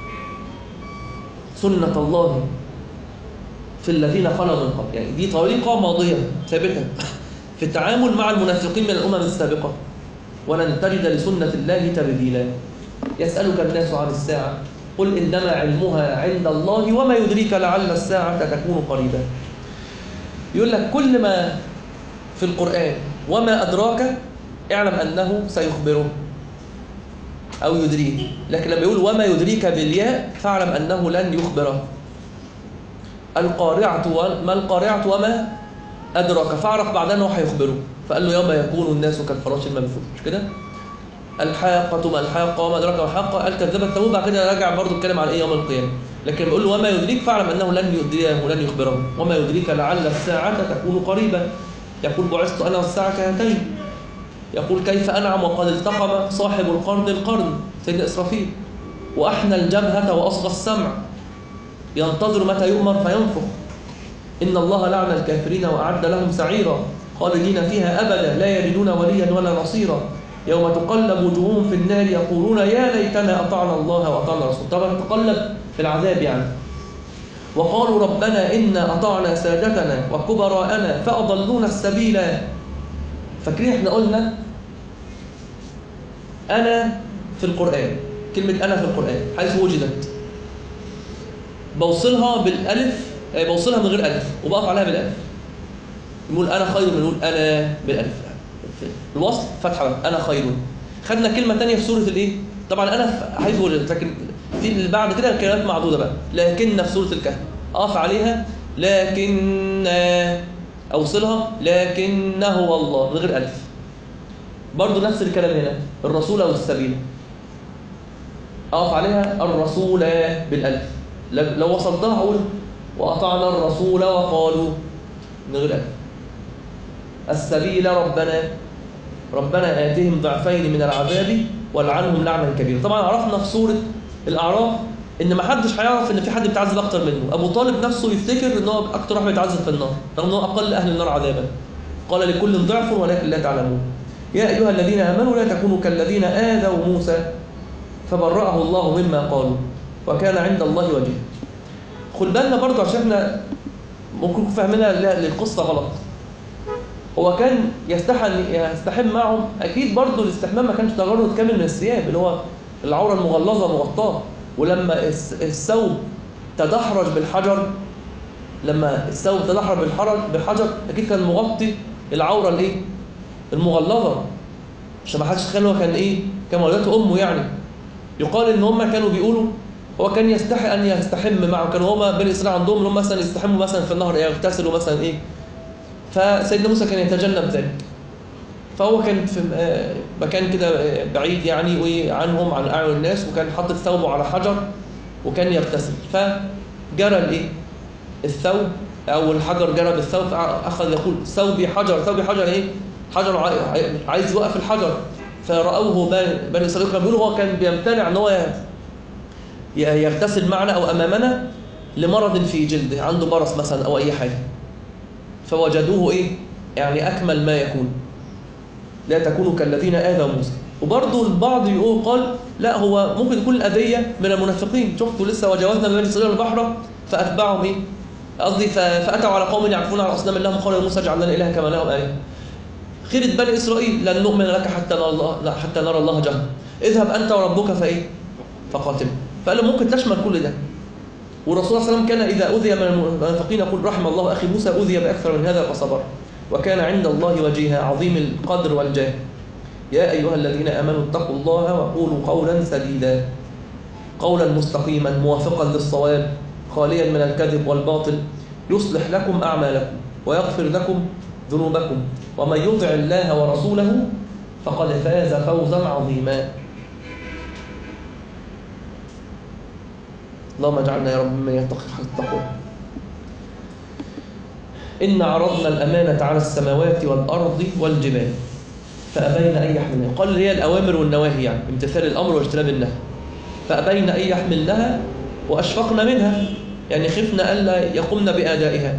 سنة الله في الذين خلوا من قبل، يعني دي طريقة ماضية ثابتة في التعامل مع المنافقين من الأمم السابقة. ولن تجد لسنة الله تبديلا. يسألك الناس عن الساعة قل إنما علمها عند الله وما يدريك لعل الساعة تكون قريبا. يقول لك كل ما في القرآن وما أدراك اعلم أنه سيخبره أو يدريه، لكن لما يقول وما يدريك بالياء فاعلم أنه لن يخبره. القارعة ما القارعة وما أدرك، فاعرف بعد أنه هيخبره، فقال له يوم يكون الناس كالفراش المبثوث، مش كده؟ الحاقة ما الحاقة وما أدرك ما الحاقة، قال كذبت ثمود، بعد كده رجع برضه اتكلم عن إيه يوم القيامة. لكن بيقول له وما يدريك فاعلم أنه لن يدريه ولن يخبره. وما يدريك لعل الساعة تكون قريبا. يقول بعثت أنا والساعة كهاتين. يقول كيف أنعم وقد التقم صاحب القرن القرن سيدنا إسرافيل، وأحنى الجبهة وأصغى السمع، ينتظر متى يؤمر فينفخ. إن الله لعن الكافرين وأعد لهم سعيرا خالدين فيها أبدا لا يجدون وليا ولا نصيرا. يوم تقلب وجوههم في النار يقولون يا ليتنا أطعنا الله وأطعنا الرسول. طبعا تقلب في العذاب يعني. وقالوا ربنا إنا أطعنا سادتنا وكبراءنا فأضلونا السبيل. فاكرين احنا قلنا أنا في القرآن، كلمة أنا في القرآن حيث وجدت بوصلها بالألف، بوصلها من غير ألف وبقف عليها بالألف. نقول أنا خير من نقول أنا بالألف. الوصل فتحة أنا خير. خدنا كلمة تانية في سورة الإيه؟ طبعا أنا حيث وجدت، لكن في اللي بعد كده كلمات معدودة بقى. لكن في سورة الكهف أقف عليها لكن أوصلها لكنه هو الله من غير ألف. برضو نفس الكلام هنا الرسول والسبيل أقف عليها الرسول بالألف. لو وصلتها أقول وأطعنا الرسول وقالوا من غير ألف. السبيل ربنا ربنا آتهم ضعفين من العذاب والعنهم لعنا كبيرا. طبعا عرفنا في سورة الأعراف إن ما حدش هيعرف إن في حد بيتعذب أكتر منه. أبو طالب نفسه يفتكر إن هو أكتر واحد بيتعذب في النار رغم إن هو أقل أهل النار عذابا. قال لكل ضعف ولكن لا تعلمون. يا أيها الذين آمنوا لا تكونوا كالذين آذوا موسى فبرأه الله مما قالوا وكان عند الله وجيها. خد بالنا برضه عشان احنا ممكن فهمنا للقصة غلط. هو كان يستحم يستحم معهم، أكيد برضه الاستحمام ما كانش تجرد كامل من الثياب اللي هو العورة المغلظة مغطاة. ولما الثوب تدحرج بالحجر لما الثوب تدحرج بالحرج بالحجر اكيد كان مغطي العوره الايه المغلظه، عشان ما حدش يتخيل هو كان ايه كان ولدته امه يعني. يقال ان هم كانوا بيقولوا هو كان يستحي ان يستحم معه، كانوا هم بني اسرائيل عندهم اللي هم مثلا يستحموا مثلا في النهر يغتسلوا مثلا ايه، فسيدنا موسى كان يتجنب ذلك، فهو كان في مكان كده بعيد يعني عنهم عن اعين الناس، وكان حاطط ثوبه على حجر وكان يغتسل، فجرى الايه الثوب او الحجر جرى بالثوب، فاخذ يقول ثوبي حجر ثوبي حجر ايه حجر عايز يوقف الحجر، فرأوه بني اسرائيل كانوا بيقولوا هو كان بيمتنع ان هو يغتسل معنا او امامنا لمرض في جلده، عنده برص مثلا او اي حاجه، فوجدوه ايه يعني اكمل ما يكون، لا تكونوا كالذين آذوا موسى. وبرضه البعض يقول قال لا هو ممكن يكون الأذية من المنافقين، شفتوا لسه وجاوزنا بني إسرائيل البحر فأتبعهم إيه قصدي فأتوا على قوم يعرفون على أصنام لهم قالوا يا موسى اجعل لنا إلها كما لهم آلهة، خيرة بني إسرائيل لن نؤمن لك حتى نرى الله حتى نرى الله جهرا، اذهب أنت وربك فإيه فقاتل، فقال له ممكن تشمل كل ده. والرسول صلى الله عليه وسلم كان إذا أذي من المنافقين يقول رحم الله أخي موسى أذي بأكثر من هذا فصبر وكان عند الله وجيها عظيم القدر والجاه. يا أيها الذين آمنوا اتقوا الله وقولوا قولا سديدا، قولا مستقيما موافقا للصواب خاليا من الكذب والباطل، يصلح لكم أعمالكم ويغفر لكم ذنوبكم ومن يطع الله ورسوله فقد فاز فوزا عظيما. اللهم اجعلنا يا رب ممن يتقي حق التقوى. إن عرضنا الأمانة على السماوات والأرض والجبال فأبين أن يحملنها، قال هي الأوامر والنواهي يعني امتثال الأمر واجتناب النهي، فأبين أن يحملنها وأشفقن منها يعني خفنا ألا يقمن بأدائها،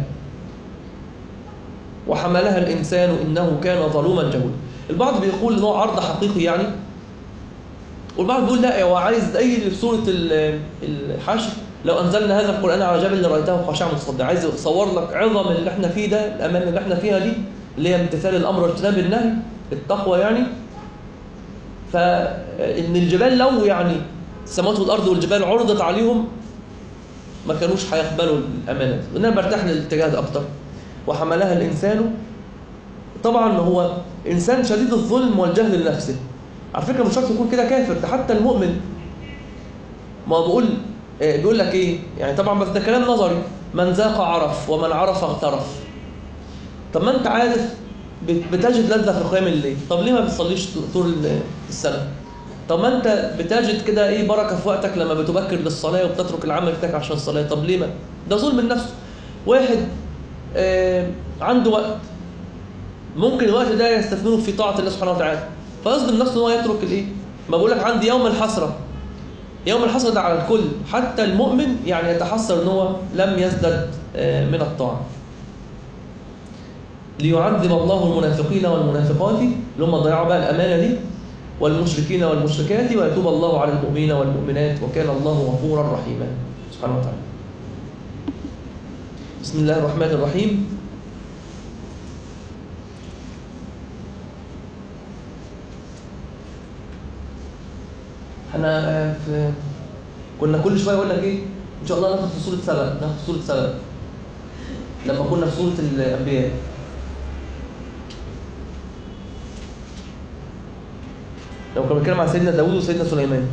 وحملها الإنسان إنه كان ظلوما جهولا. البعض بيقول إنه عرض حقيقي يعني، والبعض بيقول لا هو عايز زي في سورة الحشر لو أنزلنا هذا القرآن على جبل لرأيته خاشعا متصدعا، عايز يصور لك عظم اللي احنا فيه ده، الأمانة اللي احنا فيها دي اللي هي امتثال الأمر واجتناب النهي التقوى يعني. فإن الجبال لو يعني السماوات والأرض والجبال عرضت عليهم ما كانوش هيقبلوا الأمانة، وأنا برتاح للاتجاه ده أكتر. وحملها الإنسان، طبعا هو إنسان شديد الظلم والجهل لنفسه، على فكرة مش شرط يكون كده كافر، ده حتى المؤمن ما بقول بيقول لك ايه يعني، طبعا بس ده كلام نظري، من ذاق عرف ومن عرف اغترف. طب ما انت عارف بتجد لذة في قيام الليل، طب ليه ما بتصليش طول السنة؟ طب ما انت بتجد كده ايه بركة في وقتك لما بتبكر للصلاة وبتترك العمل بتاعك عشان الصلاة، طب ليه ما؟ ده ظلم النفس. واحد آه عنده وقت ممكن الوقت ده يستثمره في طاعة الله سبحانه وتعالى، فيظلم نفسه ان هو يترك الايه؟ ما بقول لك عندي يوم الحسرة، يوم الحسرة ده على الكل، حتى المؤمن يعني يتحسر ان هو لم يزدد من الطاعة. ليعذب الله المنافقين والمنافقات اللي هم ضيعوا بقى الأمانة دي، والمشركين والمشركات، ويتوب الله على المؤمنين والمؤمنات وكان الله غفورا رحيما سبحانه وتعالى. بسم الله الرحمن الرحيم. احنا في كنا كل شويه اقول لك ايه ان شاء الله ناخد في سوره سبأ، ناخد في سوره سبأ لما كنا في سوره الانبياء. لو كنا بنتكلم عن سيدنا داوود وسيدنا سليمان.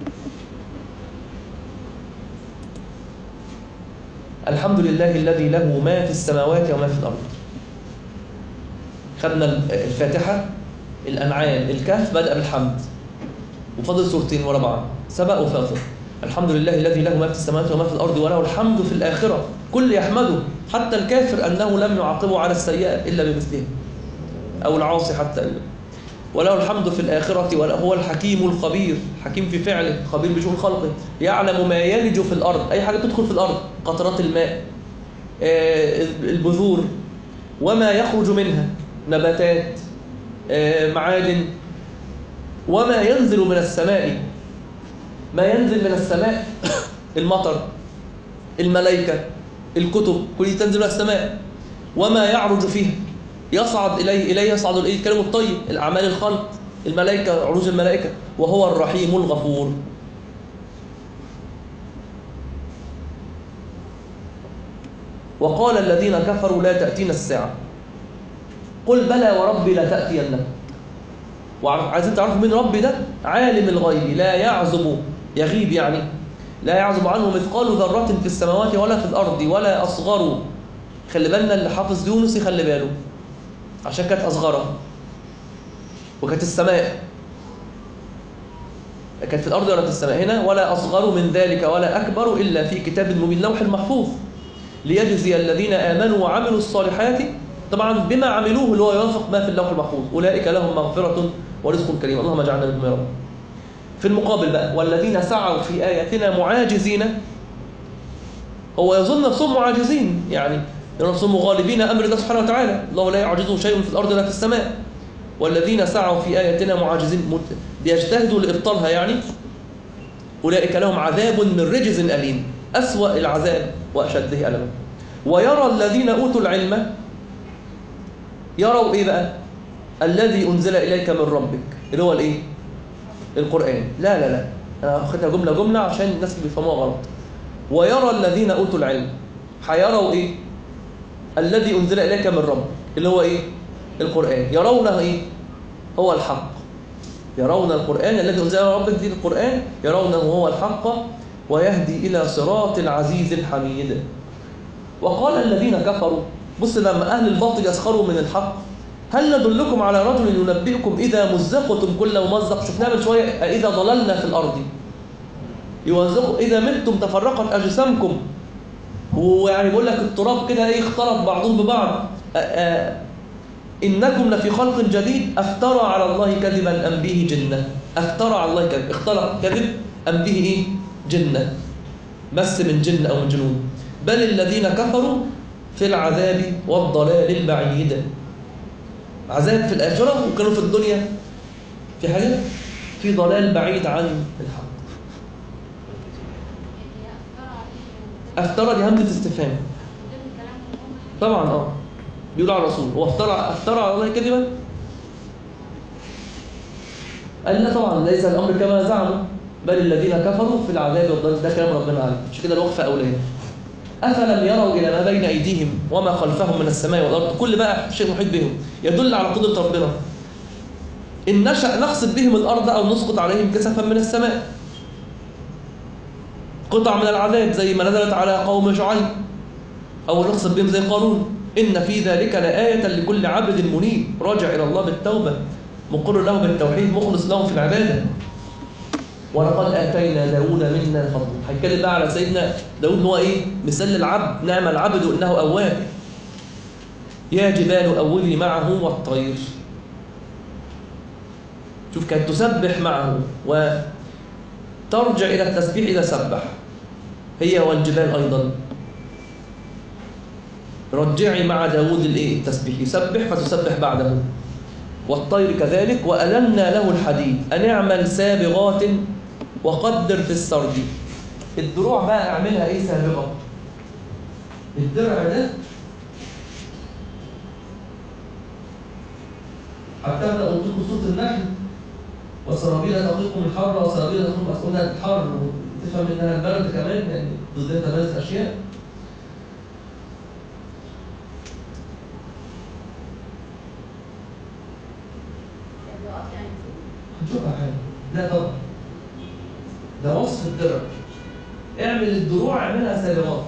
الحمد لله الذي له ما في السماوات وما في الارض. خدنا الفاتحه، الانعام، الكهف بدأ بالحمد وفضل سورتين ورا بعض، سبأ وفاطر. الحمد لله الذي له ما في السماوات وما في الأرض وله الحمد في الآخرة، كل يحمده حتى الكافر أنه لم يعاقبه على السيئة إلا بمثله، أو العاصي حتى إلا. وله الحمد في الآخرة وهو الحكيم الخبير، حكيم في فعله خبير بشؤون خلقه، يعلم ما يلج في الأرض، أي حاجة تدخل في الأرض، قطرات الماء، البذور، وما يخرج منها، نباتات، معادن، وما ينزل من السماء، ما ينزل من السماء المطر، الملائكة، الكتب، كل تنزل من السماء، وما يعرج فيها، يصعد إليه إليه يصعد إليه الكلم الطيب، الأعمال الخلق، الملائكة، عروج الملائكة، وهو الرحيم الغفور. وقال الذين كفروا لا تأتينا الساعة قل بلى وربي لا تأتينكم. وعايزين تعرفوا مين ربي ده؟ عالم الغيب لا يعزب يغيب يعني لا يعزب عنه مثقال ذرة في السماوات ولا في الأرض ولا أصغر. خلي بالنا اللي حافظ يونس يخلي باله عشان كانت أصغره وكانت السماء كانت في الأرض ولا في السماء. هنا ولا أصغر من ذلك ولا أكبر إلا في كتاب مبين لوح المحفوظ ليجزي الذين آمنوا وعملوا الصالحات طبعا بما عملوه اللي هو يوافق ما في اللوح المحفوظ أولئك لهم مغفرة ورزق كريم. اللهم اجعلنا منهم يا رب. في المقابل بقى والذين سعوا في آياتنا معاجزين هو يظن نفسهم معاجزين يعني نفسهم مغالبين أمر الله سبحانه وتعالى. الله لا يعجزه شيء في الأرض ولا في السماء. والذين سعوا في آياتنا معاجزين بيجتهدوا لإبطالها يعني أولئك لهم عذاب من رجز أليم أسوأ العذاب وأشده ألما. ويرى الذين أوتوا العلم يروا إيه بقى؟ الذي أنزل إليك من ربك اللي هو الإيه؟ القرآن. لا لا لا أنا أخذها جملة جملة عشان الناس اللي بيفهموها غلط. ويرى الذين أوتوا العلم هيروا إيه؟ الذي أنزل إليك من ربك اللي هو إيه؟ القرآن. يرونه إيه؟ هو الحق. يرون القرآن الذي أنزل إلى ربك دي القرآن يرونه هو الحق ويهدي إلى صراط العزيز الحميد. وقال الذين كفروا بص لما أهل الباطل يسخروا من الحق هل ندلكم على رجل ينبئكم إذا مزقتم كل ممزق. شفناه من شوية إذا ضللنا في الأرض يوزقوا إذا متم تفرقت أجسامكم. ويعني بيقول لك التراب كده إيه اختلط بعضهم ببعض. أ أ إنكم لفي خلق جديد أفترى على الله كذبا أم به جنة. أفترى على الله كذب اختلط كذب أم به إيه جنة بس من جن أو من جنون. بل الذين كفروا في العذاب والضلال البعيد. عذاب في الآخرة وكانوا في الدنيا في حاجة في ضلال بعيد عن الحق. أفترى دي همزة استفهام طبعا اه بيقول على الرسول هو افترى افترى على الله كذبا. قال لا طبعا ليس الأمر كما زعموا بل الذين كفروا في العذاب والضلال. ده كلام ربنا عليه مش كده الوقفة أولية. أفلم يروا إلى ما بين أيديهم وما خلفهم من السماء والأرض كل بقى شيء محيط بهم يدل على قدرة ربنا. إن نشأ نخسف بهم الأرض أو نسقط عليهم كسفا من السماء قطع من العذاب زي ما نزلت على قوم شعيب أو نخسف بهم زي قارون. إن في ذلك لآية لكل عبد منيب راجع إلى الله بالتوبة مقر له بالتوحيد مخلص له في العبادة. ولقد آتينا داود منا فضلا. هيتكلم بقى على سيدنا داود هو إيه مثال العبد نعم العبد إنه أواب. يا جبال أوبي معه والطير. شوف كانت تسبح معه وترجع إلى التسبيح إذا سبح هي والجبال أيضا. رجعي مع داود الإيه التسبيح يسبح فتسبح بعده. والطير كذلك وألنا له الحديد أن اعمل سابغات وقدر في السرد. الدروع بقى اعملها ايه سابغة. الدرع ده حتى ابدا انطقوا صوت النحل وسرابيل تقيكم الحر وسرابيل تقيكم مسؤولة الحر وتفهم انها البرد كمان يعني ضد ثلاث اشياء. هنشوفها حاجة لا طبعا ده وصف الدرع. اعمل الدروع اعملها سابغات.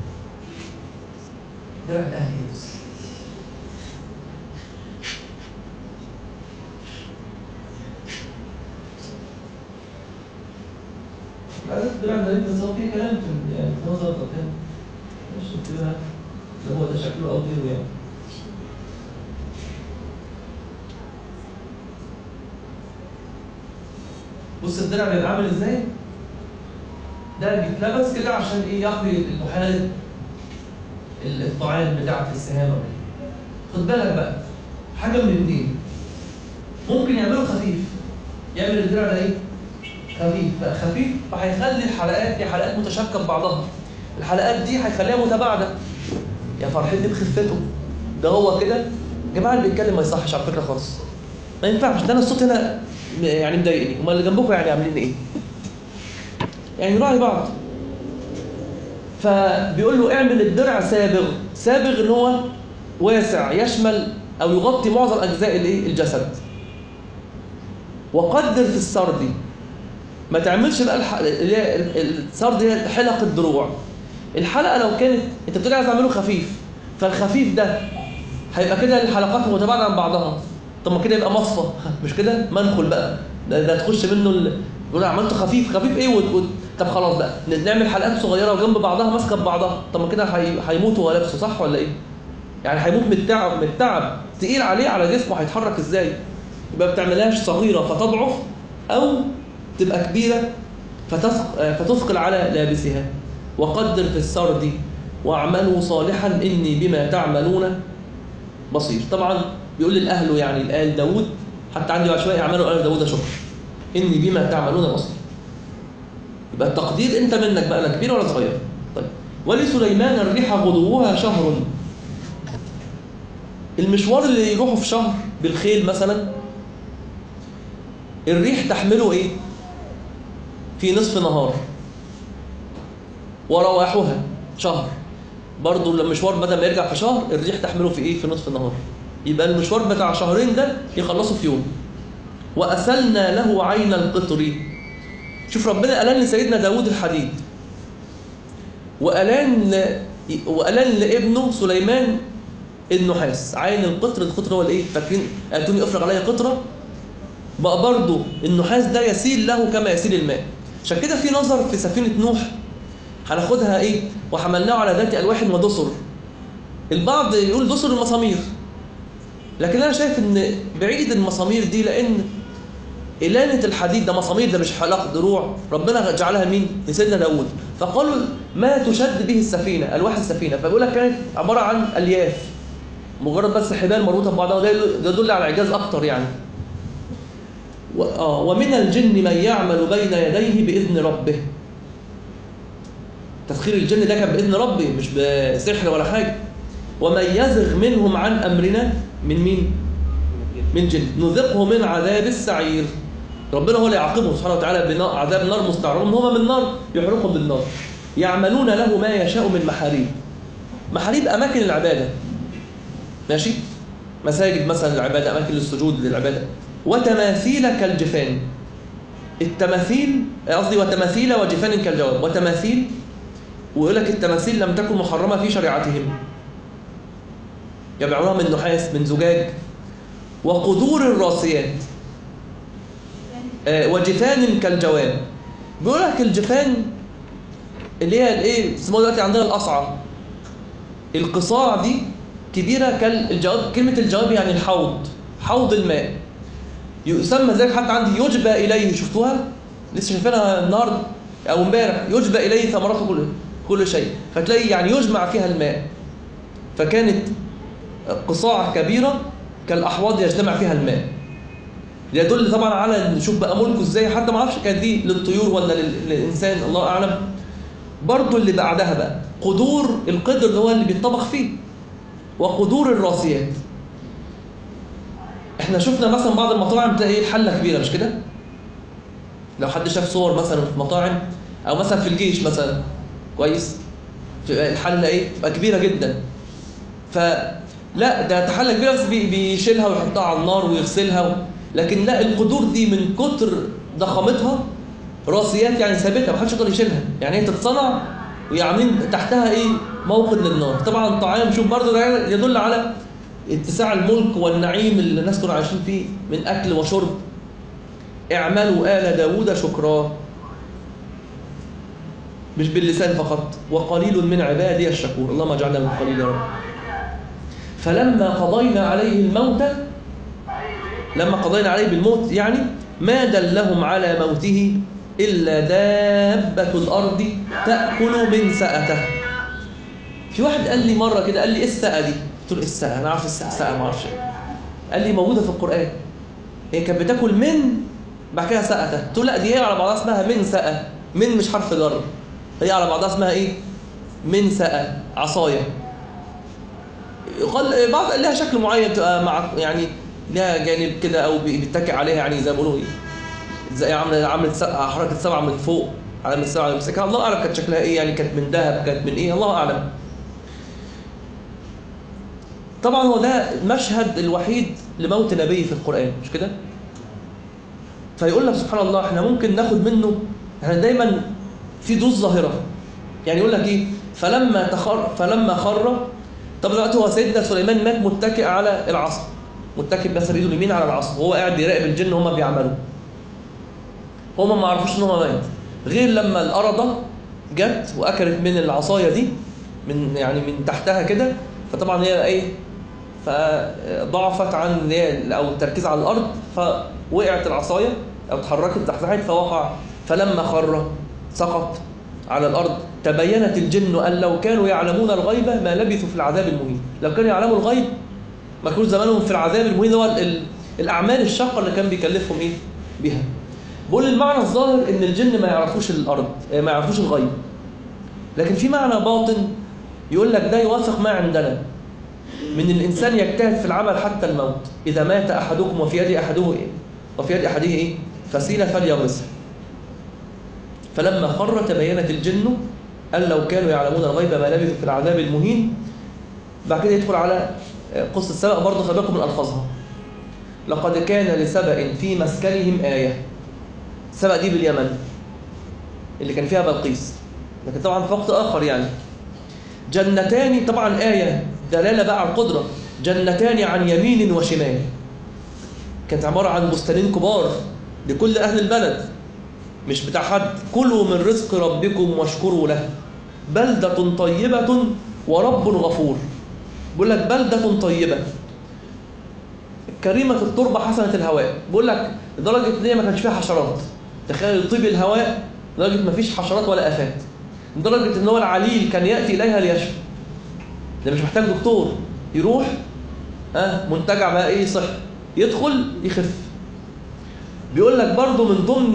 درع الاهلي عايز الدرع ده بس هو في كلام في يعني في نظر الطبيعي مش تكتبها اللي هو ده شكله او غيره يعني. بص الدرع بيبقى عامل ازاي؟ ده بيتلبس كده عشان ايه يقي المحال الطعام بتاعت السهامه. خد بالك بقى حاجه من الاثنين ممكن يعمله خفيف. يعمل الدرع ده ايه؟ خفيف فخفيف فهيخلي الحلقات دي حلقات متشابكه ببعضها. الحلقات دي هيخليها متباعده. يا فرحتي بخفته. ده هو كده يا جماعه اللي بيتكلم ما يصحش على فكره خالص. ما ينفعش ده انا الصوت هنا يعني مضايقني. امال اللي جنبكم يعني عاملين ايه؟ يعني نراعي بعض. فبيقول له اعمل الدرع سابغ. سابغ ان هو واسع يشمل او يغطي معظم اجزاء الايه الجسد. وقدر في السرد، ما تعملش بقى الح... اللي هي السرد هي حلق الدروع. الحلقه لو كانت انت بتقول عايز اعمله خفيف، فالخفيف ده هيبقى كده الحلقات متباعده عن بعضها، طب ما كده يبقى مصفى مش كده منخل بقى، ده, ده تخش منه ال... يقول عملته خفيف. خفيف ايه وت... وت... طب خلاص بقى نعمل حلقات صغيره وجنب بعضها ماسكه ببعضها، طب ما كده هي... هيموت وهو لابسه، صح ولا ايه؟ يعني هيموت من التعب، من التعب تقيل عليه على جسمه، هيتحرك ازاي؟ يبقى ما بتعملهاش صغيره فتضعف او تبقى كبيره فتثقل على لابسها. وقدر في السرد واعملوا صالحا اني بما تعملون بصير. طبعا بيقول للاهل يعني الآل داود، حتى عندي بقى شويه اعملوا آل داود شكر اني بما تعملون بصير. يبقى التقدير انت منك بقى، لا كبير ولا صغير. طيب ولسليمان الريح غدوها شهر. المشوار اللي يروحوا في شهر بالخيل مثلا، الريح تحمله ايه في نصف نهار، ورواحها شهر. برضو المشوار بدل ما يرجع في شهر، الريح تحمله في ايه في نصف نهار. يبقى المشوار بتاع شهرين ده يخلصه في يوم. وأسلنا له عين القطر. شوف ربنا ألان لسيدنا داود الحديد، وألان وألان لابنه سليمان النحاس. عين القطر، القطر هو الايه؟ فاكرين اتوني افرغ عليا قطره. بقى برضه النحاس ده يسيل له كما يسيل الماء. عشان كده في نظر في سفينه نوح هناخدها ايه؟ وحملناه على ذات الواح ودسر. البعض يقول دسر المسامير، لكن انا شايف ان بعيد المسامير دي، لان إلانة الحديد ده مسامير، ده مش حلق دروع. ربنا جعلها مين؟ لسيدنا داود. فقالوا ما تشد به السفينه، الواح السفينه. فبيقول لك كانت عباره عن الياف، مجرد بس حبال مربوطه ببعضها، وده يدل على اعجاز اكتر يعني. ومن الجن من يعمل بين يديه باذن ربه. تسخير الجن ده كان باذن ربه، مش بسحر ولا حاجه. ومن يزغ منهم عن امرنا، من مين؟ من جن نذقه من عذاب السعير. ربنا هو اللي يعاقبهم سبحانه وتعالى بعذاب نار مستعر، هم من نار يحرقهم بالنار. يعملون له ما يشاء من محاريب. محاريب اماكن العباده، ماشي، مساجد مثلا للعباده، اماكن للسجود للعباده. وتماثيل كالجفان. التماثيل قصدي وتماثيل وجفان كالجواب. وتماثيل، ويقول لك التماثيل لم تكن محرمه في شريعتهم، يبيعونها من نحاس من زجاج. وقدور الراسيات آه وجفان كالجواب. بيقول لك الجفان اللي هي الايه اسمها دلوقتي عندنا القصعه. القصاع دي كبيره كالجواب. كلمه الجواب يعني الحوض، حوض الماء. يسمى ذلك حتى عندي يجبى اليه. شفتوها لسه شايفينها النهارده او امبارح؟ يجبى اليه ثمرات كل كل شيء، فتلاقي يعني يجمع فيها الماء. فكانت قصاع كبيره كالاحواض يجتمع فيها الماء. يدل طبعا على نشوف بقى ملكه ازاي. حتى ما اعرفش كانت دي للطيور ولا للانسان، الله اعلم. برضو اللي بعدها بقى قدور القدر اللي هو اللي بيتطبخ فيه. وقدور الراسيات. احنا شفنا مثلا بعض المطاعم تلاقي الحله كبيره، مش كده؟ لو حد شاف صور مثلا في مطاعم او مثلا في الجيش مثلا، كويس، الحله ايه تبقى كبيره جدا. فلا ده حله كبيره بس بيشيلها ويحطها على النار ويغسلها. لكن لا، القدور دي من كتر ضخامتها راسيات، يعني ثابته ما حدش يقدر يشيلها. يعني هي تتصنع ويعملين تحتها ايه موقد للنار. طبعا الطعام شوف برضه ده يدل على اتساع الملك والنعيم اللي الناس كانوا عايشين فيه من اكل وشرب. اعملوا آل داود شكرا، مش باللسان فقط. وقليل من عبادي الشكور، اللهم اجعلنا من قليل يا رب. فلما قضينا عليه الموت، لما قضينا عليه بالموت يعني ما دلهم على موته إلا دابة الأرض تأكل من سأته. في واحد قال لي مرة كده، قال لي إيه السأة دي؟ قلت له إيه السأة؟ أنا عارف السأة، السأة ما أعرفش. قال لي موجودة في القرآن، هي كانت بتاكل من بعد كده سأته. قلت له لا، دي هي على بعضها اسمها من سأة. من مش حرف جر، هي على بعضها اسمها إيه؟ من سأة، عصاية. قال بعض قال لها شكل معين تبقى مع يعني لها جانب كده او بيتكئ عليها، يعني زي ما بيقولوا ايه، زي عملت عملت حركه سبعه من فوق علامة السبع على مسكها الله أعلم كانت شكلها إيه، يعني كانت من ذهب كانت من إيه الله أعلم. طبعا هو ده المشهد الوحيد لموت نبي في القرآن مش كده؟ فيقول لك سبحان الله احنا ممكن ناخد منه، احنا دايما في دروس ظاهرة. يعني يقول لك ايه فلما تخر فلما خر. طب دلوقتي هو سيدنا سليمان مات متكئ على العصا، متكئ بس بايده اليمين على العصا وهو قاعد بيراقب الجن وهم بيعملوا. هم ما عرفوش ان هو مات غير لما الأرضة جت واكلت من العصايه دي من يعني من تحتها كده، فطبعا هي ايه فضعفت عن او التركيز على الارض، فوقعت العصايه او اتحركت تحتها فوقع. فلما خر سقط على الارض. تبينت الجن ان لو كانوا يعلمون الغيب ما لبثوا في العذاب المهين. لو كانوا يعلموا الغيب ما كانوش زمانهم في العذاب المهين. هو الاعمال الشاقه اللي كان بيكلفهم ايه بها. بقول المعنى الظاهر ان الجن ما يعرفوش الارض ما يعرفوش الغيب، لكن في معنى باطن يقول لك ده يوافق ما عندنا من الانسان يجتهد في العمل حتى الموت. اذا مات احدكم وفي يد احده ايه وفي يد احده ايه فسيله فليغرسها. فلما خر تبينت الجن ان لو كانوا يعلمون الغيب ما لبثوا في العذاب المهين. بعد كده يدخل على قصه سبأ برضه سبقوا من الفاظها. لقد كان لسبأ في مسكنهم آية. سبأ دي باليمن اللي كان فيها بلقيس، لكن طبعا في وقت آخر. يعني جنتان طبعا آية دلالة بقى على القدرة. جنتان عن يمين وشمال، كانت عبارة عن بستانين كبار لكل أهل البلد مش بتاع حد. كلوا من رزق ربكم واشكروا له بلدة طيبة ورب غفور. بيقول لك بلدة طيبة كريمة التربة حسنة الهواء. بيقول لك لدرجة ان هي ما كانش فيها حشرات. تخيل طيب الهواء لدرجة ما فيش حشرات ولا آفات، لدرجة ان هو العليل كان يأتي إليها ليشفى. ده مش محتاج دكتور، يروح اه منتجع بقى ايه صح يدخل يخف. بيقول لك برضو من ضمن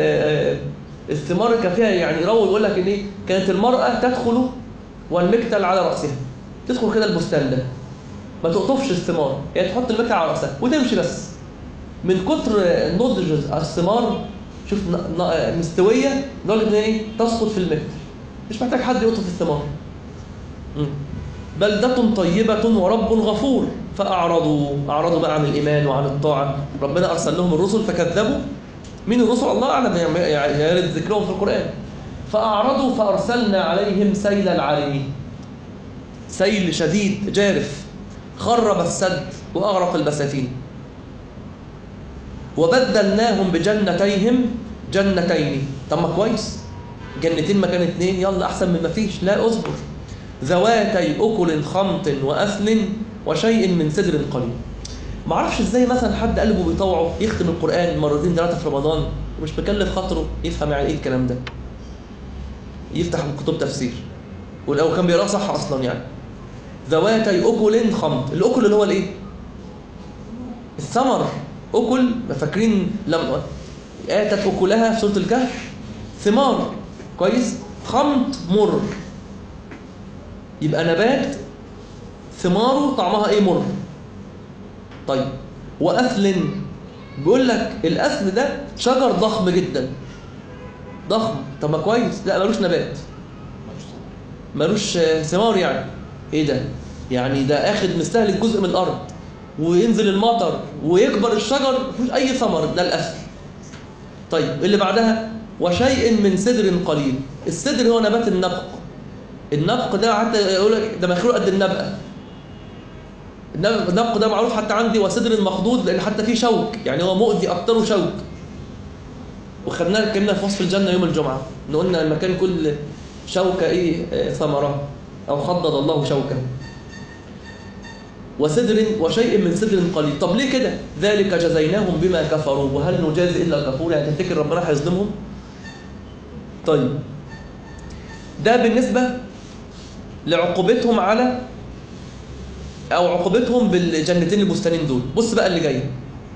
الثمار اللي كان فيها يعني يروي يقول لك ان ايه كانت المرأة تدخل والمكتل على رأسها. تدخل كده البستان ده ما تقطفش الثمار، يعني تحط المكتل على رأسها وتمشي بس. من كتر نضج الثمار شوف مستوية لدرجة ان ايه تسقط في المكتل، مش محتاج حد يقطف الثمار. بلدة طيبة ورب غفور. فأعرضوا أعرضوا بقى عن الإيمان وعن الطاعة. ربنا أرسل لهم الرسل فكذبوا. مين الرسل الله أعلم، يرد ذكرهم في القرآن. فأعرضوا فأرسلنا عليهم سيل العرم. سيل شديد جارف خرب السد وأغرق البساتين. وبدلناهم بجنتيهم جنتين. طب ما كويس جنتين مكان اتنين، يلا أحسن من ما فيش. لا أصبر. ذواتي أكل خمط وأثل وشيء من سدر قليل. ما اعرفش ازاي مثلا حد قلبه بيطوعه يختم القرآن مرتين ثلاثة في رمضان ومش مكلف خاطره يفهم يعني ايه الكلام ده، يفتح كتب تفسير ولو كان بيقرأ صح اصلا. يعني ذواتي أكل خمط، الأكل اللي هو الايه الثمر. أكل فاكرين لما آتت أكلها في سورة الكهف ثمار كويس. خمط مر، يبقى نبات ثماره طعمها ايه مر. طيب وأثل، بيقول لك الأثل ده شجر ضخم جدا ضخم. طب ما كويس لا ملوش نبات ملوش ثمار. يعني ايه ده؟ يعني ده اخد مستهلك جزء من الأرض وينزل المطر ويكبر الشجر مفيش أي ثمر. ده الأثل. طيب اللي بعدها وشيء من سدر قليل. السدر هو نبات النبق. النبق ده حتى يقول لك ده مخلوق قد النبقة. النبق ده معروف حتى عندي وسدر مخضود لأن حتى فيه شوك، يعني هو مؤذي أكتره شوك. وخدناه كنا في وصف الجنة يوم الجمعة قلنا المكان كل شوكة إيه ثمرة أو خضد الله شوكة. وسدر وشيء من سدر قليل. طب ليه كده؟ ذلك جزيناهم بما كفروا وهل نجازي إلا الكفور. يعني تفتكر ربنا هيظلمهم؟ طيب ده بالنسبة لعقوبتهم على أو عقوبتهم بالجنتين البستانين دول. بص بقى اللي جاي.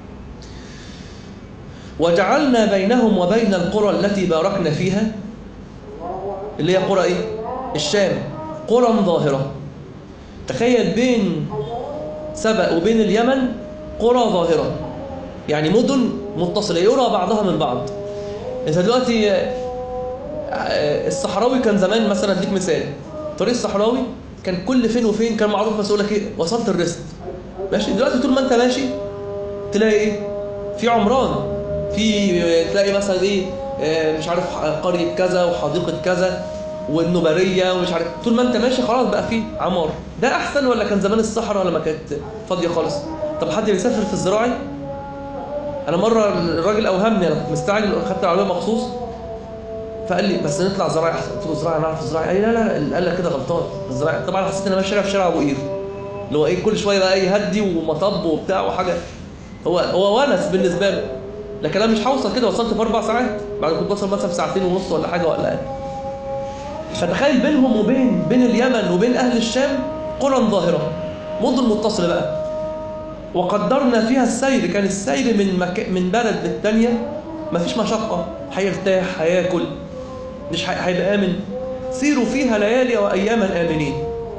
وجعلنا بينهم وبين القرى التي باركنا فيها، اللي هي قرى إيه؟ الشام، قرى ظاهرة. تخيل بين سبأ وبين اليمن قرى ظاهرة، يعني مدن متصلة يرى بعضها من بعض. انت دلوقتي الصحراوي كان زمان مثلا اديك مثال، طريق الصحراوي كان كل فين وفين كان معروف بس يقول لك ايه وصلت الرست ماشي. دلوقتي طول ما انت ماشي تلاقي ايه في عمران، في تلاقي مثلا ايه مش عارف قرية كذا وحديقة كذا والنبرية ومش عارف، طول ما انت ماشي خلاص بقى في عمار. ده احسن ولا كان زمان الصحراء لما كانت فاضية خالص؟ طب حد بيسافر في الزراعي؟ انا مرة الراجل اوهمني، انا كنت مستعجل خدت العربية مخصوص فقال لي بس نطلع زراعي احسن. قلت له زراعي نعرف الزراعي؟ قال لي لا لا لا، قال لك كده غلطان الزراعي. طبعا حسيت ان انا ماشي في شارع ابو قير اللي هو ايه كل شويه بقى ايه هدي ومطب وبتاع وحاجه، هو هو ونس بالنسبه له، لكن انا مش هوصل كده. وصلت في اربع ساعات بعد كنت بوصل مثلا في ساعتين ونص ولا حاجه ولا اقل. فتخيل بينهم وبين بين اليمن وبين اهل الشام قرى ظاهره مدن متصله بقى، وقدرنا فيها السير. كان السير من مك... من بلد للثانيه مفيش مشقه، هيرتاح هياكل مش هيبقى آمن. سيروا فيها ليالي وأياما آمنين.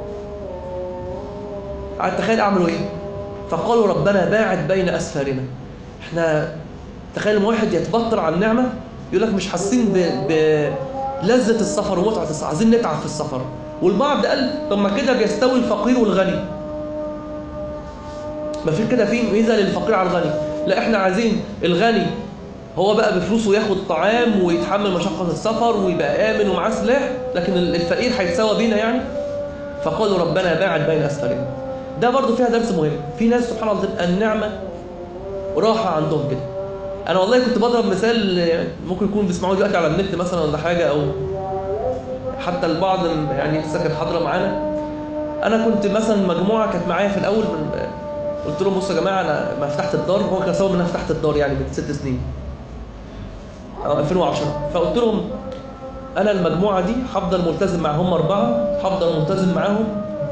تخيل أعملوا إيه؟ فقالوا ربنا باعد بين أسفارنا. إحنا تخيل واحد يتبطر عن نعمة يقول لك مش حاسين بلذة السفر ومتعة السفر، عايزين نتعب في السفر. والبعض قال طب ما كده بيستوي الفقير والغني، ما في كده في ميزة للفقير على الغني. لا إحنا عايزين الغني هو بقى بفلوسه ياخد طعام ويتحمل مشقة السفر ويبقى آمن ومعاه سلاح، لكن الفقير هيتساوى بينا يعني. فقالوا ربنا باعد بين أسفارنا. ده برضو فيها درس مهم. في ناس سبحان الله النعمة راحة عندهم كده. أنا والله كنت بضرب مثال ممكن يكون بيسمعوه دلوقتي على النت مثلا ولا حاجة، أو حتى البعض يعني لسه كانت حاضرة معانا. أنا كنت مثلا مجموعة كانت معايا في الأول من قلت لهم بصوا يا جماعة أنا ما فتحت الدار، هو كان سبب إن أنا فتحت الدار يعني من ست سنين أو ألفين وعشرة. فقلت لهم أنا المجموعة دي هفضل ملتزم معهم أربعة، هفضل ملتزم معاهم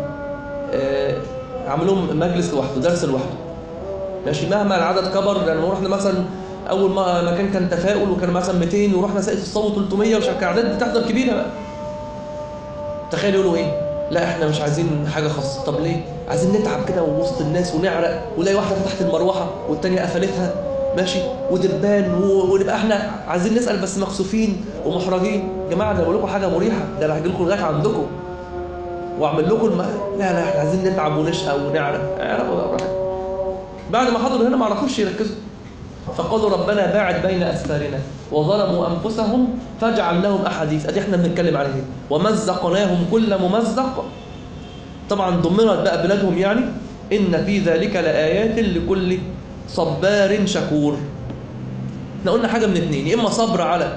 أعمل لهم مجلس لوحده درس لوحده ماشي، مهما العدد كبر. لأن رحنا مثلا أول ما مكان كان تفاؤل وكان مثلا مئتين ورحنا ساقية الصاوي ثلاثمية ومش عارف أعداد بتحضر كبيرة بقى. تخيل يقولوا إيه؟ لا إحنا مش عايزين حاجة خاصة. طب ليه؟ عايزين نتعب كده وسط الناس ونعرق ولاقي واحدة فتحت المروحة والتانية قفلتها ماشي ودبان ونبقى احنا عايزين نسأل بس مكسوفين ومحرجين. يا جماعه ده بقول لكم حاجه مريحه، ده انا هاجي لكم لغايه عندكم واعمل لكم الم... لا لا احنا عايزين نتعب ونشقى ونعرق. اعرفوا بقى براحتكم. بعد ما حضروا هنا ما عرفوش يركزوا. فقالوا ربنا باعد بين اسفارنا وظلموا انفسهم فجعلناهم احاديث. ادي احنا بنتكلم عليه. ومزقناهم كل ممزق. طبعا ضمنت بقى بلادهم يعني. ان في ذلك لايات لكل صبار شكور. احنا قلنا حاجة من اتنين، يا إما صبر على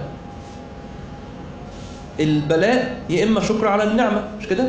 البلاء يا إما شكر على النعمة، مش كده؟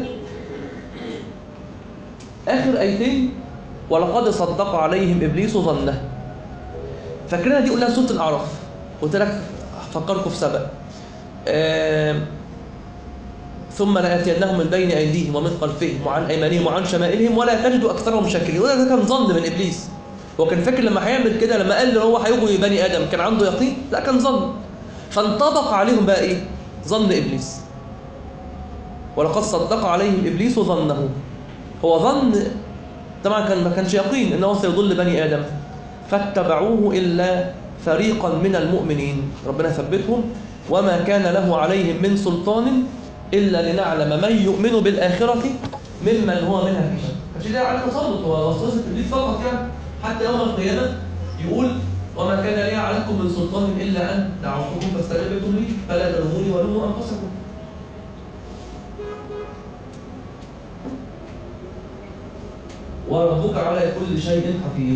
آخر آيتين ولقد صدق عليهم إبليس ظنه. فاكرينها دي قلنا سورة الأعراف، قلت لك فكركم في سبق. آه ثم لآتينهم من بين أيديهم ومن خلفهم وعن أيمانهم وعن شمائلهم ولا تجد أكثرهم شاكرين. وده ده كان ظن من إبليس. هو كان فاكر لما هيعمل كده لما قال له هو هيغوي بني آدم كان عنده يقين؟ لا كان ظن. فانطبق عليهم بقى إيه؟ ظن إبليس. ولقد صدق عليهم إبليس ظنه. هو ظن طبعا كان ما كانش يقين إنه سيضل بني آدم. فاتبعوه إلا فريقا من المؤمنين. ربنا ثبتهم. وما كان له عليهم من سلطان إلا لنعلم من يؤمن بالآخرة ممن هو منها في شك. عشان ده على تسلط هو وسوسة إبليس فقط يعني. حتى يوم القيامة يقول وما كان لي عليكم من سلطان إلا أن دعوتكم فاستجبتم لي فلا تلوموني ولوموا أنفسكم. وربك على كل شيء حفيظ.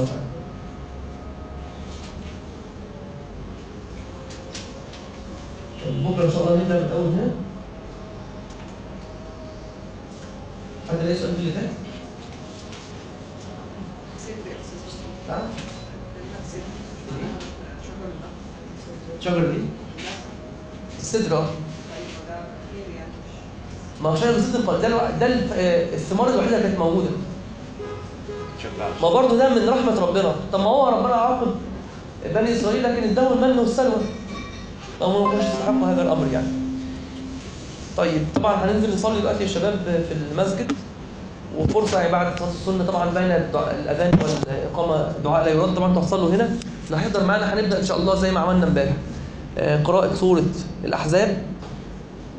بكرة إن شاء الله نبدأ من أول هنا. حد ليس قبل اللي فات؟ نعم؟ شجر ايه؟ السدر. اه ما هو شجر السدر ده ده الثمار الوحيده اللي كانت موجوده. ما برضه ده من رحمه ربنا. طب ما هو ربنا عاقب بني اسرائيل لكن اداهم المن والسلوى. طب ما كانش يستحقوا هذا الامر يعني. طيب طبعا هننزل نصلي دلوقتي يا شباب في المسجد. وفرصة يعني بعد صلاة السنة طبعا بين الأذان والإقامة دعاء لا يرد طبعا تحصلوا هنا. اللي هيحضر معانا هنبدأ إن شاء الله زي ما عملنا امبارح قراءة سورة الأحزاب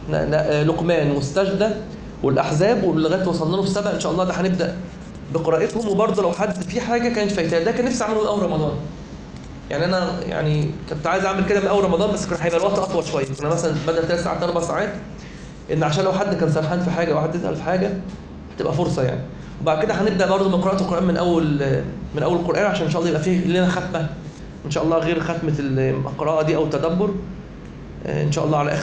ن- ن- لقمان والسجدة والأحزاب ولغاية وصلنا له في سبع إن شاء الله. ده هنبدأ بقراءتهم. وبرضه لو حد في حاجة كانت فايتاه، ده كان نفسي أعمله من أول رمضان. يعني أنا يعني كنت عايز أعمل كده من أول رمضان، بس كان هيبقى الوقت أطول شوية. كنا مثلا بدل ثلاث ساعات أربع ساعات، إن عشان لو حد كان سرحان في حاجة أو حد يسأل في حاجة هتبقى فرصة يعني. وبعد كده هنبدأ برضه من قراءة القرآن من أول من أول القرآن، عشان إن شاء الله يبقى فيه لنا ختمة إن شاء الله غير ختمة القراءة دي أو التدبر إن شاء الله على آخر